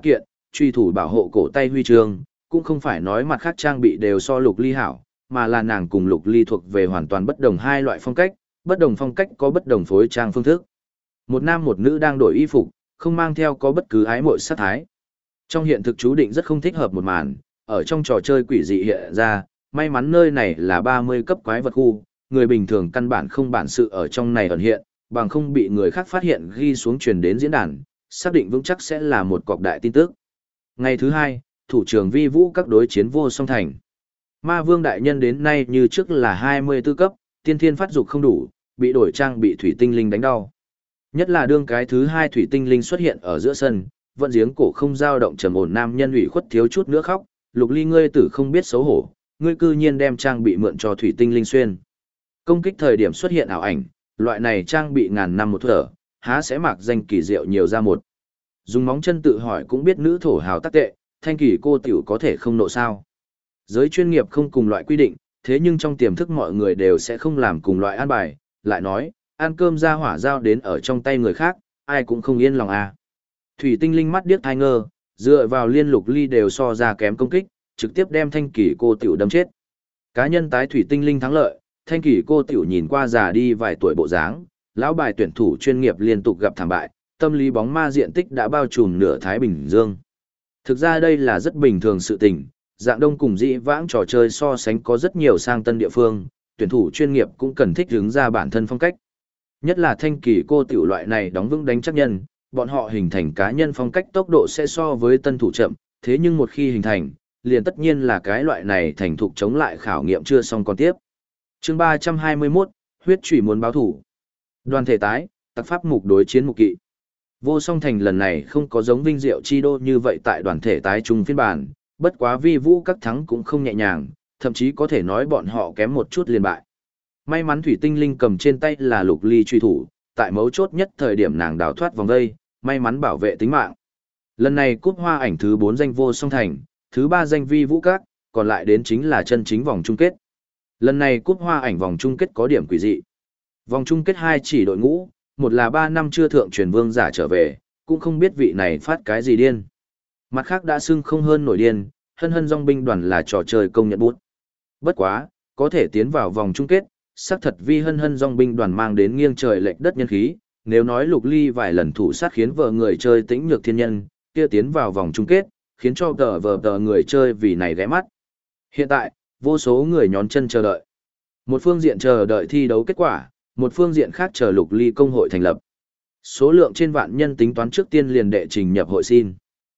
Speaker 1: truy thủ bảo hộ cổ tay huy chương, cũng không phải nói mặt khác trang bị đều so Lục Ly hảo, mà là nàng cùng Lục Ly thuộc về hoàn toàn bất đồng hai loại phong cách, bất đồng phong cách có bất đồng phối trang phương thức. Một nam một nữ đang đổi y phục, không mang theo có bất cứ ái mội sát thái. Trong hiện thực chú định rất không thích hợp một màn, ở trong trò chơi quỷ dị hiện ra, may mắn nơi này là 30 cấp quái vật khu, người bình thường căn bản không bản sự ở trong này ẩn hiện, bằng không bị người khác phát hiện ghi xuống truyền đến diễn đàn, xác định vững chắc sẽ là một cọc đại tin tức. Ngày thứ hai, thủ trưởng Vi Vũ các đối chiến Vô Song Thành. Ma Vương đại nhân đến nay như trước là 24 cấp, tiên thiên phát dục không đủ, bị đổi trang bị thủy tinh linh đánh đau. Nhất là đương cái thứ hai thủy tinh linh xuất hiện ở giữa sân, vận giếng cổ không dao động trầm ổn nam nhân ủy khuất thiếu chút nữa khóc, Lục Ly ngươi tử không biết xấu hổ, ngươi cư nhiên đem trang bị mượn cho thủy tinh linh xuyên. Công kích thời điểm xuất hiện ảo ảnh, loại này trang bị ngàn năm một thở, há sẽ mặc danh kỳ diệu nhiều ra một. Dùng móng chân tự hỏi cũng biết nữ thổ hào tác tệ, thanh kỳ cô tiểu có thể không nộ sao. Giới chuyên nghiệp không cùng loại quy định, thế nhưng trong tiềm thức mọi người đều sẽ không làm cùng loại an bài, lại nói, ăn cơm ra hỏa giao đến ở trong tay người khác, ai cũng không yên lòng à. Thủy tinh linh mắt điếc thai ngơ, dựa vào liên Lục Ly đều so ra kém công kích, trực tiếp đem thanh kỳ cô tiểu đâm chết. Cá nhân tái thủy tinh linh thắng lợi, thanh kỳ cô tiểu nhìn qua già đi vài tuổi bộ dáng, lão bài tuyển thủ chuyên nghiệp liên tục gặp thảm bại, tâm lý bóng ma diện tích đã bao trùm nửa Thái Bình Dương. Thực ra đây là rất bình thường sự tình, dạng đông cùng dĩ vãng trò chơi so sánh có rất nhiều sang tân địa phương, tuyển thủ chuyên nghiệp cũng cần thích ứng ra bản thân phong cách. Nhất là thanh kỳ cô tiểu loại này đóng vững đánh chắc nhân, bọn họ hình thành cá nhân phong cách tốc độ sẽ so với tân thủ chậm, thế nhưng một khi hình thành, liền tất nhiên là cái loại này thành thục chống lại khảo nghiệm chưa xong còn tiếp. Chương 321, huyết chủy muốn báo thủ. Đoàn thể tái, tặc pháp mục đối chiến mục kỵ. Vô Song Thành lần này không có giống Vinh Diệu Chi Đô như vậy tại đoàn thể tái chung phiên bản, bất quá Vi Vũ các thắng cũng không nhẹ nhàng, thậm chí có thể nói bọn họ kém một chút liền bại. May mắn Thủy Tinh Linh cầm trên tay là Lục Ly truy thủ, tại mấu chốt nhất thời điểm nàng đào thoát vòng vây, may mắn bảo vệ tính mạng. Lần này cúp hoa ảnh thứ 4 danh Vô Song Thành, thứ 3 danh Vi Vũ các, còn lại đến chính là chân chính vòng chung kết. Lần này cúp hoa ảnh vòng chung kết có điểm quỷ dị. Vòng chung kết 2 chỉ đội ngũ, một là 3 năm chưa thượng truyền vương giả trở về, cũng không biết vị này phát cái gì điên. Mặt khác đã xưng không hơn nổi điên, hân hân dòng binh đoàn là trò chơi công nhận bút. Bất quá, có thể tiến vào vòng chung kết, xác thật vi hân hân dòng binh đoàn mang đến nghiêng trời lệch đất nhân khí. Nếu nói Lục Ly vài lần thủ sát khiến vợ người chơi tĩnh nhược thiên nhân, kia tiến vào vòng chung kết, khiến cho tờ người chơi vì này ghé mắt. Hiện tại, vô số người nhón chân chờ đợi. Một phương diện chờ đợi thi đấu kết quả, một phương diện khác chờ Lục Ly công hội thành lập. Số lượng trên vạn nhân tính toán trước tiên liền đệ trình nhập hội xin.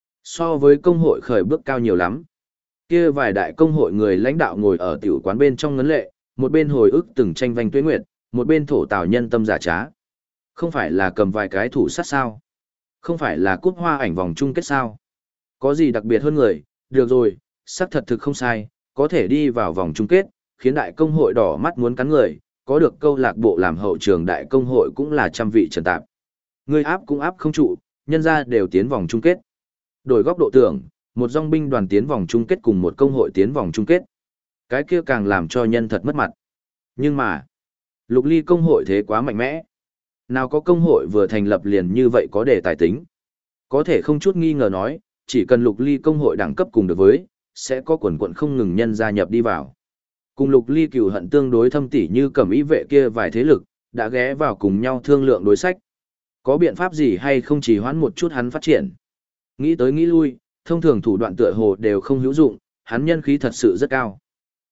Speaker 1: So với công hội khởi bước cao nhiều lắm. Kia vài đại công hội người lãnh đạo ngồi ở tiểu quán bên trong ngấn lệ, một bên hồi ức từng tranh vanh tuế nguyệt, một bên thổ tào nhân tâm giả trá. Không phải là cầm vài cái thủ sát sao? Không phải là cúp hoa ảnh vòng chung kết sao? Có gì đặc biệt hơn người? Được rồi, xác thật thực không sai, có thể đi vào vòng chung kết, khiến đại công hội đỏ mắt muốn cắn người, có được câu lạc bộ làm hậu trường đại công hội cũng là trăm vị trần tạp. Người áp cũng áp không trụ, nhân ra đều tiến vòng chung kết. Đổi góc độ tưởng, một dòng binh đoàn tiến vòng chung kết cùng một công hội tiến vòng chung kết. Cái kia càng làm cho nhân thật mất mặt. Nhưng mà, Lục Ly công hội thế quá mạnh mẽ. Nào có công hội vừa thành lập liền như vậy có đề tài tính. Có thể không chút nghi ngờ nói, chỉ cần Lục Ly công hội đẳng cấp cùng được với, sẽ có quần quận không ngừng nhân gia nhập đi vào. Cùng Lục Ly cừu hận tương đối thâm tỉ như Cẩm Ý vệ kia vài thế lực, đã ghé vào cùng nhau thương lượng đối sách. Có biện pháp gì hay không chỉ hoãn một chút hắn phát triển. Nghĩ tới nghĩ lui, thông thường thủ đoạn tựa hồ đều không hữu dụng, hắn nhân khí thật sự rất cao.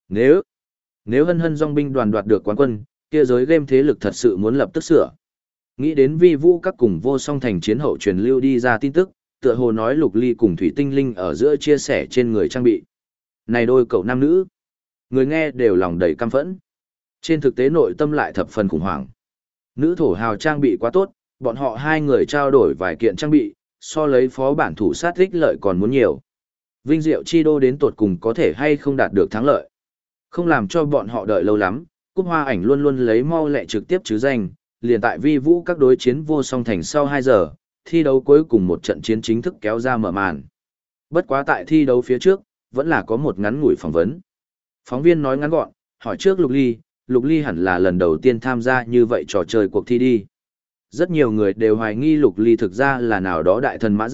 Speaker 1: Nếu hân hân dòng binh đoàn đoạt được quán quân, kia giới game thế lực thật sự muốn lập tức sửa. Nghĩ đến Vi Vũ các cùng Vô Song Thành chiến hậu truyền lưu đi ra tin tức, tựa hồ nói Lục Ly cùng Thủy Tinh Linh ở giữa chia sẻ trên người trang bị. Này đôi cậu nam nữ, người nghe đều lòng đầy căm phẫn. Trên thực tế nội tâm lại thập phần khủng hoảng. Nữ thổ hào trang bị quá tốt, bọn họ hai người trao đổi vài kiện trang bị, so lấy phó bản thủ sát ích lợi còn muốn nhiều. Vinh Diệu Chi Đô đến tột cùng có thể hay không đạt được thắng lợi. Không làm cho bọn họ đợi lâu lắm, cúp hoa ảnh luôn luôn lấy mau lẹ trực tiếp chứ danh, liền tại Vi Vũ các đối chiến Vô Song Thành sau 2 giờ, thi đấu cuối cùng một trận chiến chính thức kéo ra mở màn. Bất quá tại thi đấu phía trước, vẫn là có một ngắn ngủi phỏng vấn. Phóng viên nói ngắn gọn, hỏi trước Lục Ly hẳn là lần đầu tiên tham gia như vậy trò chơi cuộc thi đi. Rất nhiều người đều hoài nghi Lục Ly thực ra là nào đó đại thần mã giáp,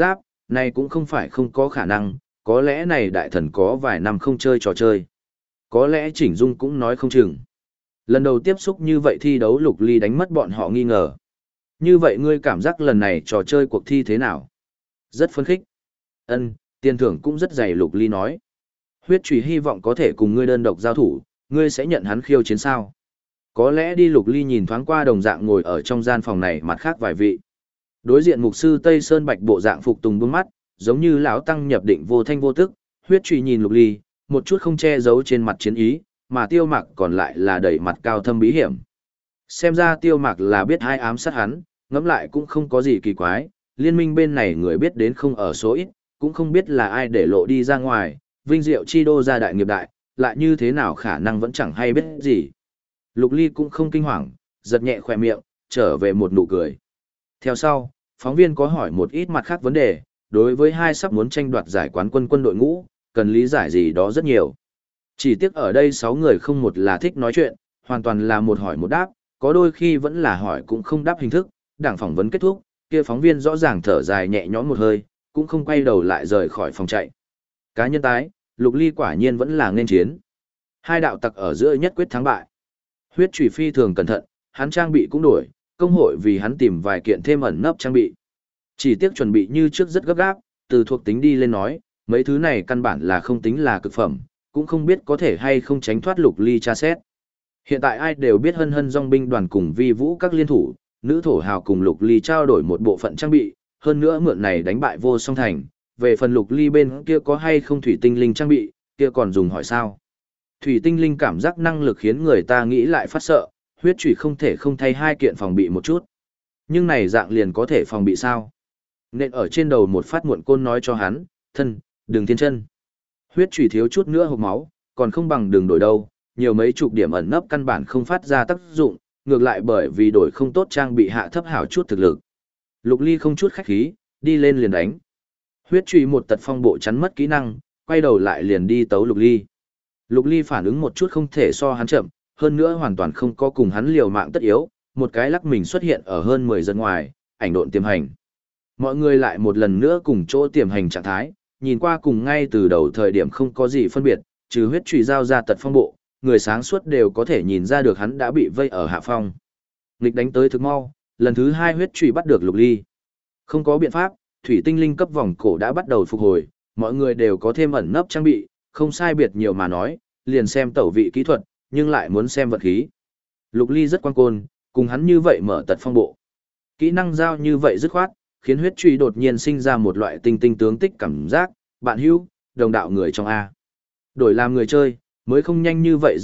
Speaker 1: này cũng không phải không có khả năng, có lẽ này đại thần có vài năm không chơi trò chơi. Có lẽ Chỉnh Dung cũng nói không chừng. Lần đầu tiếp xúc như vậy thi đấu Lục Ly đánh mất bọn họ nghi ngờ. Như vậy ngươi cảm giác lần này trò chơi cuộc thi thế nào? Rất phấn khích. Ân, tiền thưởng cũng rất dày Lục Ly nói. Huyết Trùy hy vọng có thể cùng ngươi đơn độc giao thủ, ngươi sẽ nhận hắn khiêu chiến sao? Có lẽ đi Lục Ly nhìn thoáng qua đồng dạng ngồi ở trong gian phòng này mặt khác vài vị. Đối diện mục sư Tây Sơn Bạch bộ dạng phục tùng bưng mắt, giống như lão tăng nhập định vô thanh vô tức, Huyết Trùy nhìn Lục Ly, một chút không che giấu trên mặt chiến ý, mà Tiêu Mạc còn lại là đầy mặt cao thâm bí hiểm. Xem ra Tiêu Mạc là biết hai ám sát hắn, ngẫm lại cũng không có gì kỳ quái, liên minh bên này người biết đến không ở số ít, cũng không biết là ai để lộ đi ra ngoài, vinh diệu chi đô gia đại nghiệp đại, lại như thế nào khả năng vẫn chẳng hay biết gì. Lục Ly cũng không kinh hoàng, giật nhẹ khỏe miệng, trở về một nụ cười. Theo sau, phóng viên có hỏi một ít mặt khác vấn đề, đối với hai sắp muốn tranh đoạt giải quán quân quân đội ngũ, cần lý giải gì đó rất nhiều. Chỉ tiếc ở đây 6 người không một là thích nói chuyện, hoàn toàn là một hỏi một đáp, có đôi khi vẫn là hỏi cũng không đáp hình thức, đảng phỏng vấn kết thúc, kia phóng viên rõ ràng thở dài nhẹ nhõm một hơi, cũng không quay đầu lại rời khỏi phòng chạy. Cá nhân tái, Lục Ly quả nhiên vẫn là nên chiến. Hai đạo tặc ở giữa nhất quyết thắng bại. Huyết Trùy phi thường cẩn thận, hắn trang bị cũng đổi, công hội vì hắn tìm vài kiện thêm ẩn nấp trang bị. Chỉ tiếc chuẩn bị như trước rất gấp gáp, từ thuộc tính đi lên nói, mấy thứ này căn bản là không tính là cực phẩm, cũng không biết có thể hay không tránh thoát Lục Ly tra xét. Hiện tại ai đều biết hân hân dòng binh đoàn cùng vi vũ các liên thủ, nữ thổ hào cùng Lục Ly trao đổi một bộ phận trang bị, hơn nữa mượn này đánh bại vô song thành. Về phần Lục Ly bên kia có hay không thủy tinh linh trang bị, kia còn dùng hỏi sao. Thủy tinh linh cảm giác năng lực khiến người ta nghĩ lại phát sợ, Huyết Trùy không thể không thay hai kiện phòng bị một chút. Nhưng này dạng liền có thể phòng bị sao? Nên ở trên đầu một phát muộn côn nói cho hắn, thân, đừng thiên chân. Huyết Trùy thiếu chút nữa hộc máu, còn không bằng đường đổi đâu, nhiều mấy chục điểm ẩn nấp căn bản không phát ra tác dụng, ngược lại bởi vì đổi không tốt trang bị hạ thấp hảo chút thực lực. Lục Ly không chút khách khí, đi lên liền đánh. Huyết Trùy một tật phong bộ chắn mất kỹ năng, quay đầu lại liền đi tấu Lục Ly. Lục Ly phản ứng một chút không thể so hắn chậm, hơn nữa hoàn toàn không có cùng hắn liều mạng tất yếu, một cái lắc mình xuất hiện ở hơn 10 dân ngoài, ảnh độn tiềm hành. Mọi người lại một lần nữa cùng chỗ tiềm hành trạng thái, nhìn qua cùng ngay từ đầu thời điểm không có gì phân biệt, trừ Huyết Trùy giao ra tật phong bộ, người sáng suốt đều có thể nhìn ra được hắn đã bị vây ở hạ phong. Nghịch đánh tới thực mau, lần thứ 2 Huyết Trùy bắt được Lục Ly. Không có biện pháp, thủy tinh linh cấp vòng cổ đã bắt đầu phục hồi, mọi người đều có thêm ẩn nấp trang bị, không sai biệt nhiều mà nói, liền xem tẩu vị kỹ thuật, nhưng lại muốn xem vật khí. Lục Ly rất quan côn, cùng hắn như vậy mở tật phong bộ. Kỹ năng giao như vậy dứt khoát, khiến Huyết Trùy đột nhiên sinh ra một loại tinh tinh tướng tích cảm giác, bạn hữu, đồng đạo người trong A. Đổi làm người chơi, mới không nhanh như vậy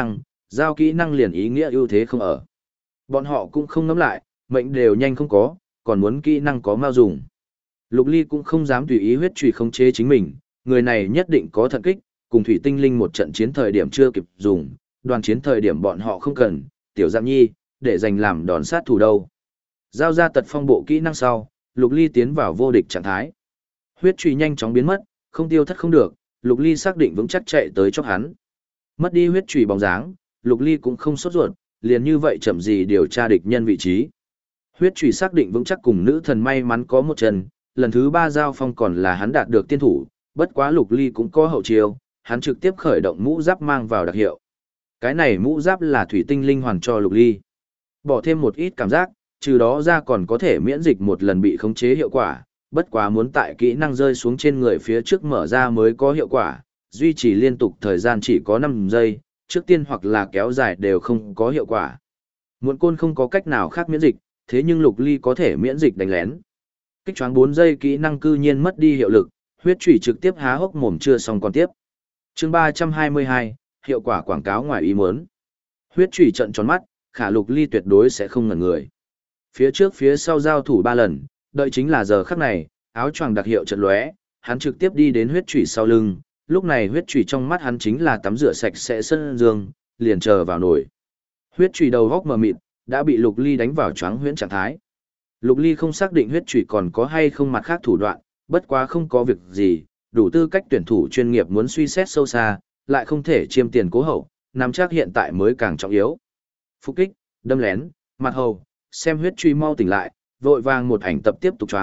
Speaker 1: giao kỹ năng liền ý nghĩa ưu thế không ở. Bọn họ cũng không ngắm lại, mệnh đều nhanh không có, còn muốn kỹ năng có mau dùng. Lục Ly cũng không dám tùy ý Huyết Trùy khống chế chính mình, người này nhất định có thận kích, cùng thủy tinh linh một trận chiến thời điểm chưa kịp dùng, đoàn chiến thời điểm bọn họ không cần, tiểu dạng nhi, để dành làm đòn sát thủ đâu. Giao ra tật phong bộ kỹ năng sau, Lục Ly tiến vào vô địch trạng thái. Huyết Trùy nhanh chóng biến mất, không tiêu thất không được, Lục Ly xác định vững chắc chạy tới chọc hắn. Mất đi Huyết Trùy bóng dáng, Lục Ly cũng không sốt ruột, liền như vậy chậm gì điều tra địch nhân vị trí. Huyết Trùy xác định vững chắc cùng nữ thần may mắn có một chân, lần thứ 3 giao phong còn là hắn đạt được tiên thủ, bất quá Lục Ly cũng có hậu chiêu, hắn trực tiếp khởi động mũ giáp mang vào đặc hiệu. Cái này mũ giáp là thủy tinh linh hoàn cho Lục Ly. Bỏ thêm một ít cảm giác, trừ đó ra còn có thể miễn dịch một lần bị khống chế hiệu quả, bất quá muốn tại kỹ năng rơi xuống trên người phía trước mở ra mới có hiệu quả, duy trì liên tục thời gian chỉ có 5 giây, trước tiên hoặc là kéo dài đều không có hiệu quả. Muộn côn không có cách nào khác miễn dịch, thế nhưng Lục Ly có thể miễn dịch đánh lén. Kích choáng 4 giây kỹ năng cư nhiên mất đi hiệu lực, Huyết Trùy trực tiếp há hốc mồm chưa xong còn tiếp. Chương 322, hiệu quả quảng cáo ngoài ý muốn. Huyết Trùy trợn tròn mắt, khả Lục Ly tuyệt đối sẽ không ngẩn người. Phía trước phía sau giao thủ 3 lần, đợi chính là giờ khắc này, áo choàng đặc hiệu chợt lóe, hắn trực tiếp đi đến Huyết Trùy sau lưng, lúc này Huyết Trùy trong mắt hắn chính là tắm rửa sạch sẽ sân dương, liền chờ vào nổi. Huyết Trùy đầu góc mờ mịt, đã bị Lục Ly đánh vào choáng huyễn trạng thái. Lục Ly không xác định Huyết Trùy còn có hay không mặt khác thủ đoạn, bất quá không có việc gì, đủ tư cách tuyển thủ chuyên nghiệp muốn suy xét sâu xa, lại không thể chiêm tiền cố hậu, nắm chắc hiện tại mới càng trọng yếu. Phục kích, đâm lén, mặt hầu, xem Huyết Trùy mau tỉnh lại, vội vàng một ảnh tập tiếp tục choáng,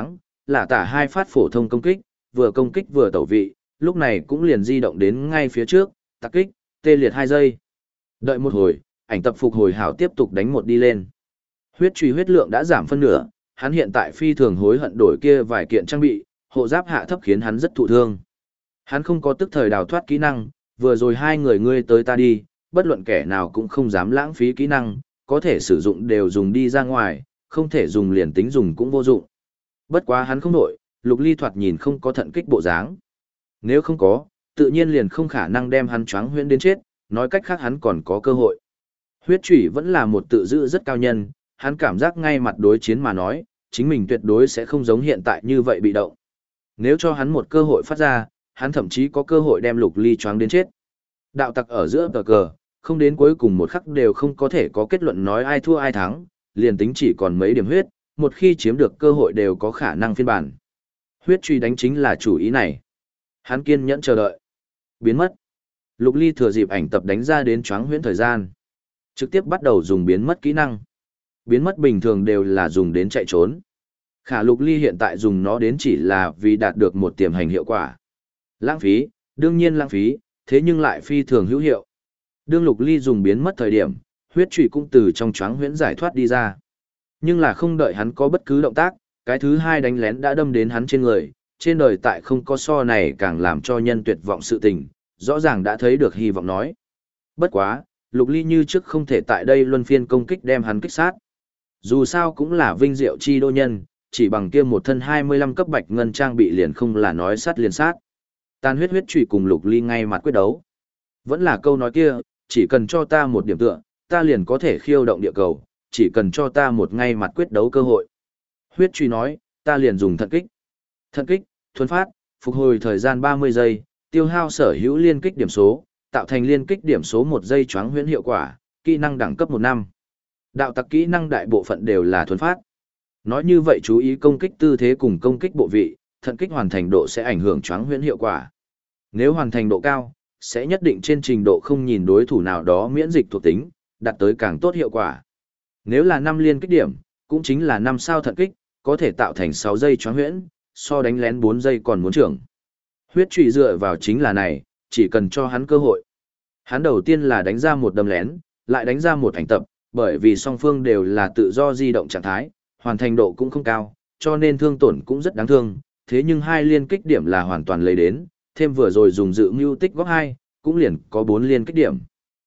Speaker 1: là tả hai phát phổ thông công kích vừa tẩu vị, lúc này cũng liền di động đến ngay phía trước, tạc kích, tê liệt 2 giây. Đợi một hồi, ảnh tập phục hồi hảo tiếp tục đánh một đi lên. Huyết truy huyết lượng đã giảm phân nửa, hắn hiện tại phi thường hối hận đổi kia vài kiện trang bị, hộ giáp hạ thấp khiến hắn rất thụ thương. Hắn không có tức thời đào thoát kỹ năng, vừa rồi hai người ngươi tới ta đi, bất luận kẻ nào cũng không dám lãng phí kỹ năng, có thể sử dụng đều dùng đi ra ngoài, không thể dùng liền tính dùng cũng vô dụng. Bất quá hắn không đổi, Lục Ly thoạt nhìn không có thận kích bộ dáng. Nếu không có, tự nhiên liền không khả năng đem hắn choáng huyễn đến chết, nói cách khác hắn còn có cơ hội. Huyết Chủy vẫn là một tự giữ rất cao nhân, hắn cảm giác ngay mặt đối chiến mà nói, chính mình tuyệt đối sẽ không giống hiện tại như vậy bị động. Nếu cho hắn một cơ hội phát ra, hắn thậm chí có cơ hội đem Lục Ly choáng đến chết. Đạo tặc ở giữa tờ cờ, không đến cuối cùng một khắc đều không có thể có kết luận nói ai thua ai thắng, liền tính chỉ còn mấy điểm huyết, một khi chiếm được cơ hội đều có khả năng phiên bản. Huyết truy đánh chính là chủ ý này. Hắn kiên nhẫn chờ đợi. Biến mất. Lục Ly thừa dịp ảnh tập đánh ra đến choáng huyễn thời gian. Trực tiếp bắt đầu dùng biến mất kỹ năng. Biến mất bình thường đều là dùng đến chạy trốn. Khả Lục Ly hiện tại dùng nó đến chỉ là vì đạt được một tiềm hành hiệu quả. Lãng phí, đương nhiên lãng phí, thế nhưng lại phi thường hữu hiệu. Đương Lục Ly dùng biến mất thời điểm, huyết trụy cũng từ trong choáng huyễn giải thoát đi ra. Nhưng là không đợi hắn có bất cứ động tác, cái thứ hai đánh lén đã đâm đến hắn trên người, trên đời tại không có so này càng làm cho nhân tuyệt vọng sự tình, rõ ràng đã thấy được hy vọng nói. Bất quá, Lục Ly như trước không thể tại đây luân phiên công kích đem hắn kích sát. Dù sao cũng là vinh diệu chi đô nhân, chỉ bằng kia một thân 25 cấp bạch ngân trang bị liền không là nói sát liền sát. Tàn huyết huyết trụy cùng Lục Ly ngay mặt quyết đấu. Vẫn là câu nói kia, chỉ cần cho ta một điểm tựa, ta liền có thể khiêu động địa cầu, chỉ cần cho ta một ngay mặt quyết đấu cơ hội. Huyết truy nói, ta liền dùng thận kích. Thận kích, thuần phát, phục hồi thời gian 30 giây, tiêu hao sở hữu liên kích điểm số, tạo thành liên kích điểm số 1 giây choáng huyễn hiệu quả, kỹ năng đẳng cấp 1 năm. Đạo tặc kỹ năng đại bộ phận đều là thuần phát. Nói như vậy chú ý công kích tư thế cùng công kích bộ vị, thận kích hoàn thành độ sẽ ảnh hưởng choáng huyễn hiệu quả. Nếu hoàn thành độ cao, sẽ nhất định trên trình độ không nhìn đối thủ nào đó miễn dịch thuộc tính, đạt tới càng tốt hiệu quả. Nếu là 5 liên kích điểm, cũng chính là 5 sao thận kích, có thể tạo thành 6 giây choáng huyễn, so đánh lén 4 giây còn muốn trưởng. Huyết trụy dựa vào chính là này, chỉ cần cho hắn cơ hội. Hắn đầu tiên là đánh ra một đâm lén, lại đánh ra một ảnh tập, bởi vì song phương đều là tự do di động trạng thái, hoàn thành độ cũng không cao, cho nên thương tổn cũng rất đáng thương, thế nhưng hai liên kích điểm là hoàn toàn lấy đến, thêm vừa rồi dùng dự mưu tích góp 2, cũng liền có 4 liên kích điểm.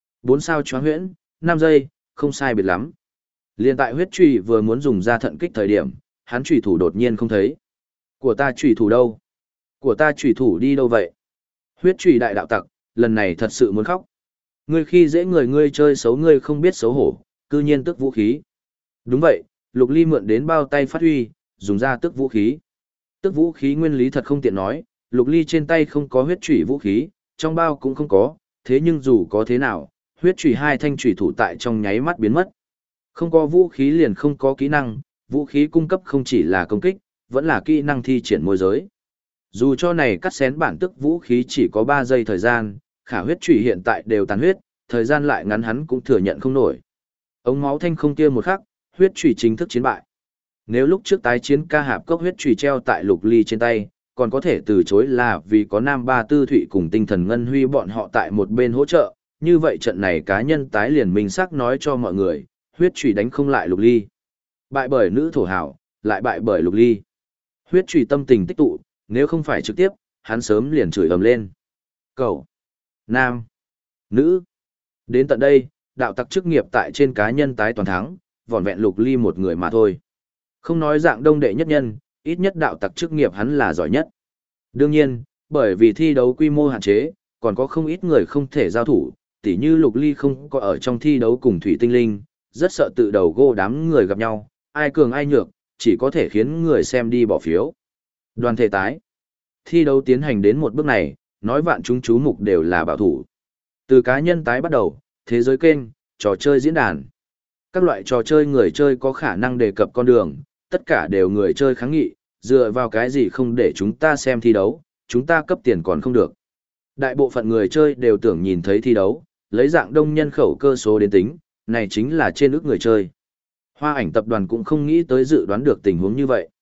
Speaker 1: 4 sao choáng huyễn, 5 giây, không sai biệt lắm. Liên tại huyết trùy vừa muốn dùng ra thận kích thời điểm, hắn trùy thủ đột nhiên không thấy. Của ta trùy thủ đâu? Của ta trùy thủ đi đâu vậy? Huyết trùy đại đạo tặc, lần này thật sự muốn khóc. Ngươi khi dễ người ngươi chơi xấu ngươi không biết xấu hổ, cư nhiên tức vũ khí. Đúng vậy, Lục Ly mượn đến bao tay phát huy, dùng ra tức vũ khí. Tức vũ khí nguyên lý thật không tiện nói, Lục Ly trên tay không có huyết trùy vũ khí, trong bao cũng không có, thế nhưng dù có thế nào, huyết trùy hai thanh trùy thủ tại trong nháy mắt biến mất. Không có vũ khí liền không có kỹ năng, vũ khí cung cấp không chỉ là công kích, vẫn là kỹ năng thi triển môi giới. Dù cho này cắt xén bản tức vũ khí chỉ có 3 giây thời gian, khả huyết trùy hiện tại đều tàn huyết, thời gian lại ngắn hắn cũng thừa nhận không nổi. Ống máu thanh không kia một khắc, huyết trùy chính thức chiến bại. Nếu lúc trước tái chiến ca hạp cốc huyết trùy treo tại Lục Ly trên tay, còn có thể từ chối là vì có Nam Ba Tư Thụy cùng Tinh Thần Ngân Huy bọn họ tại một bên hỗ trợ, như vậy trận này cá nhân tái liền minh xác nói cho mọi người, huyết trùy đánh không lại Lục Ly. Bại bởi nữ thổ hảo, lại bại bởi Lục Ly. Huyết trùy tâm tình tích tụ, nếu không phải trực tiếp, hắn sớm liền chửi ầm lên. Cậu, nam, nữ. Đến tận đây, đạo tặc chức nghiệp tại trên cá nhân tái toàn thắng, vỏn vẹn Lục Ly một người mà thôi. Không nói dạng đông đệ nhất nhân, ít nhất đạo tặc chức nghiệp hắn là giỏi nhất. Đương nhiên, bởi vì thi đấu quy mô hạn chế, còn có không ít người không thể giao thủ, tỉ như Lục Ly không có ở trong thi đấu cùng Thủy Tinh Linh, rất sợ tự đầu gô đám người gặp nhau, ai cường ai nhược, chỉ có thể khiến người xem đi bỏ phiếu. Đoàn thể tái. Thi đấu tiến hành đến một bước này, nói vạn chúng chú mục đều là bảo thủ. Từ cá nhân tái bắt đầu, thế giới kênh, trò chơi diễn đàn. Các loại trò chơi người chơi có khả năng đề cập con đường, tất cả đều người chơi kháng nghị, dựa vào cái gì không để chúng ta xem thi đấu, chúng ta cấp tiền còn không được. Đại bộ phận người chơi đều tưởng nhìn thấy thi đấu, lấy dạng đông nhân khẩu cơ số đến tính, này chính là trên ước người chơi. Hoa ảnh tập đoàn cũng không nghĩ tới dự đoán được tình huống như vậy.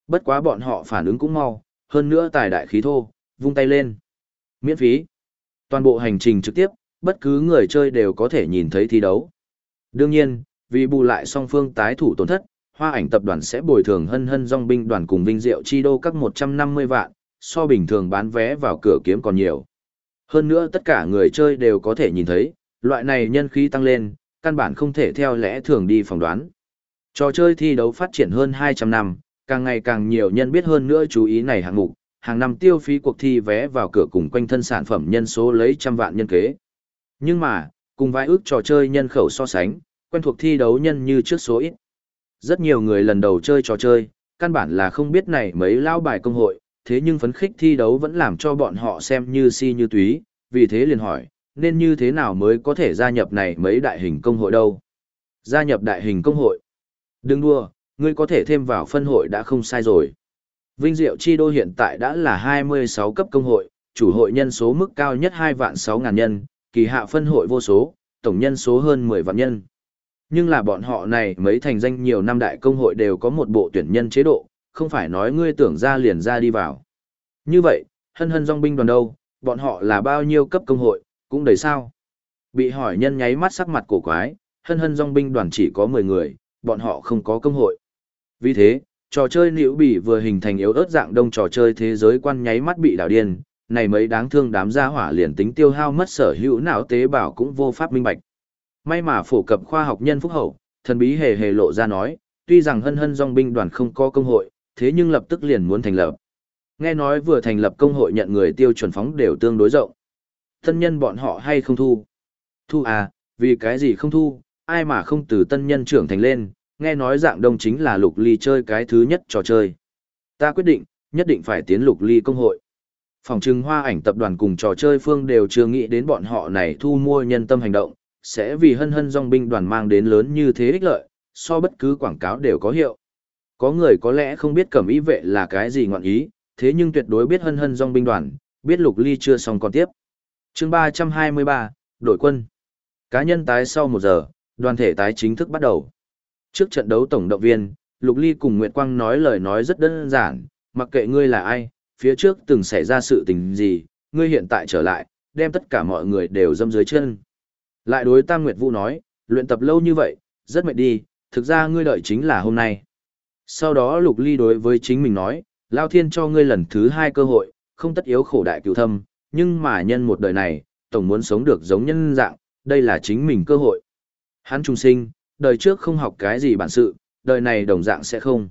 Speaker 1: Bất quá bọn họ phản ứng cũng mau, hơn nữa tài đại khí thô, vung tay lên. Miễn phí. Toàn bộ hành trình trực tiếp, bất cứ người chơi đều có thể nhìn thấy thi đấu. Đương nhiên, vì bù lại song phương tái thủ tổn thất, Hoa Ảnh tập đoàn sẽ bồi thường Hân Hân Dòng binh đoàn cùng Vinh Diệu Chi đô các 150 vạn, so bình thường bán vé vào cửa kiếm còn nhiều. Hơn nữa tất cả người chơi đều có thể nhìn thấy, loại này nhân khí tăng lên, căn bản không thể theo lẽ thường đi phỏng đoán. Trò chơi thi đấu phát triển hơn 200 năm, càng ngày càng nhiều nhân biết hơn nữa chú ý này hạng mục, hàng năm tiêu phí cuộc thi vé vào cửa cùng quanh thân sản phẩm nhân số lấy trăm vạn nhân kế. Nhưng mà, cùng vài ước trò chơi nhân khẩu so sánh, quen thuộc thi đấu nhân như trước số ít. Rất nhiều người lần đầu chơi trò chơi, căn bản là không biết này mấy lao bài công hội, thế nhưng phấn khích thi đấu vẫn làm cho bọn họ xem như si như túy, vì thế liền hỏi, nên như thế nào mới có thể gia nhập này mấy đại hình công hội đâu? Gia nhập đại hình công hội? Đừng đùa, ngươi có thể thêm vào phân hội đã không sai rồi. Vinh Diệu Chi đô hiện tại đã là 26 cấp công hội, chủ hội nhân số mức cao nhất 2.600.000 nhân, kỳ hạ phân hội vô số, tổng nhân số hơn 10 vạn nhân. Nhưng là bọn họ này mấy thành danh nhiều năm đại công hội đều có một bộ tuyển nhân chế độ, không phải nói ngươi tưởng ra liền ra đi vào. Như vậy, Hân Hân Dòng binh đoàn đâu, bọn họ là bao nhiêu cấp công hội, cũng đầy sao. Bị hỏi nhân nháy mắt sắc mặt cổ quái, Hân Hân Dòng binh đoàn chỉ có 10 người, bọn họ không có công hội. Vì thế, trò chơi liễu bỉ vừa hình thành yếu ớt dạng đông trò chơi thế giới quan nháy mắt bị đảo điên, này mấy đáng thương đám gia hỏa liền tính tiêu hao mất sở hữu não tế bào cũng vô pháp minh bạch. May mà phổ cập khoa học nhân phúc hậu, thần bí hề hề lộ ra nói, tuy rằng Hân Hân Dòng binh đoàn không có công hội, thế nhưng lập tức liền muốn thành lập. Nghe nói vừa thành lập công hội nhận người tiêu chuẩn phóng đều tương đối rộng. Tân nhân bọn họ hay không thu? Thu à, vì cái gì không thu, ai mà không từ tân nhân trưởng thành lên, nghe nói dạng đông chính là Lục Ly chơi cái thứ nhất trò chơi. Ta quyết định, nhất định phải tiến Lục Ly công hội. Phòng trừng Hoa Ảnh tập đoàn cùng trò chơi phương đều chưa nghĩ đến bọn họ này thu mua nhân tâm hành động, sẽ vì Hân Hân Dòng binh đoàn mang đến lớn như thế ích lợi, so bất cứ quảng cáo đều có hiệu. Có người có lẽ không biết cẩm ý vệ là cái gì ngọn ý, thế nhưng tuyệt đối biết Hân Hân Dòng binh đoàn, biết Lục Ly chưa xong còn tiếp. Chương 323, đổi quân. Cá nhân tái sau 1 giờ, đoàn thể tái chính thức bắt đầu. Trước trận đấu tổng động viên, Lục Ly cùng Nguyệt Quang nói lời nói rất đơn giản, mặc kệ ngươi là ai, phía trước từng xảy ra sự tình gì, ngươi hiện tại trở lại, đem tất cả mọi người đều dâm dưới chân. Lại đối Tam Nguyệt Vũ nói, luyện tập lâu như vậy, rất mệt đi, thực ra ngươi đợi chính là hôm nay. Sau đó Lục Ly đối với chính mình nói, Lao Thiên cho ngươi lần thứ 2 cơ hội, không tất yếu khổ đại cửu thâm, nhưng mà nhân một đời này, tổng muốn sống được giống nhân dạng, đây là chính mình cơ hội. Hắn trung sinh, đời trước không học cái gì bản sự, đời này đồng dạng sẽ không.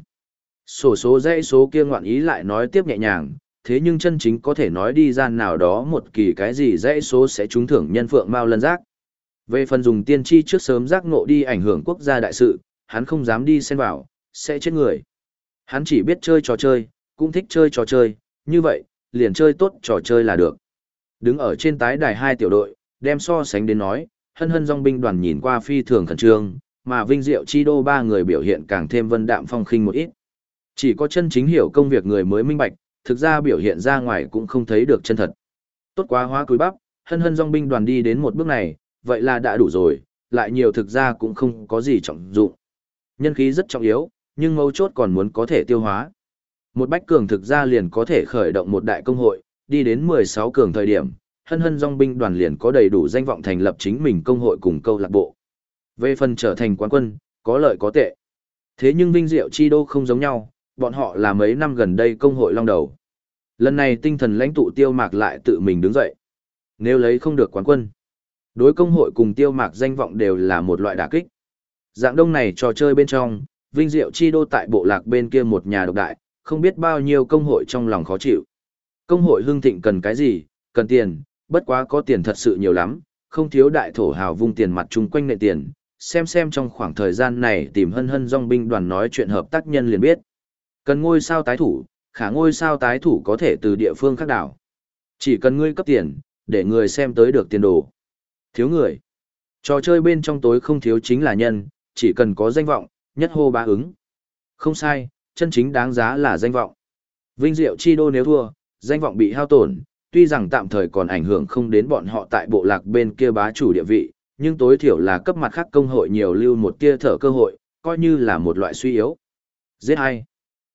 Speaker 1: Sổ số dãy số kia ngoạn ý lại nói tiếp nhẹ nhàng, thế nhưng chân chính có thể nói đi ra nào đó một kỳ cái gì dãy số sẽ trúng thưởng nhân phượng mao lân giác. Về phần dùng tiên tri trước sớm giác ngộ đi ảnh hưởng quốc gia đại sự, hắn không dám đi xen vào, sẽ chết người. Hắn chỉ biết chơi trò chơi, cũng thích chơi trò chơi, như vậy, liền chơi tốt trò chơi là được. Đứng ở trên tái đài 2 tiểu đội, đem so sánh đến nói, Hân Hân Dòng binh đoàn nhìn qua phi thường khẩn trương, mà Vinh Diệu Chi đô 3 người biểu hiện càng thêm vân đạm phong khinh một ít. Chỉ có chân chính hiểu công việc người mới minh bạch, thực ra biểu hiện ra ngoài cũng không thấy được chân thật. Tốt quá hóa cúi bắp, Hân Hân Dòng binh đoàn đi đến một bước này, vậy là đã đủ rồi, lại nhiều thực ra cũng không có gì trọng dụng. Nhân khí rất trọng yếu, nhưng mấu chốt còn muốn có thể tiêu hóa. Một bách cường thực ra liền có thể khởi động một đại công hội, đi đến 16 cường thời điểm, Hân Hân Dòng binh đoàn liền có đầy đủ danh vọng thành lập chính mình công hội cùng câu lạc bộ. Về phần trở thành quán quân, có lợi có tệ. Thế nhưng Vinh Diệu Chi đô không giống nhau, bọn họ là mấy năm gần đây công hội long đầu. Lần này tinh thần lãnh tụ Tiêu Mạc lại tự mình đứng dậy. Nếu lấy không được quán quân, đối công hội cùng Tiêu Mạc danh vọng đều là một loại đả kích. Dạng đông này trò chơi bên trong, Vinh Diệu Chi đô tại bộ lạc bên kia một nhà độc đại, không biết bao nhiêu công hội trong lòng khó chịu. Công hội hưng thịnh cần cái gì, cần tiền, bất quá có tiền thật sự nhiều lắm, không thiếu đại thổ hào vung tiền mặt chung quanh nệ tiền. Xem trong khoảng thời gian này tìm Hân Hân Dòng binh đoàn nói chuyện hợp tác nhân liền biết. Cần ngôi sao tái thủ, khả ngôi sao tái thủ có thể từ địa phương khác đảo. Chỉ cần ngươi cấp tiền, để người xem tới được tiền đồ. Thiếu người. Trò chơi bên trong tối không thiếu chính là nhân, chỉ cần có danh vọng, nhất hô bá ứng. Không sai, chân chính đáng giá là danh vọng. Vinh Diệu Chi đô nếu thua, danh vọng bị hao tổn, tuy rằng tạm thời còn ảnh hưởng không đến bọn họ tại bộ lạc bên kia bá chủ địa vị, nhưng tối thiểu là cấp mặt khác công hội nhiều lưu một tia thở cơ hội, coi như là một loại suy yếu. Giết hay.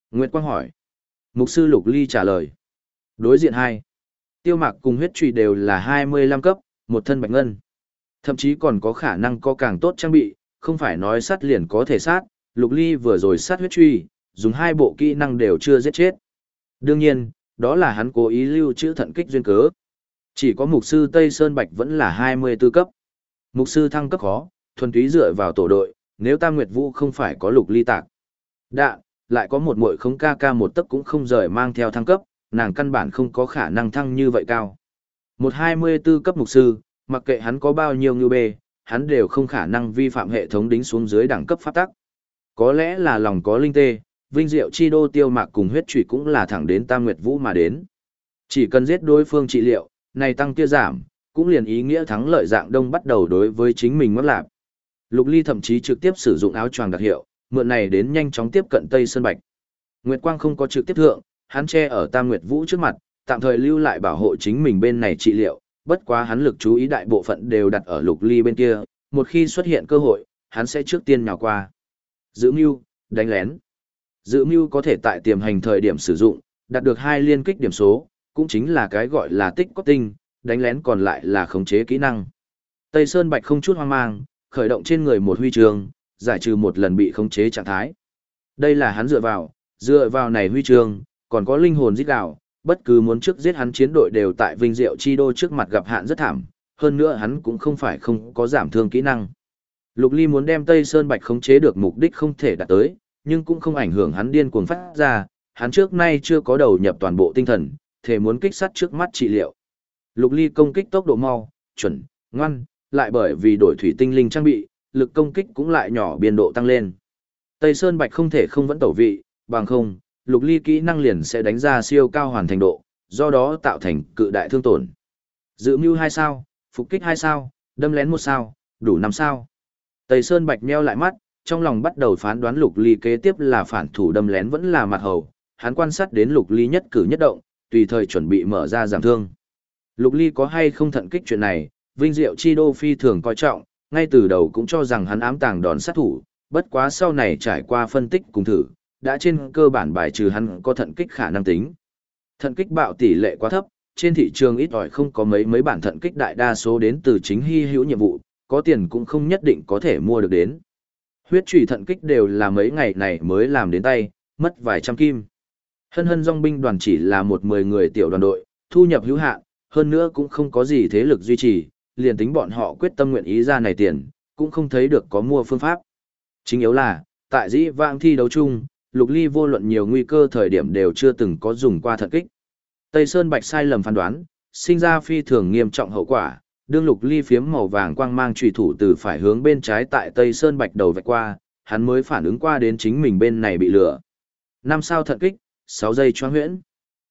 Speaker 1: Nguyệt Quang hỏi. Mục sư Lục Ly trả lời. Đối diện 2. Tiêu Mạc cùng huyết trùy đều là 25 cấp, một thân bạch ngân. Thậm chí còn có khả năng có càng tốt trang bị, không phải nói sát liền có thể sát, Lục Ly vừa rồi sát huyết truy, dùng 2 bộ kỹ năng đều chưa giết chết. Đương nhiên, đó là hắn cố ý lưu trữ thận kích duyên cớ. Chỉ có mục sư Tây Sơn Bạch vẫn là 24 cấp. Mục sư thăng cấp khó, thuần túy dựa vào tổ đội, nếu Tam Nguyệt Vũ không phải có Lục Ly tạc. Đạ, lại có một muội không ca ca một tấc cũng không rời mang theo thăng cấp, nàng căn bản không có khả năng thăng như vậy cao. Một 24 cấp mục sư, mặc kệ hắn có bao nhiêu ngưu bê, hắn đều không khả năng vi phạm hệ thống đính xuống dưới đẳng cấp pháp tắc. Có lẽ là lòng có linh tê, vinh diệu chi đô Tiêu Mạc cùng huyết trụy cũng là thẳng đến Tam Nguyệt Vũ mà đến. Chỉ cần giết đối phương trị liệu, này tăng kia giảm, cũng liền ý nghĩa thắng lợi dạng đông bắt đầu đối với chính mình mất lạc. Lục Ly thậm chí trực tiếp sử dụng áo choàng đặc hiệu, mượn này đến nhanh chóng tiếp cận Tây Sơn Bạch. Nguyệt Quang không có trực tiếp thượng, hắn che ở Tam Nguyệt Vũ trước mặt, tạm thời lưu lại bảo hộ chính mình bên này trị liệu, bất quá hắn lực chú ý đại bộ phận đều đặt ở Lục Ly bên kia, một khi xuất hiện cơ hội, hắn sẽ trước tiên nhào qua. Dự mưu, đánh lén. Dự mưu có thể tại tiềm hành thời điểm sử dụng, đạt được 2 liên kích điểm số, cũng chính là cái gọi là tích có tinh, đánh lén còn lại là khống chế kỹ năng. Tây Sơn Bạch không chút hoang mang, khởi động trên người một huy chương, giải trừ một lần bị khống chế trạng thái. Đây là hắn dựa vào này huy chương, còn có linh hồn giết đạo, bất cứ muốn trước giết hắn chiến đội đều tại vinh diệu chi đô trước mặt gặp hạn rất thảm, hơn nữa hắn cũng không phải không có giảm thương kỹ năng. Lục Ly muốn đem Tây Sơn Bạch khống chế được mục đích không thể đạt tới, nhưng cũng không ảnh hưởng hắn điên cuồng phát ra, hắn trước nay chưa có đầu nhập toàn bộ tinh thần, thể muốn kích sát trước mắt trị liệu. Lục Ly công kích tốc độ mau, chuẩn, ngoan, lại bởi vì đổi thủy tinh linh trang bị, lực công kích cũng lại nhỏ biên độ tăng lên. Tây Sơn Bạch không thể không vẫn tẩu vị, bằng không, Lục Ly kỹ năng liền sẽ đánh ra siêu cao hoàn thành độ, do đó tạo thành cự đại thương tổn. Dự mưu 2 sao, phục kích 2 sao, đâm lén 1 sao, đủ 5 sao. Tây Sơn Bạch nheo lại mắt, trong lòng bắt đầu phán đoán Lục Ly kế tiếp là phản thủ đâm lén vẫn là mặt hầu, hắn quan sát đến Lục Ly nhất cử nhất động, tùy thời chuẩn bị mở ra giảm thương. Lục Ly có hay không thận kích chuyện này, vinh diệu chi đô phi thường coi trọng, ngay từ đầu cũng cho rằng hắn ám tàng đòn sát thủ, bất quá sau này trải qua phân tích cùng thử, đã trên cơ bản bài trừ hắn có thận kích khả năng tính. Thận kích bạo tỷ lệ quá thấp, trên thị trường ít ỏi không có mấy bản thận kích, đại đa số đến từ chính hy hữu nhiệm vụ, có tiền cũng không nhất định có thể mua được đến. Huyết trùy thận kích đều là mấy ngày này mới làm đến tay, mất vài trăm kim. Hân hân dòng binh đoàn chỉ là một 10 người tiểu đoàn đội, thu nhập hữu hạn, hơn nữa cũng không có gì thế lực duy trì, liền tính bọn họ quyết tâm nguyện ý ra này tiền, cũng không thấy được có mua phương pháp. Chính yếu là, tại dĩ vãng thi đấu chung, Lục Ly vô luận nhiều nguy cơ thời điểm đều chưa từng có dùng qua thận kích. Tây Sơn Bạch sai lầm phán đoán, sinh ra phi thường nghiêm trọng hậu quả, đương Lục Ly phiếm màu vàng quang mang chủy thủ từ phải hướng bên trái tại Tây Sơn Bạch đầu vạch qua, hắn mới phản ứng qua đến chính mình bên này bị lửa. 5 sao thận kích, 6 giây choáng huyễn.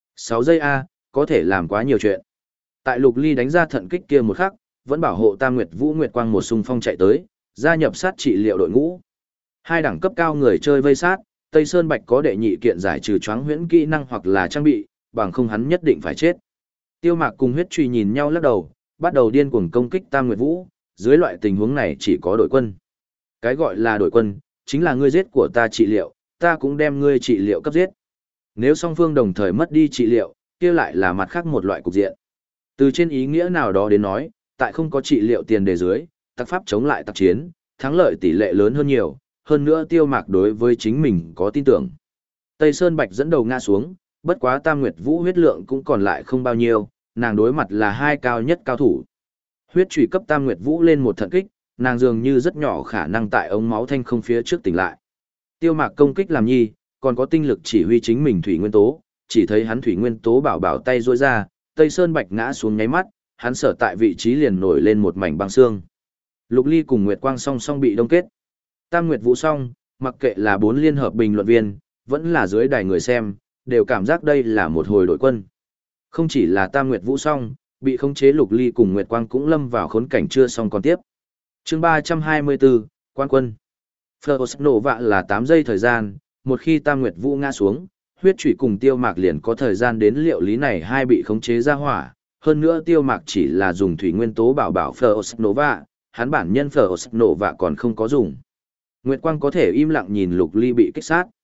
Speaker 1: 6 giây A, có thể làm quá nhiều chuyện. Tại Lục Ly đánh ra thận kích kia một khắc, vẫn bảo hộ Tam Nguyệt Vũ Nguyệt Quang một xung phong chạy tới, gia nhập sát trị liệu đội ngũ. 2 đẳng cấp cao người chơi vây sát, Tây Sơn Bạch có đệ nhị kiện giải trừ choáng huyễn kỹ năng hoặc là trang bị, bằng không hắn nhất định phải chết. Tiêu Mạc cùng huyết truy nhìn nhau lắc đầu, bắt đầu điên cuồng công kích Tam Nguyệt Vũ, dưới loại tình huống này chỉ có đội quân. Cái gọi là đội quân, chính là ngươi giết của ta trị liệu, ta cũng đem ngươi trị liệu cấp giết. Nếu song phương đồng thời mất đi trị liệu, kia lại là mặt khác một loại cục diện. Từ trên ý nghĩa nào đó đến nói, tại không có trị liệu tiền đề dưới, tặc pháp chống lại tặc chiến, thắng lợi tỷ lệ lớn hơn nhiều, hơn nữa Tiêu Mạc đối với chính mình có tin tưởng. Tây Sơn Bạch dẫn đầu ngã xuống, bất quá Tam Nguyệt Vũ huyết lượng cũng còn lại không bao nhiêu, nàng đối mặt là 2 cao nhất cao thủ. Huyết chủy cấp Tam Nguyệt Vũ lên một thận kích, nàng dường như rất nhỏ khả năng tại ống máu thanh không phía trước tỉnh lại. Tiêu Mạc công kích làm nhi, còn có tinh lực chỉ huy chính mình thủy nguyên tố, chỉ thấy hắn thủy nguyên tố bảo bảo tay duỗi ra, Tây Sơn Bạch ngã xuống nháy mắt, hắn sở tại vị trí liền nổi lên một mảnh băng xương. Lục Ly cùng Nguyệt Quang song song bị đông kết. Tam Nguyệt Vũ song, mặc kệ là 4 liên hợp bình luận viên, vẫn là dưới đài người xem, đều cảm giác đây là một hồi đội quân. Không chỉ là Tam Nguyệt Vũ song, bị khống chế Lục Ly cùng Nguyệt Quang cũng lâm vào khốn cảnh chưa xong còn tiếp. Chương 324, Quan quân. First nổ vạ là 8 giây thời gian, một khi Tam Nguyệt Vũ ngã xuống, huyết chủy cùng Tiêu Mạc liền có thời gian đến liệu lý này hai bị khống chế ra hỏa, hơn nữa Tiêu Mạc chỉ là dùng thủy nguyên tố bảo bảo First Nova, hắn bản nhân First Nova còn không có dùng. Nguyệt Quang có thể im lặng nhìn Lục Ly bị kích sát.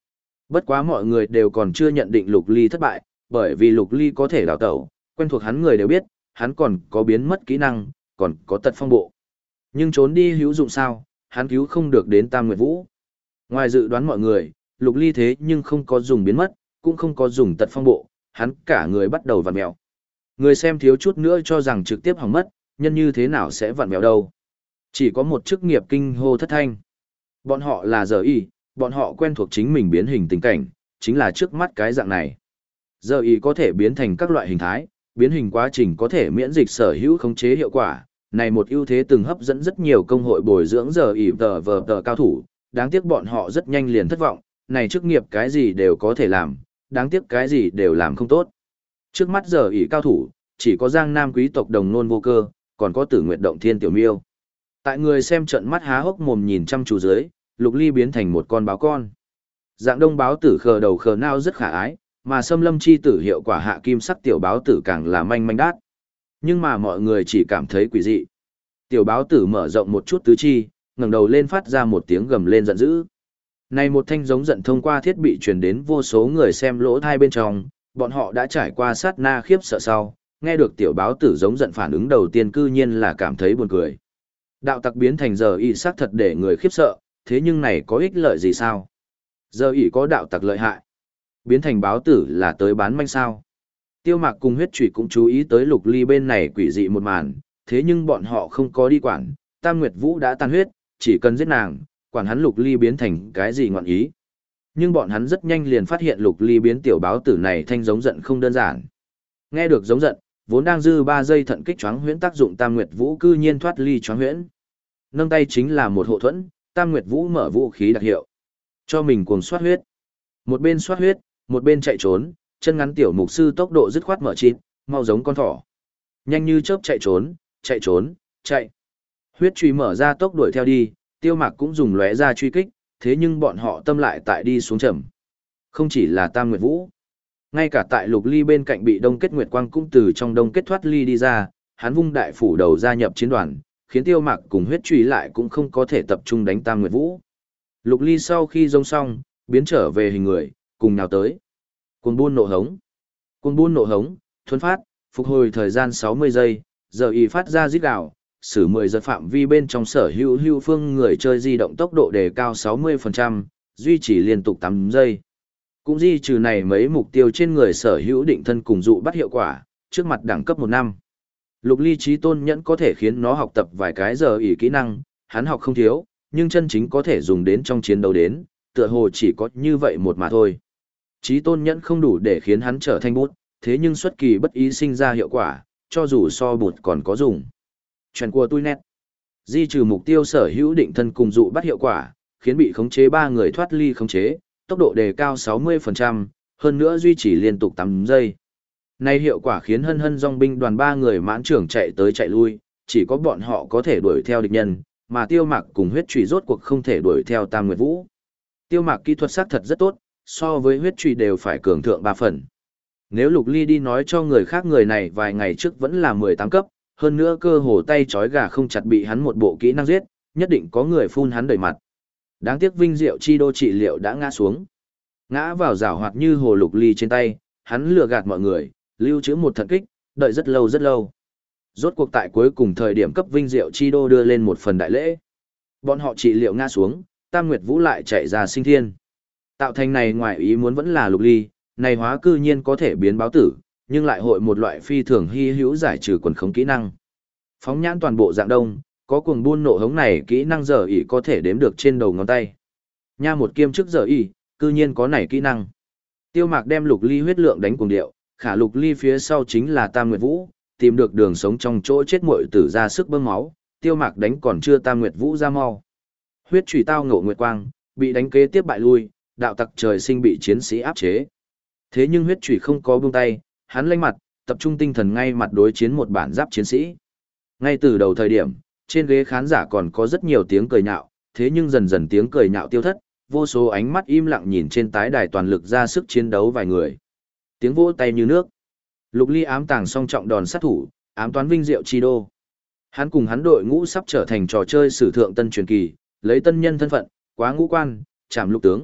Speaker 1: Bất quá mọi người đều còn chưa nhận định Lục Ly thất bại, bởi vì Lục Ly có thể đào tẩu, quen thuộc hắn người đều biết, hắn còn có biến mất kỹ năng, còn có tật phong bộ. Nhưng trốn đi hữu dụng sao, hắn cứu không được đến Tam Nguyệt Vũ. Ngoài dự đoán mọi người, Lục Ly thế nhưng không có dùng biến mất, cũng không có dùng tật phong bộ, hắn cả người bắt đầu vặn mèo. Người xem thiếu chút nữa cho rằng trực tiếp hỏng mất, nhân như thế nào sẽ vặn mèo đâu. Chỉ có một chức nghiệp kinh hô thất thanh. Bọn họ là giờ y, bọn họ quen thuộc chính mình biến hình tình cảnh, chính là trước mắt cái dạng này. Giờ y có thể biến thành các loại hình thái, biến hình quá trình có thể miễn dịch sở hữu khống chế hiệu quả. Này một ưu thế từng hấp dẫn rất nhiều công hội bồi dưỡng giờ y tờ cao thủ, đáng tiếc bọn họ rất nhanh liền thất vọng, này chức nghiệp cái gì đều có thể làm, đáng tiếc cái gì đều làm không tốt. Trước mắt giờ y cao thủ, chỉ có Giang Nam quý tộc Đồng Nôn Vô Cơ, còn có Tử Nguyệt Động Thiên Tiểu Miêu. Tại người xem trận mắt há hốc mồm nhìn chăm chú dưới, Lục Ly biến thành một con báo con. Dạng đông báo tử khờ đầu khờ nao rất khả ái, mà xâm lâm chi tử hiệu quả hạ kim sắc tiểu báo tử càng là manh manh đát. Nhưng mà mọi người chỉ cảm thấy quỷ dị. Tiểu báo tử mở rộng một chút tứ chi, ngẩng đầu lên phát ra một tiếng gầm lên giận dữ. Này một thanh giống giận thông qua thiết bị truyền đến vô số người xem lỗ thai bên trong, bọn họ đã trải qua sát na khiếp sợ sau, nghe được tiểu báo tử giống giận phản ứng đầu tiên cư nhiên là cảm thấy buồn cười. Đạo tặc biến thành giờ y xác thật để người khiếp sợ, thế nhưng này có ích lợi gì sao? Giờ y có đạo tặc lợi hại. Biến thành báo tử là tới bán manh sao? Tiêu Mạc cùng Huyết Trụy cũng chú ý tới Lục Ly bên này quỷ dị một màn, thế nhưng bọn họ không có đi quản, Tam Nguyệt Vũ đã tan huyết, chỉ cần giết nàng, quản hắn Lục Ly biến thành cái gì ngọn ý. Nhưng bọn hắn rất nhanh liền phát hiện Lục Ly biến tiểu báo tử này thanh giống giận không đơn giản. Nghe được giống giận, vốn đang dư 3 giây thận kích choáng huyễn tác dụng Tam Nguyệt Vũ cư nhiên thoát ly choáng huyễn. Nâng tay chính là một hộ thuẫn, Tam Nguyệt Vũ mở vũ khí đặc hiệu. Cho mình cuồng soát huyết. Một bên soát huyết, một bên chạy trốn, chân ngắn tiểu mục sư tốc độ dứt khoát mở chít, mau giống con thỏ. Nhanh như chớp chạy trốn, chạy trốn, chạy. Huyết truy mở ra tốc đuổi theo đi, Tiêu Mạc cũng dùng lóe ra truy kích, thế nhưng bọn họ tâm lại tại đi xuống chậm. Không chỉ là Tam Nguyệt Vũ, ngay cả tại Lục Ly bên cạnh bị Đông Kết Nguyệt Quang cũng từ trong Đông Kết thoát ly đi ra, hắn vung đại phủ đầu gia nhập chiến đoàn, khiến Tiêu Mạc cùng Huyết truy lại cũng không có thể tập trung đánh Tam Nguyệt Vũ. Lục Ly sau khi rông xong, biến trở về hình người, cùng nào tới. Cuồng buôn nộ hống. Cuồng buôn nộ hống, thuấn phát, phục hồi thời gian 60 giây, giờ y phát ra rít gào, xử 10 giật phạm vi bên trong sở hữu phương người chơi di động tốc độ đề cao 60%, duy trì liên tục 8 giây. Cũng di trừ này mấy mục tiêu trên người sở hữu định thân cùng dụ bắt hiệu quả, trước mặt đẳng cấp 1 năm. Lục Ly trí tôn nhẫn có thể khiến nó học tập vài cái giờ ỉ kỹ năng, hắn học không thiếu, nhưng chân chính có thể dùng đến trong chiến đấu đến, tựa hồ chỉ có như vậy một mà thôi. Trí tôn nhẫn không đủ để khiến hắn trở thành bút, thế nhưng xuất kỳ bất ý sinh ra hiệu quả, cho dù so bút còn có dùng. Chuyện của tôi nét. Di trừ mục tiêu sở hữu định thân cùng dụ bắt hiệu quả, khiến bị khống chế 3 người thoát ly khống chế, tốc độ đề cao 60%, hơn nữa duy trì liên tục 8 giây. Này hiệu quả khiến hân hân dòng binh đoàn 3 người mãn trưởng chạy tới chạy lui, chỉ có bọn họ có thể đuổi theo địch nhân, mà Tiêu Mạc cùng Huyết Trùy rốt cuộc không thể đuổi theo Tam Nguyệt Vũ. Tiêu Mạc kỹ thuật xác thật rất tốt, so với Huyết Trùy đều phải cường thượng 3 phần. Nếu Lục Ly đi nói cho người khác người này vài ngày trước vẫn là 18 cấp, hơn nữa cơ hồ tay trói gà không chặt bị hắn một bộ kỹ năng giết, nhất định có người phun hắn đầy mặt. Đáng tiếc Vinh Diệu chi đô trị liệu đã ngã xuống. Ngã vào giảo hoạt như hồ Lục Ly trên tay, hắn lừa gạt mọi người, lưu trữ một thận kích, đợi rất lâu rất lâu. Rốt cuộc tại cuối cùng thời điểm cấp Vinh Diệu chi đô đưa lên một phần đại lễ. Bọn họ trị liệu ngã xuống, Tam Nguyệt Vũ lại chạy ra sinh thiên. Tạo thành này ngoài ý muốn vẫn là Lục Ly, này hóa cư nhiên có thể biến báo tử, nhưng lại hội một loại phi thường hy hữu giải trừ quần khống kỹ năng. Phóng nhãn toàn bộ dạng đông, có cuồng buôn nộ hống này kỹ năng giờ ỉ có thể đếm được trên đầu ngón tay. Nha một kiêm trước giờ ỉ, cư nhiên có này kỹ năng. Tiêu Mạc đem Lục Ly huyết lượng đánh cuồng điệu, khả Lục Ly phía sau chính là Tam Nguyệt Vũ, tìm được đường sống trong chỗ chết muội tử ra sức bơm máu, Tiêu Mạc đánh còn chưa Tam Nguyệt Vũ ra mau. Huyết chủy tao ngộ nguyệt quang, bị đánh kế tiếp bại lui, đạo tặc trời sinh bị chiến sĩ áp chế. Thế nhưng huyết chủy không có buông tay, hắn lanh mặt, tập trung tinh thần ngay mặt đối chiến một bản giáp chiến sĩ. Ngay từ đầu thời điểm, trên ghế khán giả còn có rất nhiều tiếng cười nhạo, thế nhưng dần dần tiếng cười nhạo tiêu thất, vô số ánh mắt im lặng nhìn trên tái đài toàn lực ra sức chiến đấu vài người. Tiếng vỗ tay như nước. Lục Ly ám tàng song trọng đòn sát thủ, ám toán Vinh Diệu chi đô. Hắn cùng hắn đội ngũ sắp trở thành trò chơi sử thượng tân truyền kỳ, lấy tân nhân thân phận, quá ngũ quan, chạm lục tướng,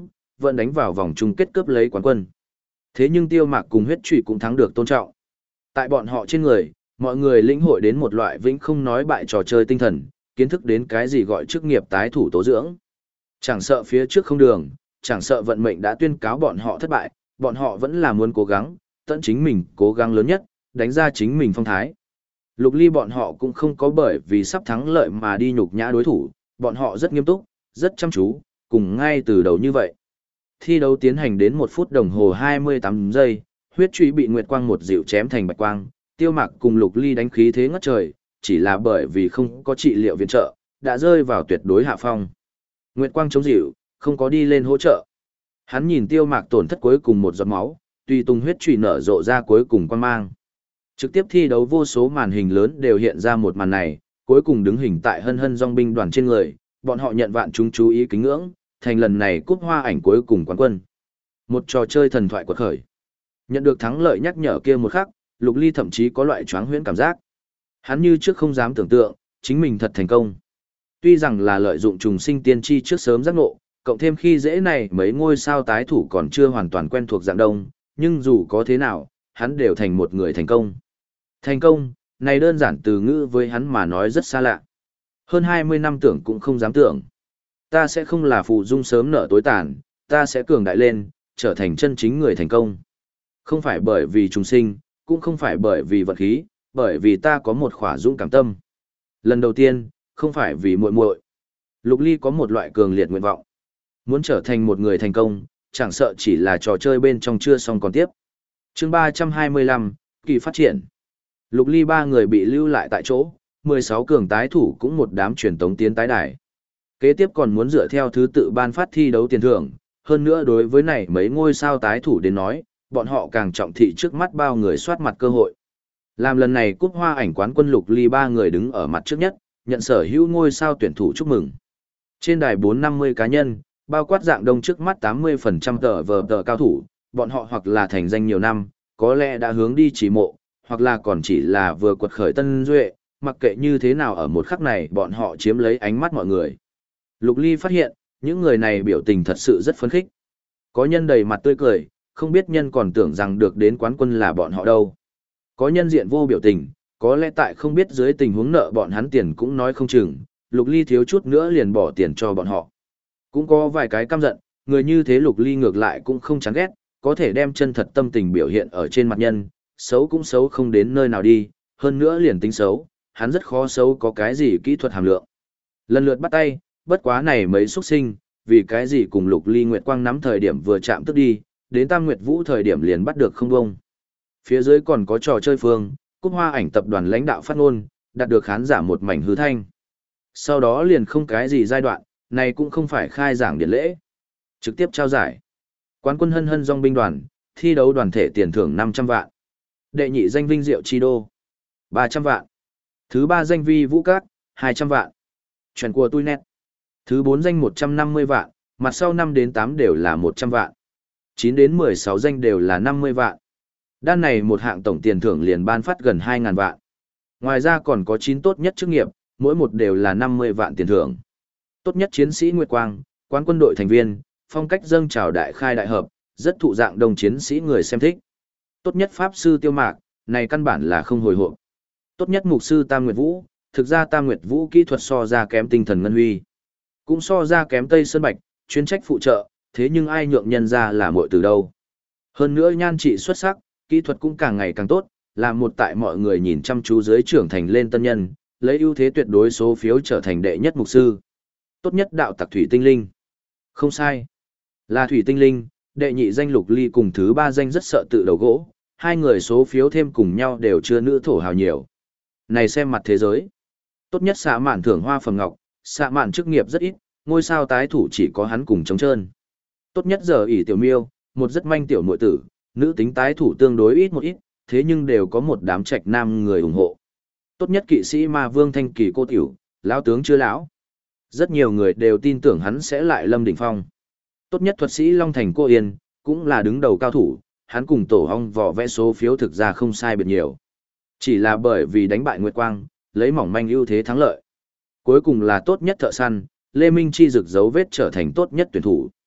Speaker 1: vẫn đánh vào vòng chung kết cướp lấy quán quân. Thế nhưng Tiêu Mạc cùng Huyết Trụy cũng thắng được tôn trọng. Tại bọn họ trên người, mọi người lĩnh hội đến một loại vĩnh không nói bại trò chơi tinh thần, kiến thức đến cái gì gọi chức nghiệp tái thủ tố dưỡng. Chẳng sợ phía trước không đường, chẳng sợ vận mệnh đã tuyên cáo bọn họ thất bại, bọn họ vẫn là muốn cố gắng, tận chính mình cố gắng lớn nhất, đánh ra chính mình phong thái. Lục Ly bọn họ cũng không có bởi vì sắp thắng lợi mà đi nhục nhã đối thủ, bọn họ rất nghiêm túc, rất chăm chú, cùng ngay từ đầu như vậy. Thi đấu tiến hành đến 1 phút đồng hồ 28 giây, Huyết Truy bị Nguyệt Quang một dịu chém thành bạch quang, Tiêu Mạc cùng Lục Ly đánh khí thế ngất trời, chỉ là bởi vì không có trị liệu viện trợ, đã rơi vào tuyệt đối hạ phong. Nguyệt Quang chống dịu, không có đi lên hỗ trợ. Hắn nhìn Tiêu Mạc tổn thất cuối cùng một giọt máu, tùy tung huyết chùy nở rộ ra cuối cùng quan mang. Trực tiếp thi đấu vô số màn hình lớn đều hiện ra một màn này, cuối cùng đứng hình tại hân hân dòng binh đoàn trên người, bọn họ nhận vạn chúng chú ý kính ngưỡng, thành lần này cúp hoa ảnh cuối cùng quán quân. Một trò chơi thần thoại quật khởi. Nhận được thắng lợi nhắc nhở kia một khắc, Lục Ly thậm chí có loại choáng huyễn cảm giác. Hắn như trước không dám tưởng tượng, chính mình thật thành công. Tuy rằng là lợi dụng trùng sinh tiên tri trước sớm giác ngộ, cộng thêm khi dễ này mấy ngôi sao tái thủ còn chưa hoàn toàn quen thuộc dạng đông, nhưng dù có thế nào, hắn đều thành một người thành công. Thành công, này đơn giản từ ngữ với hắn mà nói rất xa lạ. Hơn 20 năm tưởng cũng không dám tưởng. Ta sẽ không là phụ dung sớm nở tối tàn, ta sẽ cường đại lên, trở thành chân chính người thành công. Không phải bởi vì trùng sinh, cũng không phải bởi vì vận khí, bởi vì ta có một khỏa dũng cảm tâm. Lần đầu tiên, không phải vì muội muội. Lục Ly có một loại cường liệt nguyện vọng. Muốn trở thành một người thành công, chẳng sợ chỉ là trò chơi bên trong chưa xong còn tiếp. Chương 325, kỳ phát triển. Lục Ly 3 người bị lưu lại tại chỗ, 16 cường tái thủ cũng một đám truyền tống tiến tái đài. Kế tiếp còn muốn dựa theo thứ tự ban phát thi đấu tiền thưởng, hơn nữa đối với này mấy ngôi sao tái thủ đến nói, bọn họ càng trọng thị trước mắt bao người soát mặt cơ hội. Làm lần này cúp hoa ảnh quán quân Lục Ly 3 người đứng ở mặt trước nhất, nhận sở hữu ngôi sao tuyển thủ chúc mừng. Trên đài 450 cá nhân, bao quát dạng đông trước mắt 80% tờ cao thủ, bọn họ hoặc là thành danh nhiều năm, có lẽ đã hướng đi chỉ mộ, hoặc là còn chỉ là vừa quật khởi tân duệ, mặc kệ như thế nào ở một khắc này bọn họ chiếm lấy ánh mắt mọi người. Lục Ly phát hiện, những người này biểu tình thật sự rất phấn khích. Có nhân đầy mặt tươi cười, không biết nhân còn tưởng rằng được đến quán quân là bọn họ đâu. Có nhân diện vô biểu tình, có lẽ tại không biết dưới tình huống nợ bọn hắn tiền cũng nói không chừng, Lục Ly thiếu chút nữa liền bỏ tiền cho bọn họ. Cũng có vài cái căm giận, người như thế Lục Ly ngược lại cũng không chán ghét, có thể đem chân thật tâm tình biểu hiện ở trên mặt nhân, xấu cũng xấu không đến nơi nào đi, hơn nữa liền tính xấu, hắn rất khó xấu có cái gì kỹ thuật hàm lượng. Lần lượt bắt tay, bất quá này mấy xuất sinh, vì cái gì cùng Lục Ly Nguyệt Quang nắm thời điểm vừa chạm tức đi, đến Tam Nguyệt Vũ thời điểm liền bắt được không bông. Phía dưới còn có trò chơi phương, cúp hoa ảnh tập đoàn lãnh đạo phát ngôn, đạt được khán giả một mảnh hư thanh. Sau đó liền không cái gì giai đoạn, này cũng không phải khai giảng điển lễ. Trực tiếp trao giải. Quán quân hân hân dòng binh đoàn, thi đấu đoàn thể tiền thưởng 500 vạn. Đệ nhị danh vinh diệu chi đô, 300 vạn. Thứ 3 danh vi vũ cát, 200 vạn. Chuyện của tôi nét. Thứ 4 danh 150 vạn, mặt sau 5 đến 8 đều là 100 vạn. 9 đến 16 danh đều là 50 vạn. Đan này một hạng tổng tiền thưởng liền ban phát gần 2.000 vạn. Ngoài ra còn có 9 tốt nhất chức nghiệp, mỗi một đều là 50 vạn tiền thưởng. Tốt nhất chiến sĩ Nguyệt Quang, quán quân đội thành viên, phong cách dâng trào đại khai đại hợp, rất thụ dạng đồng chiến sĩ người xem thích. Tốt nhất pháp sư Tiêu Mạc, này căn bản là không hồi hộp. Tốt nhất mục sư Tam Nguyệt Vũ, thực ra Tam Nguyệt Vũ kỹ thuật so ra kém tinh thần ngân huy. Cũng so ra kém Tây Sơn Bạch, chuyên trách phụ trợ, thế nhưng ai nhượng nhân ra là muội từ đâu. Hơn nữa nhan trị xuất sắc, kỹ thuật cũng càng ngày càng tốt, là một tại mọi người nhìn chăm chú dưới trưởng thành lên tân nhân, lấy ưu thế tuyệt đối số phiếu trở thành đệ nhất mục sư. Tốt nhất đạo tặc thủy tinh linh. Không sai. Là thủy tinh linh, đệ nhị danh Lục Ly cùng thứ 3 danh rất sợ tự đầu gỗ, hai người số phiếu thêm cùng nhau đều chưa nữ thổ hào nhiều. Này xem mặt thế giới. Tốt nhất xạ mạn thưởng hoa phẩm ngọc, xạ mạn chức nghiệp rất ít, ngôi sao tái thủ chỉ có hắn cùng trống trơn. Tốt nhất giờ ỷ tiểu miêu, một rất manh tiểu muội tử, nữ tính tái thủ tương đối ít một ít, thế nhưng đều có một đám trạch nam người ủng hộ. Tốt nhất kỵ sĩ ma vương thanh kỳ cô tiểu, lão tướng chưa lão. Rất nhiều người đều tin tưởng hắn sẽ lại lâm đỉnh phong. Tốt nhất thuật sĩ Long Thành cô Yên, cũng là đứng đầu cao thủ, hắn cùng tổ hong vỏ vẽ số phiếu thực ra không sai biệt nhiều. Chỉ là bởi vì đánh bại Nguyệt Quang, lấy mỏng manh ưu thế thắng lợi. Cuối cùng là tốt nhất thợ săn, Lê Minh Chi rực dấu vết trở thành tốt nhất tuyển thủ.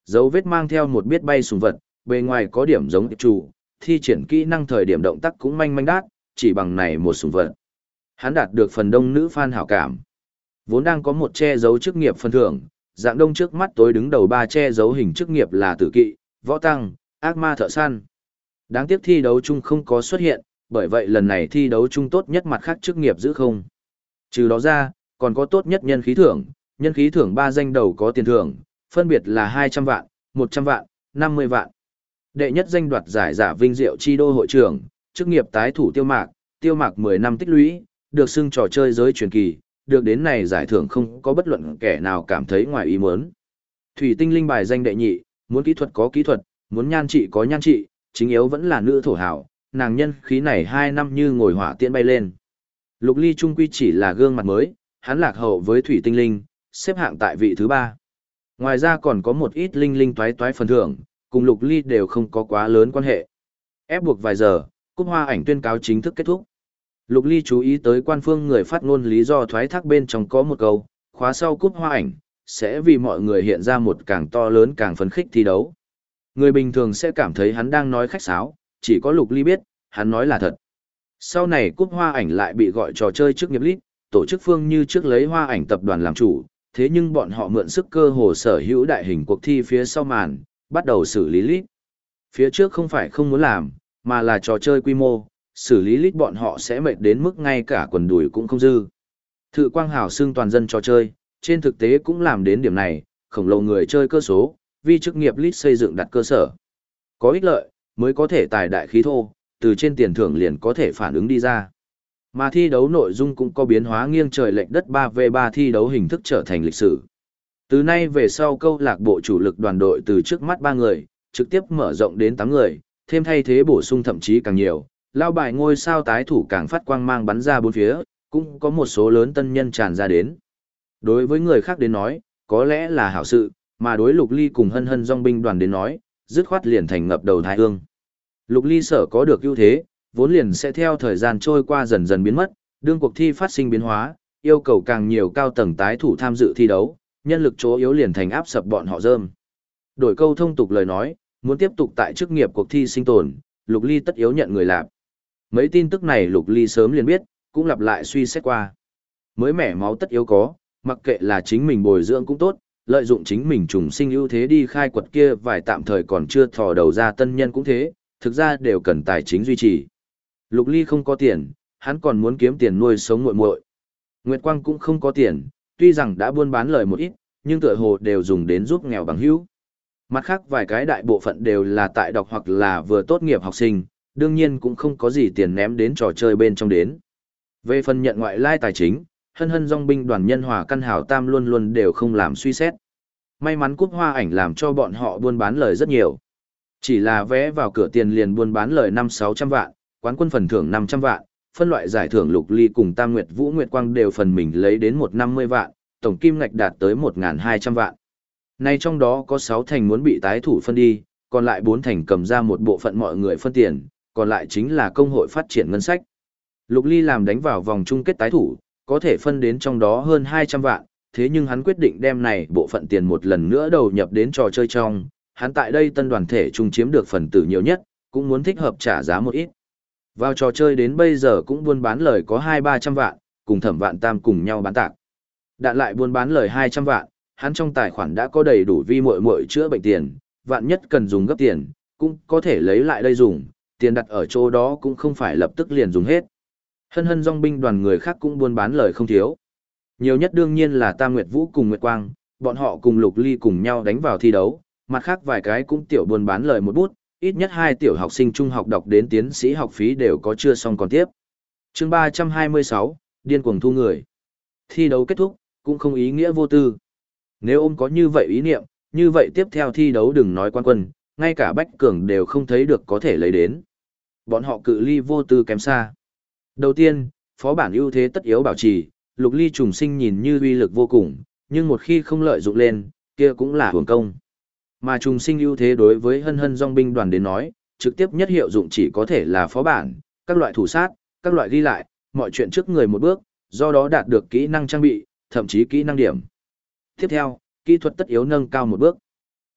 Speaker 1: Dấu vết mang theo một biết bay sùng vật, bề ngoài có điểm giống tiệp chủ, thi triển kỹ năng thời điểm động tác cũng manh manh đát, chỉ bằng này một sùng vật. Hắn đạt được phần đông nữ fan hảo cảm. Vốn đang có một che giấu chức nghiệp phần thưởng, dạng đông trước mắt tối đứng đầu 3 che giấu hình chức nghiệp là tử kỵ, võ tăng, ác ma thợ săn. Đáng tiếc thi đấu chung không có xuất hiện, bởi vậy lần này thi đấu chung tốt nhất mặt khác chức nghiệp giữ không. Trừ đó ra, còn có tốt nhất nhân khí thưởng 3 danh đầu có tiền thưởng, phân biệt là 200 vạn, 100 vạn, 50 vạn. Đệ nhất danh đoạt giải giả vinh diệu chi đô hội trưởng, chức nghiệp tái thủ tiêu mạc 10 năm tích lũy, được xưng trò chơi giới truyền kỳ, được đến này giải thưởng không có bất luận kẻ nào cảm thấy ngoài ý muốn. Thủy tinh linh bài danh đệ nhị, muốn kỹ thuật có kỹ thuật, muốn nhan trị có nhan trị, chính yếu vẫn là nữ thổ hảo, nàng nhân khí này 2 năm như ngồi hỏa tiễn bay lên. Lục Ly trung quy chỉ là gương mặt mới, hắn lạc hậu với thủy tinh linh, xếp hạng tại vị thứ 3. Ngoài ra còn có một ít linh linh toái toái phần thưởng, cùng Lục Ly đều không có quá lớn quan hệ. Ép buộc vài giờ, cúp hoa ảnh tuyên cáo chính thức kết thúc. Lục Ly chú ý tới quan phương người phát ngôn lý do thoái thác bên trong có một câu, khóa sau cúp hoa ảnh, sẽ vì mọi người hiện ra một càng to lớn càng phấn khích thi đấu. Người bình thường sẽ cảm thấy hắn đang nói khách sáo, chỉ có Lục Ly biết, hắn nói là thật. Sau này cúp hoa ảnh lại bị gọi trò chơi chức nghiệp lít, tổ chức phương như trước lấy hoa ảnh tập đoàn làm chủ, thế nhưng bọn họ mượn sức cơ hồ sở hữu đại hình cuộc thi phía sau màn, bắt đầu xử lý lít. Phía trước không phải không muốn làm, mà là trò chơi quy mô, xử lý lít bọn họ sẽ mệt đến mức ngay cả quần đùi cũng không dư. Thự quang hào xưng toàn dân trò chơi, trên thực tế cũng làm đến điểm này, khổng lồ người chơi cơ số, vì chức nghiệp lít xây dựng đặt cơ sở. Có ích lợi, mới có thể tài đại khí thô, từ trên tiền thưởng liền có thể phản ứng đi ra. Mà thi đấu nội dung cũng có biến hóa nghiêng trời lệch đất 3v3 thi đấu hình thức trở thành lịch sử. Từ nay về sau câu lạc bộ chủ lực đoàn đội từ trước mắt 3 người, trực tiếp mở rộng đến 8 người, thêm thay thế bổ sung thậm chí càng nhiều, lao bài ngôi sao tái thủ càng phát quang mang bắn ra bốn phía, cũng có một số lớn tân nhân tràn ra đến. Đối với người khác đến nói, có lẽ là hảo sự, mà đối Lục Ly cùng hân hân dòng binh đoàn đến nói, dứt khoát liền thành ngập đầu thái hương. Lục Ly sở có được ưu thế, vốn liền sẽ theo thời gian trôi qua dần dần biến mất, đương cuộc thi phát sinh biến hóa, yêu cầu càng nhiều cao tầng tái thủ tham dự thi đấu, nhân lực chỗ yếu liền thành áp sập bọn họ rơm. Đổi câu thông tục lời nói, muốn tiếp tục tại chức nghiệp cuộc thi sinh tồn, Lục Ly tất yếu nhận người làm. Mấy tin tức này Lục Ly sớm liền biết, cũng lặp lại suy xét qua. Mới mẻ máu tất yếu có, mặc kệ là chính mình bồi dưỡng cũng tốt, lợi dụng chính mình trùng sinh ưu thế đi khai quật kia vài tạm thời còn chưa thò đầu ra tân nhân cũng thế, thực ra đều cần tài chính duy trì. Lục Ly không có tiền, hắn còn muốn kiếm tiền nuôi sống muội muội. Nguyệt Quang cũng không có tiền, tuy rằng đã buôn bán lời một ít, nhưng tựa hồ đều dùng đến giúp nghèo bằng hữu. Mặt khác vài cái đại bộ phận đều là tại đọc hoặc là vừa tốt nghiệp học sinh, đương nhiên cũng không có gì tiền ném đến trò chơi bên trong đến. Về phần nhận ngoại lai tài chính, hân hân dòng binh đoàn nhân hòa căn hảo tam luôn luôn đều không làm suy xét. May mắn cúp hoa ảnh làm cho bọn họ buôn bán lời rất nhiều. Chỉ là vé vào cửa tiền liền buôn bán lời 500-600 vạn, quán quân phần thưởng 500 vạn, phân loại giải thưởng Lục Ly cùng Tam Nguyệt Vũ Nguyệt Quang đều phần mình lấy đến 150 vạn, tổng kim ngạch đạt tới 1.200 vạn. Nay trong đó có 6 thành muốn bị tái thủ phân đi, còn lại 4 thành cầm ra một bộ phận mọi người phân tiền, còn lại chính là công hội phát triển ngân sách. Lục Ly làm đánh vào vòng chung kết tái thủ, có thể phân đến trong đó hơn 200 vạn, thế nhưng hắn quyết định đem này bộ phận tiền một lần nữa đầu nhập đến trò chơi trong, hắn tại đây tân đoàn thể chung chiếm được phần tử nhiều nhất, cũng muốn thích hợp trả giá một ít. Vào trò chơi đến bây giờ cũng buôn bán lời có 200-300 vạn, cùng Thẩm Vạn Tam cùng nhau bán tạc. Đạn lại buôn bán lời 200 vạn, hắn trong tài khoản đã có đầy đủ vi muội muội chữa bệnh tiền, vạn nhất cần dùng gấp tiền, cũng có thể lấy lại đây dùng, tiền đặt ở chỗ đó cũng không phải lập tức liền dùng hết. Hân hân dòng binh đoàn người khác cũng buôn bán lời không thiếu. Nhiều nhất đương nhiên là Tam Nguyệt Vũ cùng Nguyệt Quang, bọn họ cùng Lục Ly cùng nhau đánh vào thi đấu, mặt khác vài cái cũng tiểu buôn bán lời một bút, ít nhất 2 tiểu học sinh trung học đọc đến tiến sĩ học phí đều có chưa xong còn tiếp. Chương 326, điên cuồng thu người. Thi đấu kết thúc, cũng không ý nghĩa vô tư. Nếu ôm có như vậy ý niệm, như vậy tiếp theo thi đấu đừng nói quan quân, ngay cả Bách Cường đều không thấy được có thể lấy đến. Bọn họ cự ly vô tư kém xa. Đầu tiên, phó bản ưu thế tất yếu bảo trì, Lục Ly trùng sinh nhìn như uy lực vô cùng, nhưng một khi không lợi dụng lên, kia cũng là hưởng công. Mà trùng sinh ưu thế đối với hân hân dòng binh đoàn đến nói, trực tiếp nhất hiệu dụng chỉ có thể là phó bản, các loại thủ sát, các loại ghi lại, mọi chuyện trước người một bước, do đó đạt được kỹ năng trang bị, thậm chí kỹ năng điểm. Tiếp theo, kỹ thuật tất yếu nâng cao một bước.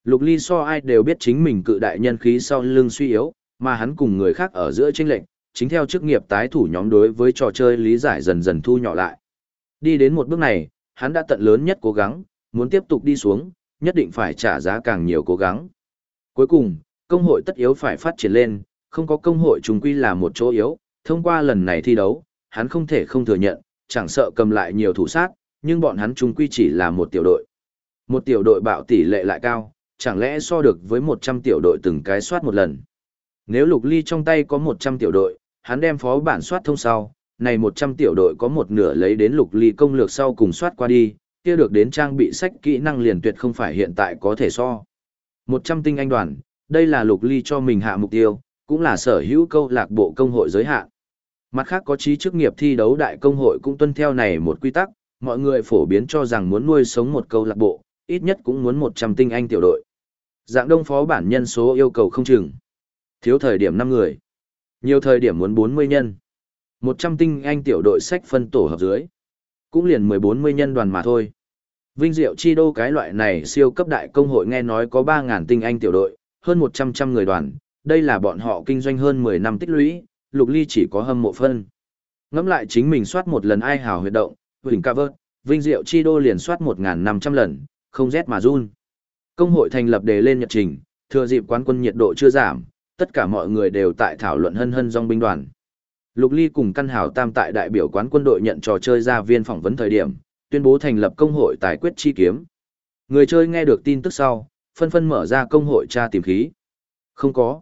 Speaker 1: Lục Ly so ai đều biết chính mình cự đại nhân khí sau lưng suy yếu, mà hắn cùng người khác ở giữa chênh lệch, chính theo chức nghiệp tái thủ nhóm đối với trò chơi lý giải dần dần thu nhỏ lại. Đi đến một bước này, hắn đã tận lớn nhất cố gắng, muốn tiếp tục đi xuống, nhất định phải trả giá càng nhiều cố gắng. Cuối cùng, công hội tất yếu phải phát triển lên, không có công hội trùng quy là một chỗ yếu, thông qua lần này thi đấu, hắn không thể không thừa nhận, chẳng sợ cầm lại nhiều thủ sát, nhưng bọn hắn trùng quy chỉ là một tiểu đội. Một tiểu đội bạo tỷ lệ lại cao, chẳng lẽ so được với 100 tiểu đội từng cái soát một lần. Nếu Lục Ly trong tay có 100 tiểu đội, hắn đem phó bản soát thông sau, này 100 tiểu đội có một nửa lấy đến Lục Ly công lược sau cùng soát qua đi, kia được đến trang bị sách kỹ năng liền tuyệt không phải hiện tại có thể so. 100 tinh anh đoàn, đây là Lục Ly cho mình hạ mục tiêu, cũng là sở hữu câu lạc bộ công hội giới hạn. Mặt khác có chí chức nghiệp thi đấu đại công hội cũng tuân theo này một quy tắc, mọi người phổ biến cho rằng muốn nuôi sống một câu lạc bộ, ít nhất cũng muốn 100 tinh anh tiểu đội. Dạng đông phó bản nhân số yêu cầu không chừng. Thiếu thời điểm 5 người. Nhiều thời điểm muốn 40 nhân. 100 tinh anh tiểu đội sách phân tổ hợp dưới. Cũng liền 14 nhân đoàn mà thôi. Vinh Diệu Chi Đô cái loại này siêu cấp đại công hội nghe nói có 3.000 tinh anh tiểu đội, hơn 100 người đoàn. Đây là bọn họ kinh doanh hơn 10 năm tích lũy, Lục Ly chỉ có hâm mộ phân. Ngẫm lại chính mình soát một lần ai hào huyệt động, Huỳnh Cover, Vinh Diệu Chi Đô liền soát 1.500 lần, không rét mà run. Công hội thành lập đề lên nhật trình, thừa dịp quán quân nhiệt độ chưa giảm, tất cả mọi người đều tại thảo luận hân hân dòng binh đoàn. Lục Ly cùng Căn Hảo Tam tại đại biểu quán quân đội nhận trò chơi ra viên phỏng vấn thời điểm, tuyên bố thành lập công hội tài quyết chi kiếm. Người chơi nghe được tin tức sau, phân phân mở ra công hội tra tìm khí. Không có.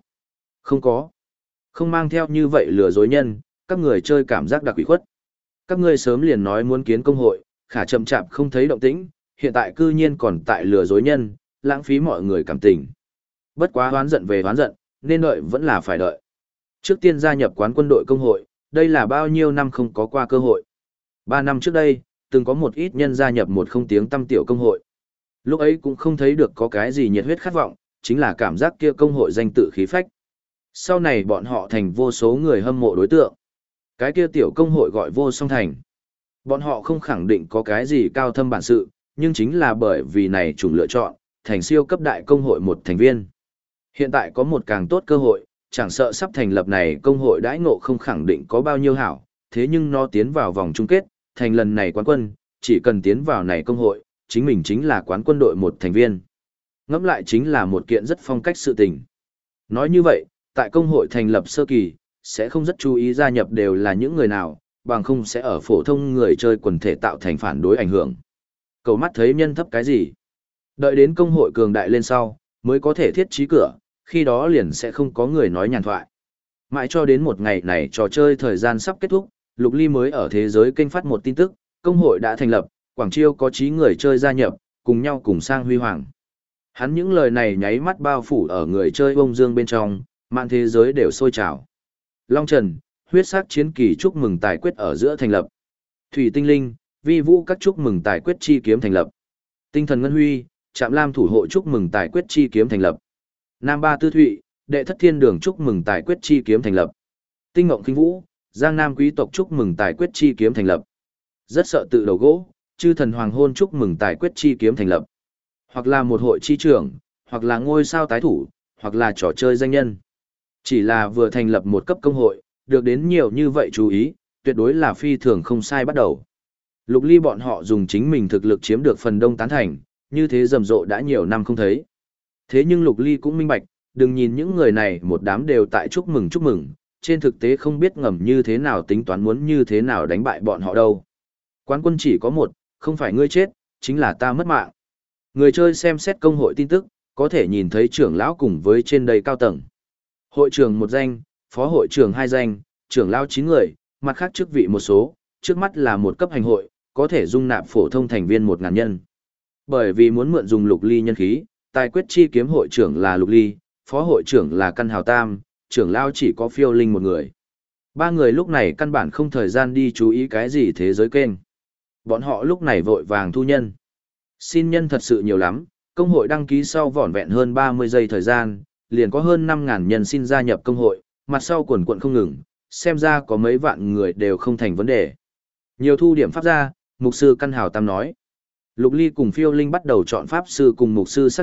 Speaker 1: Không mang theo như vậy lừa dối nhân, các người chơi cảm giác đặc ủy khuất. Các ngươi sớm liền nói muốn kiến công hội, khả chậm chạp không thấy động tĩnh, hiện tại cư nhiên còn tại lừa dối nhân, lãng phí mọi người cảm tình. Bất quá hoán giận về hoán giận, nên đợi vẫn là phải đợi. Trước tiên gia nhập quán quân đội công hội, đây là bao nhiêu năm không có qua cơ hội. 3 năm trước đây, từng có một ít nhân gia nhập một không tiếng tăm tiểu công hội. Lúc ấy cũng không thấy được có cái gì nhiệt huyết khát vọng, chính là cảm giác kia công hội danh tự khí phách. Sau này bọn họ thành vô số người hâm mộ đối tượng. Cái kia tiểu công hội gọi Vô Song Thành. Bọn họ không khẳng định có cái gì cao thâm bản sự, nhưng chính là bởi vì này chủng lựa chọn, thành siêu cấp đại công hội một thành viên. Hiện tại có một càng tốt cơ hội, chẳng sợ sắp thành lập này công hội đãi ngộ không khẳng định có bao nhiêu hảo, thế nhưng nó tiến vào vòng chung kết, thành lần này quán quân, chỉ cần tiến vào này công hội, chính mình chính là quán quân đội một thành viên. Ngẫm lại chính là một kiện rất phong cách sự tình. Nói như vậy, tại công hội thành lập sơ kỳ, sẽ không rất chú ý gia nhập đều là những người nào, bằng không sẽ ở phổ thông người chơi quần thể tạo thành phản đối ảnh hưởng. Cầu mắt thấy nhân thấp cái gì? Đợi đến công hội cường đại lên sau, mới có thể thiết trí cửa, khi đó liền sẽ không có người nói nhàn thoại. Mãi cho đến một ngày này trò chơi thời gian sắp kết thúc, Lục Ly mới ở thế giới kênh phát một tin tức, công hội đã thành lập, Quảng Chiêu có chí người chơi gia nhập, cùng nhau cùng sang huy hoàng. Hắn những lời này nháy mắt bao phủ ở người chơi bông dương bên trong, mạng thế giới đều sôi trào. Long Trần, huyết sắc chiến kỳ chúc mừng tài quyết ở giữa thành lập. Thủy Tinh Linh, vi vũ các chúc mừng tài quyết chi kiếm thành lập. Tinh thần Ngân Huy, Trạm Lam thủ hộ chúc mừng tài quyết chi kiếm thành lập. Nam Ba Tư Thụy, đệ thất thiên đường chúc mừng tài quyết chi kiếm thành lập. Tinh Ngộng Kinh Vũ, Giang Nam quý tộc chúc mừng tài quyết chi kiếm thành lập. Rất sợ tự đầu gỗ, chư thần hoàng hôn chúc mừng tài quyết chi kiếm thành lập. Hoặc là một hội chi trưởng, hoặc là ngôi sao tái thủ, hoặc là trò chơi danh nhân. Chỉ là vừa thành lập một cấp công hội, được đến nhiều như vậy chú ý, tuyệt đối là phi thường không sai bắt đầu. Lục Ly bọn họ dùng chính mình thực lực chiếm được phần đông tán thành, như thế rầm rộ đã nhiều năm không thấy. Thế nhưng Lục Ly cũng minh bạch, đừng nhìn những người này một đám đều tại chúc mừng, trên thực tế không biết ngầm như thế nào tính toán muốn như thế nào đánh bại bọn họ đâu. Quán quân chỉ có một, không phải ngươi chết, chính là ta mất mạng. Người chơi xem xét công hội tin tức, có thể nhìn thấy trưởng lão cùng với trên đầy cao tầng. Hội trưởng một danh, phó hội trưởng hai danh, trưởng lão 9 người, mặt khác chức vị một số, trước mắt là một cấp hành hội, có thể dung nạp phổ thông thành viên 1.000 nhân. Bởi vì muốn mượn dùng Lục Ly nhân khí, tài quyết chi kiếm hội trưởng là Lục Ly, phó hội trưởng là Căn Hào Tam, trưởng lão chỉ có Phiêu Linh một người. 3 người lúc này căn bản không thời gian đi chú ý cái gì thế giới kênh. Bọn họ lúc này vội vàng thu nhân. Xin nhân thật sự nhiều lắm, công hội đăng ký sau vỏn vẹn hơn 30 giây thời gian, liền có hơn 5.000 nhân xin gia nhập công hội, mặt sau quần quận không ngừng, xem ra có mấy vạn người đều không thành vấn đề. Nhiều thu điểm pháp ra, mục sư Căn Hào Tam nói. Lục Ly cùng Phiêu Linh bắt đầu chọn pháp sư cùng mục sư xác nhận,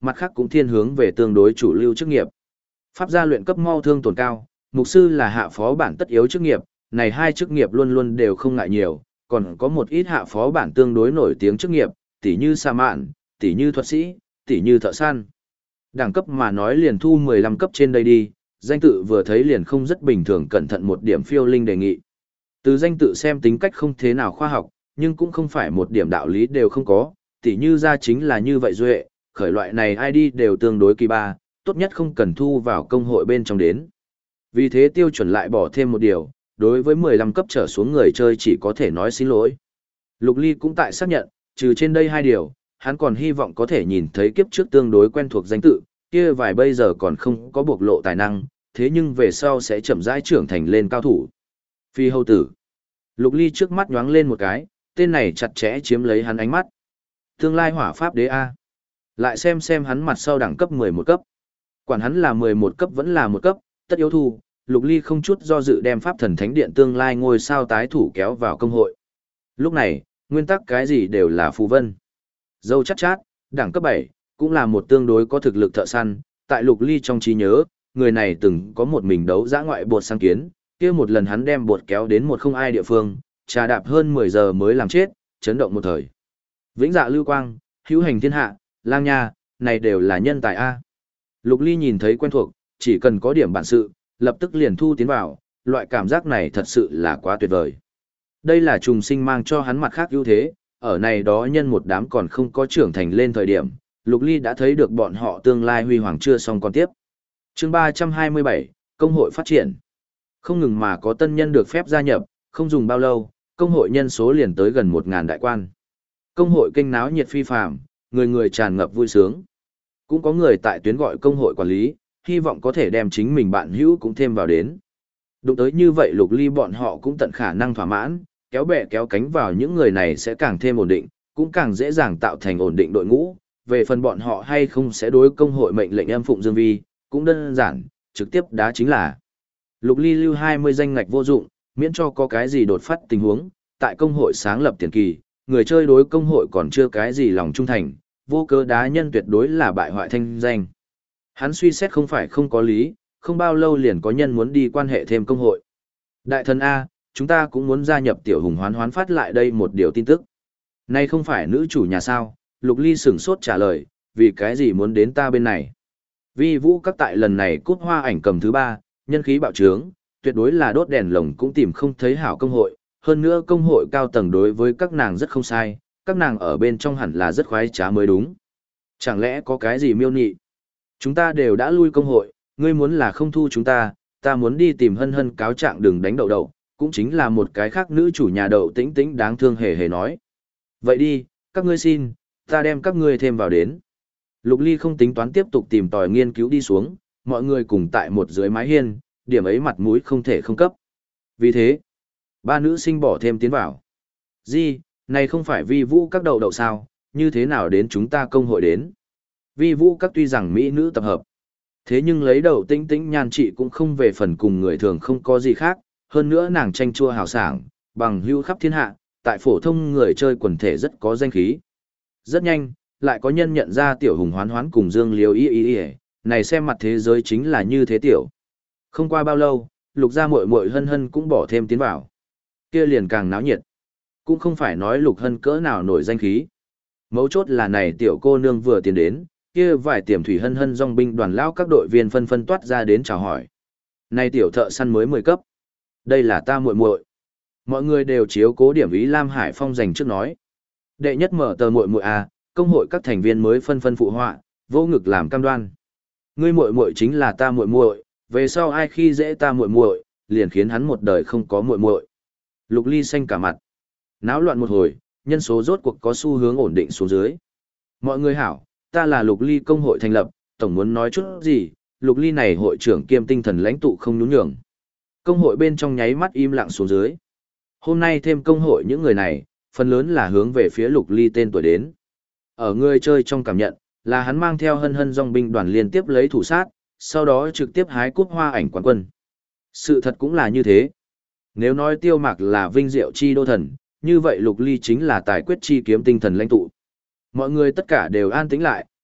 Speaker 1: mặt khác cũng thiên hướng về tương đối chủ lưu chức nghiệp. Pháp gia luyện cấp mau thương tổn cao, mục sư là hạ phó bản tất yếu chức nghiệp, này hai chức nghiệp luôn luôn đều không ngại nhiều, còn có một ít hạ phó bản tương đối nổi tiếng chức nghiệp, tỉ như sa mạn, tỉ như thuật sĩ, tỉ như thợ săn. Đẳng cấp mà nói liền thu 15 cấp trên đây đi, danh tự vừa thấy liền không rất bình thường, cẩn thận một điểm phiêu linh đề nghị. Từ danh tự xem tính cách không thế nào khoa học, nhưng cũng không phải một điểm đạo lý đều không có, tỉ như ra chính là như vậy duệ, khởi loại này ID đều tương đối kỳ ba, tốt nhất không cần thu vào công hội bên trong đến. Vì thế tiêu chuẩn lại bỏ thêm một điều, đối với 15 cấp trở xuống người chơi chỉ có thể nói xin lỗi. Lục Ly cũng tại xác nhận, trừ trên đây hai điều, hắn còn hy vọng có thể nhìn thấy kiếp trước tương đối quen thuộc danh tự, kia vài bây giờ còn không có bộc lộ tài năng, thế nhưng về sau sẽ chậm rãi trưởng thành lên cao thủ. Phi hầu tử. Lục Ly trước mắt nhoáng lên một cái, tên này chặt chẽ chiếm lấy hắn ánh mắt. Tương lai hỏa pháp đế A. Lại xem hắn mặt sau đẳng cấp 11 cấp. Quản hắn là 11 cấp vẫn là một cấp, tất yếu thu, Lục Ly không chút do dự đem pháp thần thánh điện tương lai ngôi sao tái thủ kéo vào công hội. Lúc này, nguyên tắc cái gì đều là phù vân. Dâu chát chát, đẳng cấp 7, cũng là một tương đối có thực lực thợ săn, tại Lục Ly trong trí nhớ, người này từng có một mình đấu dã ngoại bột sáng kiến, kia một lần hắn đem bột kéo đến một không ai địa phương, trà đạp hơn 10 giờ mới làm chết, chấn động một thời. Vĩnh Dạ Lưu Quang, hữu hành thiên hạ, lang nha, này đều là nhân tài A. Lục Ly nhìn thấy quen thuộc, chỉ cần có điểm bản sự, lập tức liền thu tiến vào, loại cảm giác này thật sự là quá tuyệt vời. Đây là trùng sinh mang cho hắn mặt khác ưu thế, ở này đó nhân một đám còn không có trưởng thành lên thời điểm, Lục Ly đã thấy được bọn họ tương lai huy hoàng chưa xong còn tiếp. Chương 327, Công hội phát triển. Không ngừng mà có tân nhân được phép gia nhập, không dùng bao lâu, công hội nhân số liền tới gần 1000 đại quan. Công hội kênh náo nhiệt phi phàm, người người tràn ngập vui sướng. Cũng có người tại tuyến gọi công hội quản lý, hy vọng có thể đem chính mình bạn hữu cũng thêm vào đến. Đụng tới như vậy Lục Ly bọn họ cũng tận khả năng thỏa mãn, kéo bè kéo cánh vào những người này sẽ càng thêm ổn định, cũng càng dễ dàng tạo thành ổn định đội ngũ. Về phần bọn họ hay không sẽ đối công hội mệnh lệnh âm phụng dương vi, cũng đơn giản, trực tiếp đá chính là. Lục Ly lưu 20 danh ngạch vô dụng, miễn cho có cái gì đột phát tình huống, tại công hội sáng lập tiền kỳ, người chơi đối công hội còn chưa cái gì lòng trung thành, vô cớ đá nhân tuyệt đối là bại hoại thanh danh. Hắn suy xét không phải không có lý, không bao lâu liền có nhân muốn đi quan hệ thêm công hội. Đại thần A, chúng ta cũng muốn gia nhập tiểu hùng hoán phát lại đây một điều tin tức. Nay không phải nữ chủ nhà sao, Lục Ly sửng sốt trả lời, vì cái gì muốn đến ta bên này. Vi vũ các tại lần này cút hoa ảnh cầm thứ 3, nhân khí bạo trướng, tuyệt đối là đốt đèn lồng cũng tìm không thấy hảo công hội, hơn nữa công hội cao tầng đối với các nàng rất không sai, các nàng ở bên trong hẳn là rất khoái trá mới đúng. Chẳng lẽ có cái gì miêu nị? Chúng ta đều đã lui công hội, ngươi muốn là không thu chúng ta muốn đi tìm hân hân cáo trạng đừng đánh đậu đậu, cũng chính là một cái khác nữ chủ nhà đậu tĩnh tĩnh đáng thương hề hề nói. Vậy đi, các ngươi xin, ta đem các ngươi thêm vào đến. Lục Ly không tính toán tiếp tục tìm tòi nghiên cứu đi xuống, mọi người cùng tại một dưới mái hiên, điểm ấy mặt mũi không thể không cấp. Vì thế, 3 nữ sinh bỏ thêm tiến vào. Di, này không phải vi vũ các đậu đậu sao, như thế nào đến chúng ta công hội đến. Vi vũ các tuy rằng mỹ nữ tập hợp, thế nhưng lấy đầu tĩnh tĩnh nhan trị cũng không về phần cùng người thường không có gì khác, hơn nữa nàng tranh chua hào sảng, bằng hữu khắp thiên hạ, tại phổ thông người chơi quần thể rất có danh khí. Rất nhanh, lại có nhân nhận ra tiểu hùng hoán cùng Dương Liêu y, này xem mặt thế giới chính là như thế tiểu. Không qua bao lâu, Lục gia muội muội hân hân cũng bỏ thêm tiến vào. Kia liền càng náo nhiệt. Cũng không phải nói Lục Hân cỡ nào nổi danh khí. Mấu chốt là này tiểu cô nương vừa tiến đến, kia vài tiềm thủy hân hân dòng binh đoàn lão các đội viên phân phân toát ra đến chào hỏi. Này tiểu thợ săn mới 10 cấp. Đây là ta muội muội. Mọi người đều chiếu cố điểm ý Lam Hải Phong dành trước nói. Đệ nhất mở tờ muội muội à, công hội các thành viên mới phân phân phụ họa, vô ngực làm cam đoan. Ngươi muội muội chính là ta muội muội, về sau ai khi dễ ta muội muội, liền khiến hắn một đời không có muội muội. Lục Ly xanh cả mặt. Náo loạn một hồi, nhân số rốt cuộc có xu hướng ổn định xuống dưới. Mọi người hảo, ta là Lục Ly công hội thành lập, tổng muốn nói chút gì, Lục Ly này hội trưởng kiêm tinh thần lãnh tụ không nhún nhường. Công hội bên trong nháy mắt im lặng xuống dưới. Hôm nay thêm công hội những người này, phần lớn là hướng về phía Lục Ly tên tuổi đến. Ở người chơi trong cảm nhận, là hắn mang theo hân hân dòng binh đoàn liên tiếp lấy thủ sát, sau đó trực tiếp hái cúp hoa ảnh quán quân. Sự thật cũng là như thế. Nếu nói Tiêu Mạc là vinh diệu chi đô thần, như vậy Lục Ly chính là tài quyết chi kiếm tinh thần lãnh tụ. Mọi người tất cả đều an tĩnh lại,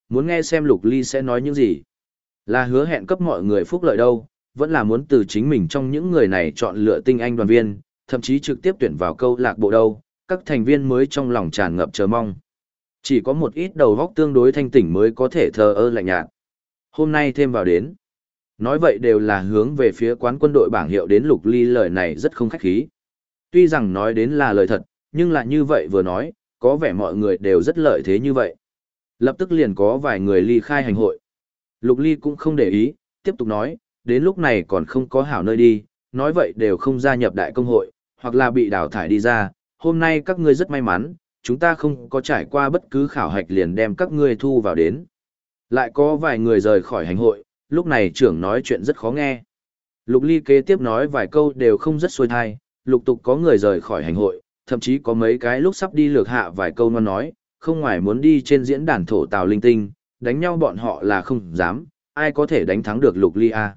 Speaker 1: muốn nghe xem Lục Ly sẽ nói những gì. Là hứa hẹn cấp mọi người phúc lợi đâu, vẫn là muốn từ chính mình trong những người này chọn lựa tinh anh đoàn viên, thậm chí trực tiếp tuyển vào câu lạc bộ đâu, các thành viên mới trong lòng tràn ngập chờ mong. Chỉ có một ít đầu góc tương đối thanh tỉnh mới có thể thờ ơ lạnh nhạt. Hôm nay thêm vào đến. Nói vậy đều là hướng về phía quán quân đội bảng hiệu đến Lục Ly, lời này rất không khách khí. Tuy rằng nói đến là lời thật, nhưng là như vậy vừa nói, có vẻ mọi người đều rất lợi thế như vậy. Lập tức liền có vài người ly khai hành hội. Lục Ly cũng không để ý, tiếp tục nói, đến lúc này còn không có hảo nơi đi, nói vậy đều không gia nhập đại công hội, hoặc là bị đào thải đi ra. Hôm nay các ngươi rất may mắn, chúng ta không có trải qua bất cứ khảo hạch liền đem các ngươi thu vào đến. Lại có vài người rời khỏi hành hội, lúc này trưởng nói chuyện rất khó nghe. Lục Ly kế tiếp nói vài câu đều không rất xuôi thai, lục tục có người rời khỏi hành hội, thậm chí có mấy cái lúc sắp đi lược hạ vài câu nói, không ngoài muốn đi trên diễn đàn thổ tào linh tinh, đánh nhau bọn họ là không dám, ai có thể đánh thắng được Lục Ly à?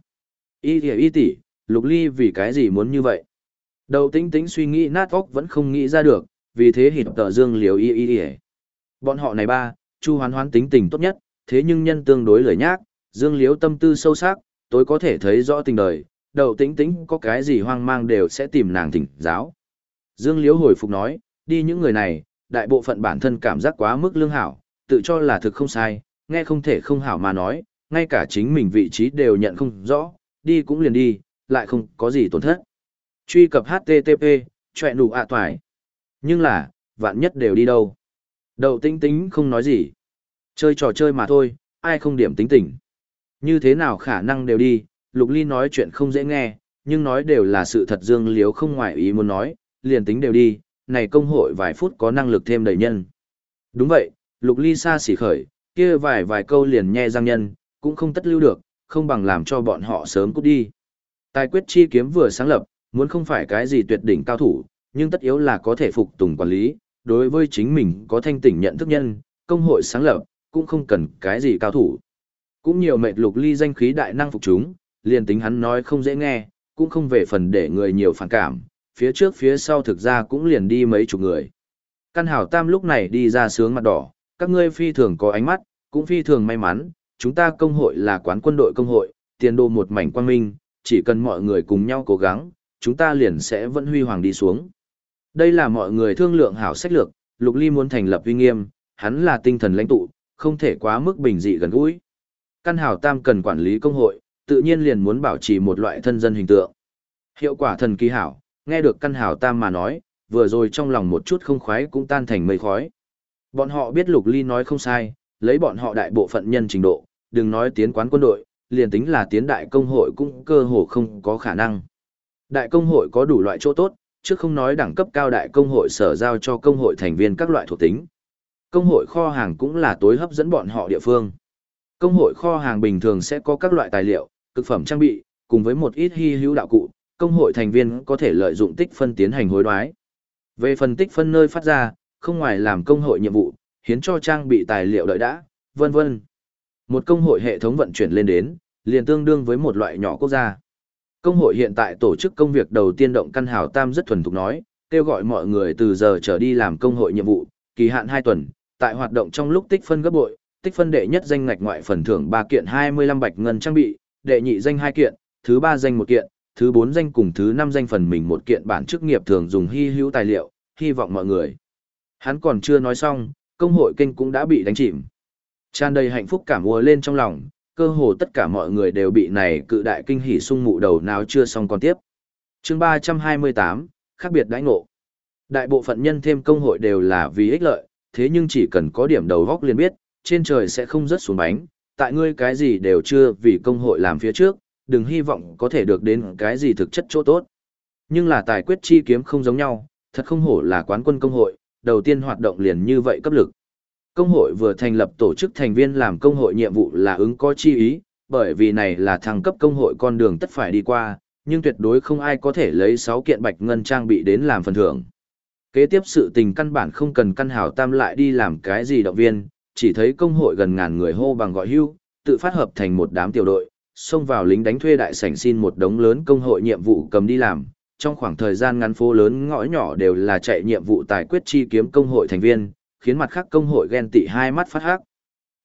Speaker 1: Y tỷ, Lục Ly vì cái gì muốn như vậy? Đầu Tĩnh Tĩnh suy nghĩ nát óc vẫn không nghĩ ra được, vì thế hịt tờ Dương Liếu y. Bọn họ này ba, Chu Hoán Hoán tính tình tốt nhất, thế nhưng nhân tương đối lười nhác, Dương Liếu tâm tư sâu sắc, tối có thể thấy rõ tình đời, Đầu Tĩnh Tĩnh có cái gì hoang mang đều sẽ tìm nàng thỉnh giáo. Dương Liếu hồi phục nói, đi những người này, đại bộ phận bản thân cảm giác quá mức lương hảo, tự cho là thực không sai, nghe không thể không hảo mà nói, ngay cả chính mình vị trí đều nhận không rõ, đi cũng liền đi, lại không có gì tổn thất. Truy cập HTTP, chọe nụ ạ toài. Nhưng là, vạn nhất đều đi đâu. Đậu Tĩnh Tĩnh không nói gì. Chơi trò chơi mà thôi, ai không điểm tính tình. Như thế nào khả năng đều đi, Lục Ly nói chuyện không dễ nghe, nhưng nói đều là sự thật. Dương Liếu không ngoại ý muốn nói, liền tính đều đi, này công hội vài phút có năng lực thêm đầy nhân. Đúng vậy, Lục Ly xa xỉ khởi, kia vài câu liền nhe răng nhân, cũng không tất lưu được, không bằng làm cho bọn họ sớm cút đi. Tài quyết chi kiếm vừa sáng lập, muốn không phải cái gì tuyệt đỉnh cao thủ, nhưng tất yếu là có thể phục tùng quản lý, đối với chính mình có thanh tỉnh nhận thức nhân, công hội sáng lập, cũng không cần cái gì cao thủ. Cũng nhiều mệt Lục Ly danh khí đại năng phục chúng, liền tính hắn nói không dễ nghe, cũng không về phần để người nhiều phản cảm, phía trước phía sau thực ra cũng liền đi mấy chục người. Căn Hảo Tam lúc này đi ra sướng mặt đỏ, các ngươi phi thường có ánh mắt, cũng phi thường may mắn, chúng ta công hội là quán quân đội công hội, tiền đồ một mảnh quang minh, chỉ cần mọi người cùng nhau cố gắng, chúng ta liền sẽ vẫn huy hoàng đi xuống. Đây là mọi người thương lượng hảo sách lược, Lục Ly muốn thành lập uy nghiêm, hắn là tinh thần lãnh tụ, không thể quá mức bình dị gần gũi. Căn Hảo Tam cần quản lý công hội, tự nhiên liền muốn bảo trì một loại thân dân hình tượng. Hiệu quả thần kỳ hảo, nghe được Căn Hảo Tam mà nói, vừa rồi trong lòng một chút không khoái cũng tan thành mây khói. Bọn họ biết Lục Ly nói không sai, lấy bọn họ đại bộ phận nhân trình độ, đừng nói tiến quán quân đội, liền tính là tiến đại công hội cũng cơ hồ không có khả năng. Đại công hội có đủ loại chỗ tốt, chứ không nói đẳng cấp cao đại công hội sở giao cho công hội thành viên các loại thuộc tính. Công hội kho hàng cũng là tối hấp dẫn bọn họ địa phương. Công hội kho hàng bình thường sẽ có các loại tài liệu, thực phẩm trang bị, cùng với một ít hy hữu đạo cụ, công hội thành viên có thể lợi dụng tích phân tiến hành hối đoái. Về phần tích phân nơi phát ra, không ngoài làm công hội nhiệm vụ, hiến cho trang bị tài liệu đợi đã, vân vân. Một công hội hệ thống vận chuyển lên đến, liền tương đương với một loại nhỏ quốc gia. Công hội hiện tại tổ chức công việc đầu tiên Động Căn Hảo Tam rất thuần thục nói, kêu gọi mọi người từ giờ trở đi làm công hội nhiệm vụ, kỳ hạn 2 tuần, tại hoạt động trong lúc tích phân gấp bội, tích phân đệ nhất danh ngạch ngoại phần thưởng 3 kiện 25 bạch ngân trang bị, đệ nhị danh 2 kiện, thứ 3 danh 1 kiện, thứ 4 danh cùng thứ 5 danh phần mình 1 kiện bản chức nghiệp thường dùng hy hữu tài liệu, hy vọng mọi người. Hắn còn chưa nói xong, công hội kênh cũng đã bị đánh chìm. Tràn đầy hạnh phúc cảm ùa lên trong lòng, cơ hồ tất cả mọi người đều bị này cự đại kinh hỉ sung mụ đầu nào chưa xong còn tiếp. Chương 328, khác biệt đãi ngộ. Đại bộ phận nhân thêm công hội đều là vì ích lợi, thế nhưng chỉ cần có điểm đầu góc liền biết, trên trời sẽ không rớt xuống bánh, tại ngươi cái gì đều chưa vì công hội làm phía trước, đừng hy vọng có thể được đến cái gì thực chất chỗ tốt. Nhưng là tài quyết chi kiếm không giống nhau, thật không hổ là quán quân công hội, đầu tiên hoạt động liền như vậy cấp lực. Công hội vừa thành lập tổ chức thành viên làm công hội nhiệm vụ là ứng có chi ý, bởi vì này là thăng cấp công hội con đường tất phải đi qua, nhưng tuyệt đối không ai có thể lấy 6 kiện bạch ngân trang bị đến làm phần thưởng. Kế tiếp sự tình căn bản không cần Căn Hảo Tam lại đi làm cái gì động viên, chỉ thấy công hội gần ngàn người hô bằng gọi hưu, tự phát hợp thành một đám tiểu đội, xông vào lính đánh thuê đại sảnh xin một đống lớn công hội nhiệm vụ cầm đi làm. Trong khoảng thời gian ngắn phố lớn ngõ nhỏ đều là chạy nhiệm vụ tài quyết chi kiếm công hội thành viên, khiến mặt khác công hội ghen tị hai mắt phát hắc.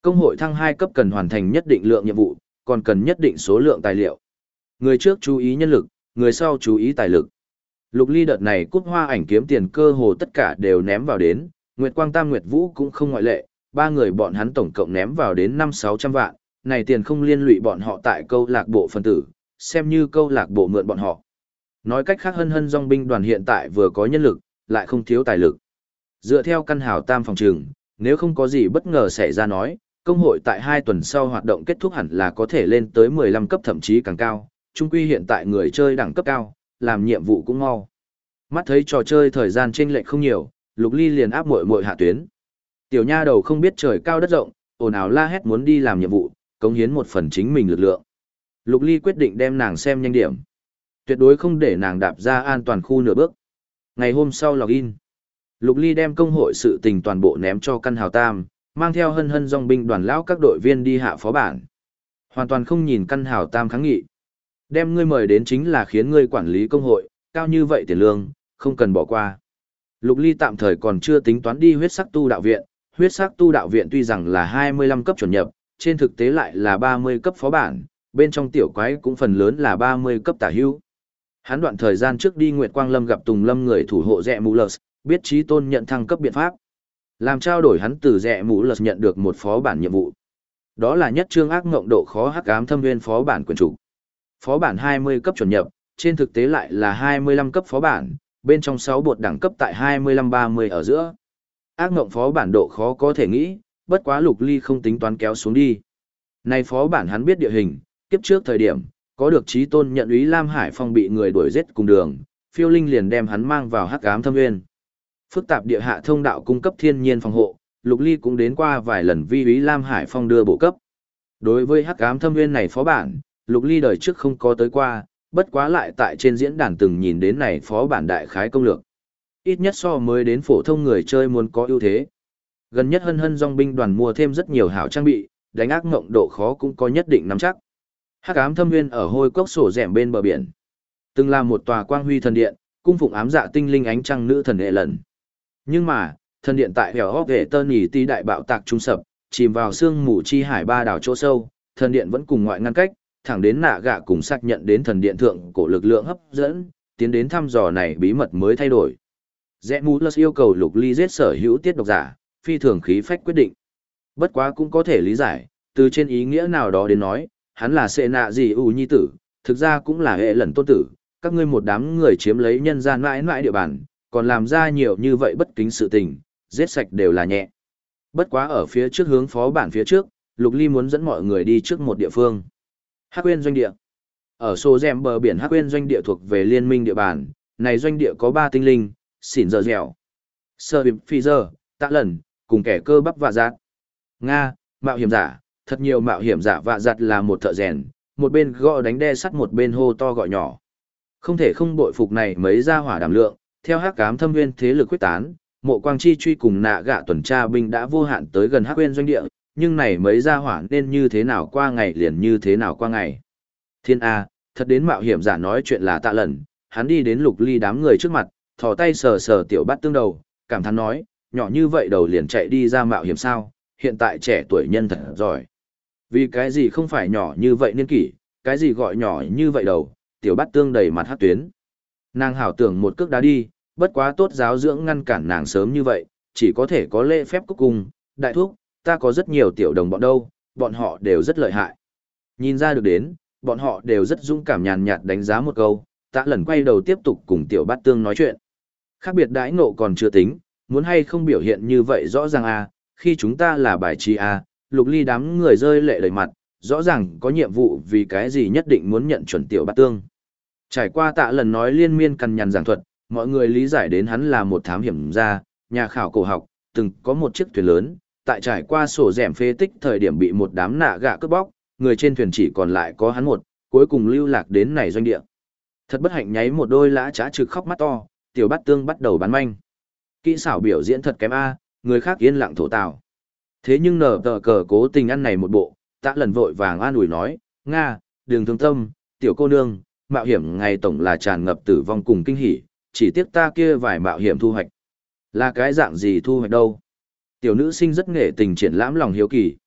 Speaker 1: Công hội thăng 2 cấp cần hoàn thành nhất định lượng nhiệm vụ, còn cần nhất định số lượng tài liệu. Người trước chú ý nhân lực, người sau chú ý tài lực. Lục Ly đợt này cút hoa ảnh kiếm tiền cơ hồ tất cả đều ném vào đến, Nguyệt Quang Tam Nguyệt Vũ cũng không ngoại lệ, ba người bọn hắn tổng cộng ném vào đến 5-600 vạn, này tiền không liên lụy bọn họ tại câu lạc bộ phân tử, xem như câu lạc bộ mượn bọn họ. Nói cách khác hân hân dòng binh đoàn hiện tại vừa có nhân lực, lại không thiếu tài lực. Dựa theo căn hào tam phòng trường, nếu không có gì bất ngờ xảy ra nói, công hội tại 2 tuần sau hoạt động kết thúc hẳn là có thể lên tới 15 cấp thậm chí càng cao, chung quy hiện tại người chơi đẳng cấp cao, làm nhiệm vụ cũng mau. Mắt thấy trò chơi thời gian chênh lệch không nhiều, Lục Ly liền áp muội muội hạ tuyến. Tiểu nha đầu không biết trời cao đất rộng, ồn ào la hét muốn đi làm nhiệm vụ, cống hiến một phần chính mình lực lượng. Lục Ly quyết định đem nàng xem nhanh điểm. Tuyệt đối không để nàng đạp ra an toàn khu nửa bước. Ngày hôm sau login, Lục Ly đem công hội sự tình toàn bộ ném cho căn hào tam, mang theo hân hân dòng binh đoàn lão các đội viên đi hạ phó bản. Hoàn toàn không nhìn căn hào tam kháng nghị. Đem ngươi mời đến chính là khiến ngươi quản lý công hội, cao như vậy tiền lương, không cần bỏ qua. Lục Ly tạm thời còn chưa tính toán đi huyết sắc tu đạo viện, huyết sắc tu đạo viện tuy rằng là 25 cấp chuẩn nhập, trên thực tế lại là 30 cấp phó bản, bên trong tiểu quái cũng phần lớn là 30 cấp tả hữu. Hắn đoạn thời gian trước đi Nguyệt Quang Lâm gặp Tùng Lâm người thủ hộ Rẹ Mũ Lật, biết Chí Tôn nhận thăng cấp biện pháp. Làm trao đổi hắn từ Rẹ Mũ Lật nhận được một phó bản nhiệm vụ. Đó là nhất chương ác ngộng độ khó hắc ám thâm nguyên phó bản quyền chủ. Phó bản 20 cấp chuẩn nhập, trên thực tế lại là 25 cấp phó bản, bên trong 6 bột đẳng cấp tại 25-30 ở giữa. Ác ngộng phó bản độ khó có thể nghĩ, bất quá Lục Ly không tính toán kéo xuống đi. Này phó bản hắn biết địa hình, kiếp trước thời điểm, có được Chí Tôn nhận úy Lam Hải Phong bị người đuổi giết cùng đường, Phiêu Linh liền đem hắn mang vào hắc ám thâm nguyên. Phức tạp địa hạ thông đạo cung cấp thiên nhiên phòng hộ, Lục Ly cũng đến qua vài lần vi úy Lam Hải Phong đưa bổ cấp. Đối với hắc ám thâm nguyên này phó bản, Lục Ly đời trước không có tới qua, bất quá lại tại trên diễn đàn từng nhìn đến này phó bản đại khái công lược. Ít nhất so mới đến phổ thông người chơi muốn có ưu thế. Gần nhất hân hân dòng binh đoàn mua thêm rất nhiều hảo trang bị, đánh ác ngộng độ khó cũng có nhất định nắm chắc. Hắc ám thâm nguyên ở hôi cốc sổ rẻm bên bờ biển. Từng là một tòa quang huy thần điện, cung phụng ám dạ tinh linh ánh trăng nữ thần hệ lần. Nhưng mà, thần điện tại hẻo hóc hệ tơn nhì tí đại bạo tạc trung sập, chìm vào sương mù chi hải ba đảo chỗ sâu, thần điện vẫn cùng ngoại ngăn cách, thẳng đến nạ gạ cùng xác nhận đến thần điện thượng cổ lực lượng hấp dẫn, tiến đến thăm dò này bí mật mới thay đổi. Rẽ Mũ Lật yêu cầu Lục Ly giết sở hữu tiết độc giả, phi thường khí phách quyết định. Bất quá cũng có thể lý giải, từ trên ý nghĩa nào đó đến nói, hắn là sệ nạ gì ủ nhi tử, thực ra cũng là hệ lần tôn tử, các ngươi một đám người chiếm lấy nhân gian mãi mãi địa bàn, còn làm ra nhiều như vậy bất kính sự tình, giết sạch đều là nhẹ. Bất quá ở phía trước hướng phó bản phía trước, Lục Ly muốn dẫn mọi người đi trước một địa phương. Hắc Uyên doanh địa. Ở số rèm bờ biển Hắc Uyên doanh địa thuộc về liên minh địa bàn, này doanh địa có 3 tinh linh, xỉn giờ dẻo, sơ bịp phi giờ, tạ lần, cùng kẻ cơ bắp vạ giặt. Nga, mạo hiểm giả, thật nhiều mạo hiểm giả vạ giặt là một thợ rèn, một bên gõ đánh đe sắt một bên hô to gọi nhỏ. Không thể không bội phục này mấy gia hỏa đảm lượng, theo Hắc Ám Thâm Nguyên thế lực quyết tán, Mộ Quang Chi truy cùng nạ gạ tuần tra binh đã vô hạn tới gần Hắc Uyên doanh địa, nhưng này mấy gia hỏa nên như thế nào qua ngày liền như thế nào qua ngày. Thiên A, thật đến mạo hiểm giả nói chuyện là tạ lần, hắn đi đến Lục Ly đám người trước mặt, thò tay sờ sờ tiểu bát tương đầu, cảm thán nói, nhỏ như vậy đầu liền chạy đi ra mạo hiểm sao, hiện tại trẻ tuổi nhân thật giỏi. Vì cái gì không phải nhỏ như vậy niên kỷ, cái gì gọi nhỏ như vậy đầu, tiểu bát tương đầy mặt hát tuyến. Nàng hảo tưởng một cước đá đi, bất quá tốt giáo dưỡng ngăn cản nàng sớm như vậy, chỉ có thể có lễ phép cúc cung, đại thúc, ta có rất nhiều tiểu đồng bọn đâu, bọn họ đều rất lợi hại. Nhìn ra được đến, bọn họ đều rất dũng cảm nhàn nhạt đánh giá một câu, Tạ Lần quay đầu tiếp tục cùng tiểu bát tương nói chuyện. Khác biệt đãi ngộ còn chưa tính, muốn hay không biểu hiện như vậy rõ ràng à, khi chúng ta là bài trí à, Lục Ly đám người rơi lệ đầy mặt, rõ ràng có nhiệm vụ vì cái gì nhất định muốn nhận chuẩn tiểu bát tương. Trải qua Tạ Lần nói liên miên cằn nhằn giảng thuật, mọi người lý giải đến hắn là một thám hiểm gia, nhà khảo cổ học, từng có một chiếc thuyền lớn, tại trải qua sổ rèm phế tích thời điểm bị một đám nạ gạ cướp bóc, người trên thuyền chỉ còn lại có hắn một, cuối cùng lưu lạc đến này doanh địa. Thật bất hạnh nháy một đôi lã trá trực khóc mắt to, tiểu bát tương bắt đầu bán manh. Kỹ xảo biểu diễn thật kém a, người khác yên lặng thổ tào. Thế nhưng nở tờ cờ cố tình ăn này một bộ, Tạ Lần vội vàng an ủi nói, Nga, đừng thương tâm, tiểu cô nương, mạo hiểm ngày tổng là tràn ngập tử vong cùng kinh hỉ, chỉ tiếc ta kia vài mạo hiểm thu hoạch. Là cái dạng gì thu hoạch đâu? Tiểu nữ sinh rất nghệ tình triển lãm lòng hiếu kỳ.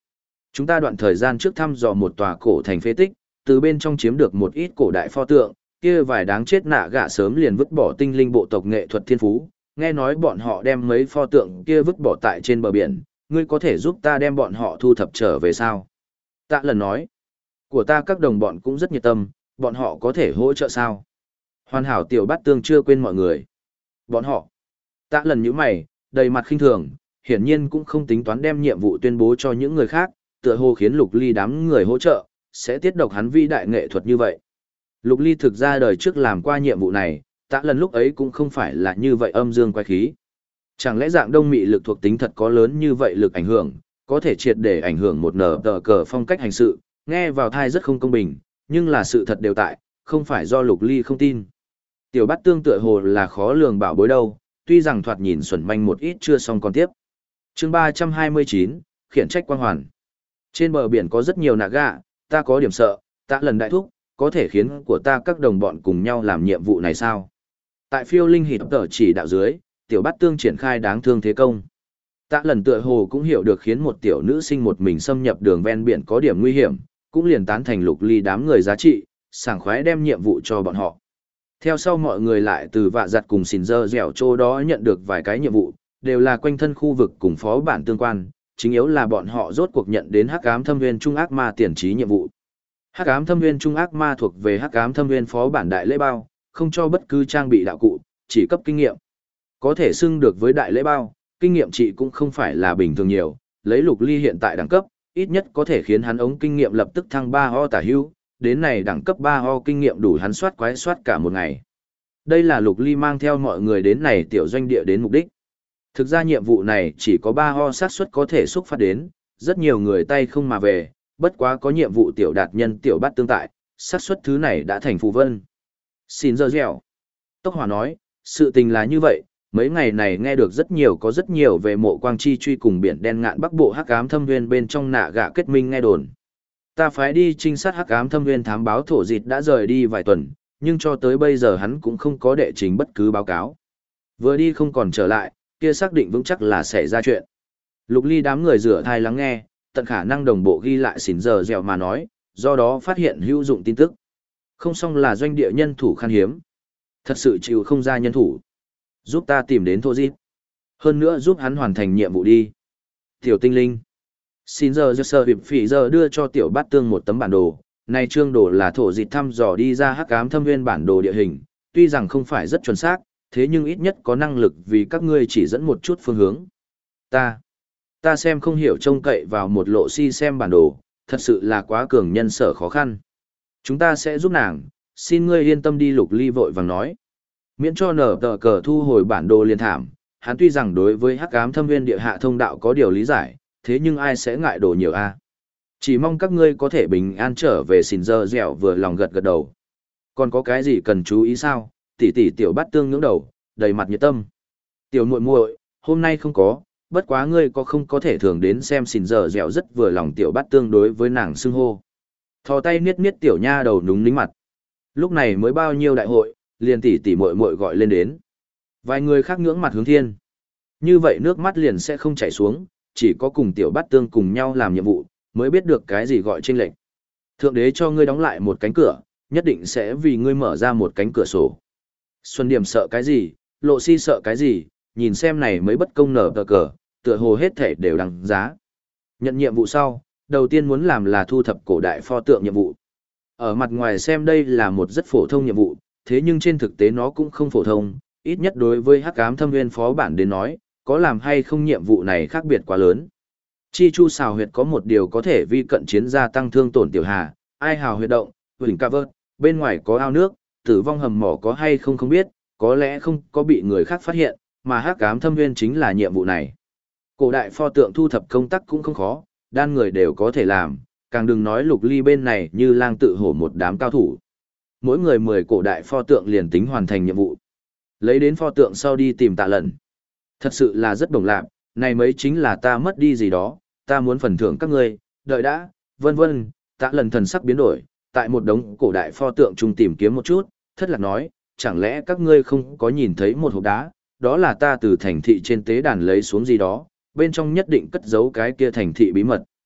Speaker 1: Chúng ta đoạn thời gian trước thăm dò một tòa cổ thành phế tích, từ bên trong chiếm được một ít cổ đại pho tượng, kia vài đáng chết nạ gạ sớm liền vứt bỏ tinh linh bộ tộc nghệ thuật thiên phú, nghe nói bọn họ đem mấy pho tượng kia vứt bỏ tại trên bờ biển, ngươi có thể giúp ta đem bọn họ thu thập trở về sao? Tạ lần nói, của ta các đồng bọn cũng rất nhiệt tâm, bọn họ có thể hỗ trợ sao? Hoàn hảo tiểu bát tương chưa quên mọi người. Bọn họ, tạ lần nhíu mày, đầy mặt khinh thường, hiển nhiên cũng không tính toán đem nhiệm vụ tuyên bố cho những người khác, tựa hồ khiến Lục Ly đám người hỗ trợ, sẽ tiết độc hắn vĩ đại nghệ thuật như vậy. Lục Ly thực ra đời trước làm qua nhiệm vụ này, tạ lần lúc ấy cũng không phải là như vậy âm dương quái khí. Chẳng lẽ dạng đông mị lực thuộc tính thật có lớn như vậy lực ảnh hưởng, có thể triệt để ảnh hưởng một nở tờ cờ phong cách hành sự, nghe vào thai rất không công bình, nhưng là sự thật đều tại, không phải do Lục Ly không tin. Tiểu Bát Tương tựa hồ là khó lường bảo bối đâu, tuy rằng thoạt nhìn xuẩn manh một ít chưa xong còn tiếp. Chương 329, khiển trách quang hoàn. Trên bờ biển có rất nhiều nạ gạ, ta có điểm sợ, tạ lần đại thúc, có thể khiến của ta các đồng bọn cùng nhau làm nhiệm vụ này sao? Tại phiêu linh hịt tờ chỉ đạo dưới, tiểu Bát Tương triển khai đáng thương thế công. Tạ lần tựa hồ cũng hiểu được khiến một tiểu nữ sinh một mình xâm nhập đường ven biển có điểm nguy hiểm, cũng liền tán thành Lục Ly đám người giá trị, sảng khoái đem nhiệm vụ cho bọn họ. Theo sau mọi người lại từ vạ giặt cùng xỉn dơ dẻo chỗ đó nhận được vài cái nhiệm vụ, đều là quanh thân khu vực cùng phó bản tương quan, chính yếu là bọn họ rốt cuộc nhận đến Hắc Ám Thâm Nguyên Trung Ác Ma tiền trí nhiệm vụ. Hắc Ám Thâm Nguyên Trung Ác Ma thuộc về Hắc Ám Thâm Nguyên phó bản đại lễ bao, không cho bất cứ trang bị đạo cụ, chỉ cấp kinh nghiệm. Có thể xưng được với đại lễ bao, kinh nghiệm trị cũng không phải là bình thường nhiều, lấy Lục Ly hiện tại đẳng cấp, ít nhất có thể khiến hắn ống kinh nghiệm lập tức thăng 3 tả hữu, đến này đẳng cấp 3 kinh nghiệm đủ hắn soát quái soát cả một ngày. Đây là Lục Ly mang theo mọi người đến này tiểu doanh địa đến mục đích. Thực ra nhiệm vụ này chỉ có 3 xác suất có thể xúc phát đến, rất nhiều người tay không mà về, bất quá có nhiệm vụ tiểu đạt nhân tiểu bát tương tại, xác suất thứ này đã thành phù vân. Xin dơ dẻo. Tốc Hỏa nói, sự tình là như vậy, mấy ngày này nghe được rất nhiều về mộ quang chi truy cùng biển đen ngạn bắc bộ Hắc Ám Thâm Nguyên bên trong nạ gạ kết minh nghe đồn. Ta phái đi trinh sát Hắc Ám Thâm Nguyên thám báo thổ dịt đã rời đi vài tuần, nhưng cho tới bây giờ hắn cũng không có đệ trình bất cứ báo cáo. Vừa đi không còn trở lại, kia xác định vững chắc là xảy ra chuyện. Lục Ly đám người rửa thai lắng nghe, tận khả năng đồng bộ ghi lại xỉn giờ dẻo mà nói, do đó phát hiện hữu dụng tin tức. Không xong là doanh địa nhân thủ khan hiếm. Thật sự chịu không ra nhân thủ. Giúp ta tìm đến thô dít. Hơn nữa giúp hắn hoàn thành nhiệm vụ đi. Tiểu tinh linh. Xin giờ sơ hiệp phỉ giờ đưa cho tiểu bát tương một tấm bản đồ. Này trương đồ là thổ dịt thăm dò đi ra Hắc Ám Thâm Nguyên bản đồ địa hình. Tuy rằng không phải rất chuẩn xác, thế nhưng ít nhất có năng lực vì các ngươi chỉ dẫn một chút phương hướng. Ta xem không hiểu trông cậy vào một lộ si xem bản đồ, thật sự là quá cường nhân sở khó khăn. Chúng ta sẽ giúp nàng, xin ngươi yên tâm đi. Lục Ly vội vàng nói. Miễn cho nở tờ cờ thu hồi bản đồ liền thảm, hắn tuy rằng đối với Hắc Ám Thâm Nguyên địa hạ thông đạo có điều lý giải, thế nhưng ai sẽ ngại đồ nhiều a? Chỉ mong các ngươi có thể bình an trở về. Xỉn dơ dẻo vừa lòng gật gật đầu. Còn có cái gì cần chú ý sao? Tỷ tỷ tiểu bát tương ngưỡng đầu, đầy mặt nhiệt tâm. Tiểu muội muội, hôm nay không có, bất quá ngươi không có thể thường đến xem. Xỉn dơ dẻo rất vừa lòng tiểu bát tương đối với nàng xưng hô. Thò tay niết niết tiểu nha đầu núng nính mặt. Lúc này mới bao nhiêu đại hội, liền tỷ tỷ muội muội gọi lên đến. Vài người khác ngưỡng mặt hướng thiên. Như vậy nước mắt liền sẽ không chảy xuống, chỉ có cùng tiểu bát tương cùng nhau làm nhiệm vụ, mới biết được cái gì gọi chênh lệch. Thượng đế cho ngươi đóng lại một cánh cửa, nhất định sẽ vì ngươi mở ra một cánh cửa sổ. Xuân Điểm sợ cái gì, Lộ Si sợ cái gì, nhìn xem này mới bất công nở cờ, tựa hồ hết thể đều đằng giá. Nhận nhiệm vụ sau, đầu tiên muốn làm là thu thập cổ đại pho tượng nhiệm vụ. Ở mặt ngoài xem đây là một rất phổ thông nhiệm vụ, thế nhưng trên thực tế nó cũng không phổ thông, ít nhất đối với Hắc Ám Thâm Nguyên phó bản đến nói, có làm hay không nhiệm vụ này khác biệt quá lớn. Chi chu xào huyệt có một điều có thể vi cận chiến gia tăng thương tổn tiểu hà, ai hào huyệt động, huỳnh ca vợt, bên ngoài có ao nước, tử vong hầm mỏ có hay không không biết, có lẽ không có bị người khác phát hiện, mà Hắc Ám Thâm Nguyên chính là nhiệm vụ này. Cổ đại pho tượng thu thập công tác cũng không khó, đan người đều có thể làm, càng đừng nói Lục Ly bên này như lang tự hổ một đám cao thủ. Mỗi người 10 cổ đại pho tượng liền tính hoàn thành nhiệm vụ. Lấy đến pho tượng sau đi tìm Tạ Lần. Thật sự là rất đồng lạc, này mấy chính là ta mất đi gì đó, ta muốn phần thưởng các ngươi, đợi đã, vân vân. Tạ Lần thần sắc biến đổi, tại một đống cổ đại pho tượng chung tìm kiếm một chút, thất lạc nói, chẳng lẽ các ngươi không có nhìn thấy một hộp đá, đó là ta từ thành thị trên tế đàn lấy xuống gì đó, bên trong nhất định cất giấu cái kia thành thị bí mật.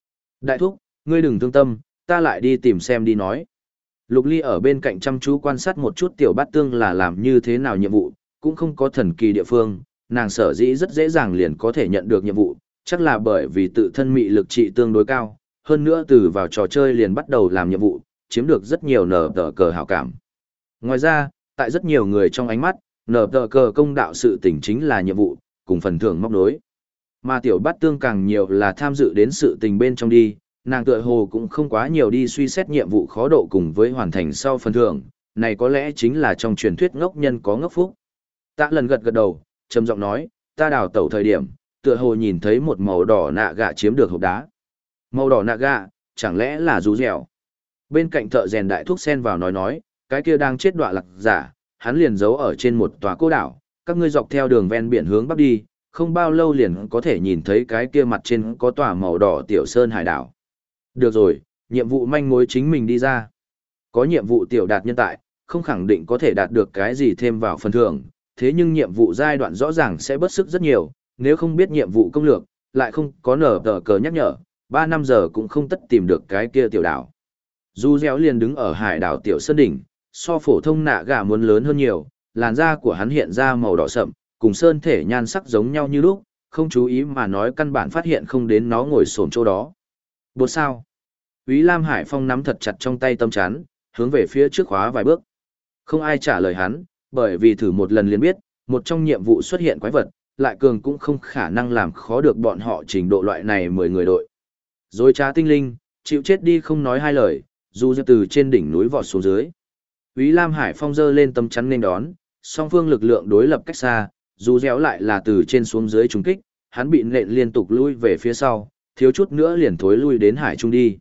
Speaker 1: Đại thúc, ngươi đừng thương tâm, ta lại đi tìm xem đi nói. Lục Ly ở bên cạnh chăm chú quan sát một chút tiểu bát tương là làm như thế nào nhiệm vụ, cũng không có thần kỳ địa phương, nàng sở dĩ rất dễ dàng liền có thể nhận được nhiệm vụ, chắc là bởi vì tự thân mị lực trị tương đối cao, hơn nữa từ vào trò chơi liền bắt đầu làm nhiệm vụ, chiếm được rất nhiều nở tờ cờ hảo cảm. Ngoài ra, tại rất nhiều người trong ánh mắt, nở tờ cờ công đạo sự tình chính là nhiệm vụ, cùng phần thưởng móc nối. Mà tiểu bát tương càng nhiều là tham dự đến sự tình bên trong đi, nàng tựa hồ cũng không quá nhiều đi suy xét nhiệm vụ khó độ cùng với hoàn thành sau phần thưởng, này có lẽ chính là trong truyền thuyết ngốc nhân có ngốc phúc. Tạ Lần gật gật đầu, trầm giọng nói, ta đào tẩu thời điểm, tựa hồ nhìn thấy một màu đỏ nạ gạ chiếm được hộp đá. Màu đỏ nạ gạ, chẳng lẽ là rú dẻo? Bên cạnh thợ rèn đại thúc sen vào nói, cái kia đang chết đọa lạc giả, hắn liền giấu ở trên một tòa cô đảo, các ngươi dọc theo đường ven biển hướng bắc đi, không bao lâu liền có thể nhìn thấy cái kia mặt trên có tòa màu đỏ tiểu sơn hải đảo. Được rồi, nhiệm vụ manh mối chính mình đi ra. Có nhiệm vụ tiểu đạt nhân tại, không khẳng định có thể đạt được cái gì thêm vào phần thưởng, thế nhưng nhiệm vụ giai đoạn rõ ràng sẽ bớt sức rất nhiều, nếu không biết nhiệm vụ công lược, lại không có nở tờ cờ nhắc nhở, 3 năm giờ cũng không tất tìm được cái kia tiểu đảo. Du Réo liền đứng ở hải đảo tiểu sơn đỉnh, so phổ thông nạ gà muốn lớn hơn nhiều, làn da của hắn hiện ra màu đỏ sậm, cùng sơn thể nhan sắc giống nhau như lúc, không chú ý mà nói căn bản phát hiện không đến nó ngồi xổm chỗ đó. Bột sao? Úy Lam Hải Phong nắm thật chặt trong tay tâm chắn, hướng về phía trước khóa vài bước. Không ai trả lời hắn, bởi vì thử một lần liền biết, một trong nhiệm vụ xuất hiện quái vật, lại cường cũng không khả năng làm khó được bọn họ trình độ loại này 10 người đội. Rồi trá tinh linh, chịu chết đi không nói hai lời, dù từ trên đỉnh núi vọt xuống dưới. Úy Lam Hải Phong giơ lên tâm chắn nên đón, song phương lực lượng đối lập cách xa, dù réo lại là từ trên xuống dưới trúng kích, hắn bị nện liên tục lui về phía sau, thiếu chút nữa liền thối lui đến hải trung đi.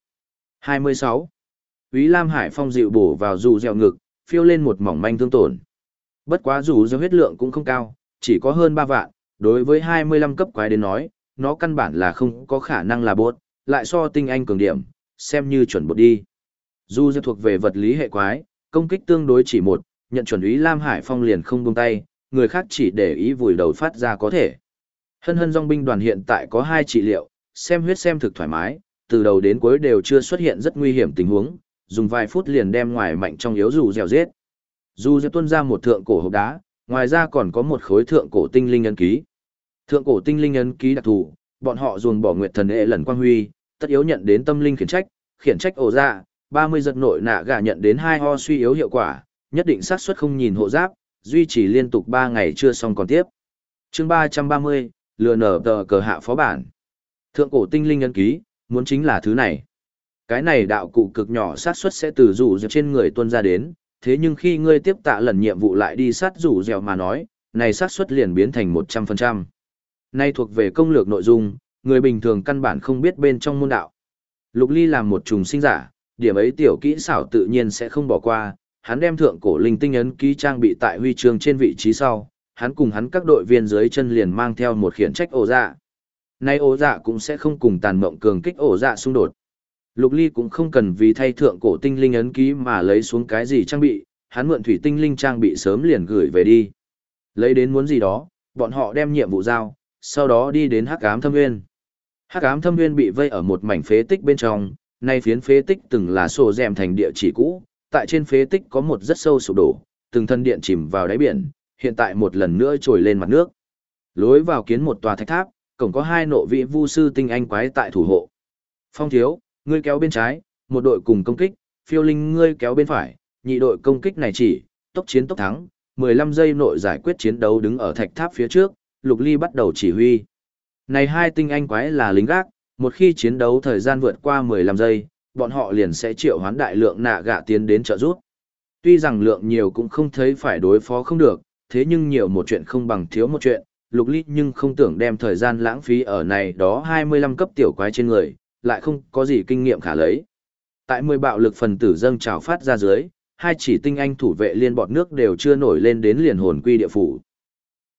Speaker 1: 26. Úy Lam Hải Phong dịu bổ vào dù dẻo ngực, phiêu lên một mỏng manh thương tổn. Bất quá dù dẻo huyết lượng cũng không cao, chỉ có hơn 3 vạn, đối với 25 cấp quái đến nói, nó căn bản là không có khả năng là bot, lại so tinh anh cường điểm, xem như chuẩn bot đi. Dù dẻo thuộc về vật lý hệ quái, công kích tương đối chỉ một, nhận chuẩn Úy Lam Hải Phong liền không buông tay, người khác chỉ để ý vùi đầu phát ra có thể. Hân hân dòng binh đoàn hiện tại có 2 trị liệu, xem huyết xem thực thoải mái, từ đầu đến cuối đều chưa xuất hiện rất nguy hiểm tình huống, dùng vài phút liền đem ngoài mạnh trong yếu dù dẻo giết. Dù dẻo tuôn ra một thượng cổ hộp đá, ngoài ra còn có một khối thượng cổ tinh linh ấn ký. Thượng cổ tinh linh ấn ký đặc thù, bọn họ ruồng bỏ nguyệt thần ệ lần quang huy, tất yếu nhận đến tâm linh khiển trách ổ ra, 30 giật nội nạ gà nhận đến 2 ho suy yếu hiệu quả, nhất định xác suất không nhìn hộ giáp, duy trì liên tục 3 ngày chưa xong còn tiếp. Chương 330, lừa nở tờ cờ hạ phó bản. Thượng cổ tinh linh ấn ký, muốn chính là thứ này. Cái này đạo cụ cực nhỏ xác suất sẽ từ rủ dẻo trên người tuôn ra đến, thế nhưng khi ngươi tiếp tạ lần nhiệm vụ lại đi sát rủ dẻo mà nói, này xác suất liền biến thành 100%. Nay thuộc về công lược nội dung, người bình thường căn bản không biết bên trong môn đạo. Lục Ly làm một trùng sinh giả, điểm ấy tiểu kỹ xảo tự nhiên sẽ không bỏ qua, hắn đem thượng cổ linh tinh ấn ký trang bị tại huy chương trên vị trí sau, hắn cùng hắn các đội viên dưới chân liền mang theo một khiển trách ổ dạ. Nay ổ dạ cũng sẽ không cùng tàn mộng cường kích ổ dạ xung đột. Lục Ly cũng không cần vì thay thượng cổ tinh linh ấn ký mà lấy xuống cái gì trang bị, hắn mượn thủy tinh linh trang bị sớm liền gửi về đi. Lấy đến muốn gì đó, bọn họ đem nhiệm vụ giao, sau đó đi đến Hắc Ám Thâm Nguyên. Hắc Ám Thâm Nguyên bị vây ở một mảnh phế tích bên trong, nay phiến phế tích từng là sổ rèm thành địa chỉ cũ, tại trên phế tích có một rất sâu sụp đổ, từng thân điện chìm vào đáy biển, hiện tại một lần nữa trồi lên mặt nước. Lối vào kiến một tòa thạch tháp, cổng có 2 nộ vị vu sư tinh anh quái tại thủ hộ. Phong thiếu, ngươi kéo bên trái, một đội cùng công kích, phiêu linh ngươi kéo bên phải, nhị đội công kích này chỉ, tốc chiến tốc thắng, 15 giây nội giải quyết chiến đấu đứng ở thạch tháp phía trước, Lục Ly bắt đầu chỉ huy. Này 2 tinh anh quái là lính gác, một khi chiến đấu thời gian vượt qua 15 giây, bọn họ liền sẽ triệu hoán đại lượng nạ gạ tiến đến trợ giúp. Tuy rằng lượng nhiều cũng không thấy phải đối phó không được, thế nhưng nhiều một chuyện không bằng thiếu một chuyện, Lục Ly nhưng không tưởng đem thời gian lãng phí ở này đó 25 cấp tiểu quái trên người, lại không có gì kinh nghiệm khả lấy. Tại 10 bạo lực phần tử dâng trào phát ra dưới, 2 chỉ tinh anh thủ vệ liên bọt nước đều chưa nổi lên đến liền hồn quy địa phủ.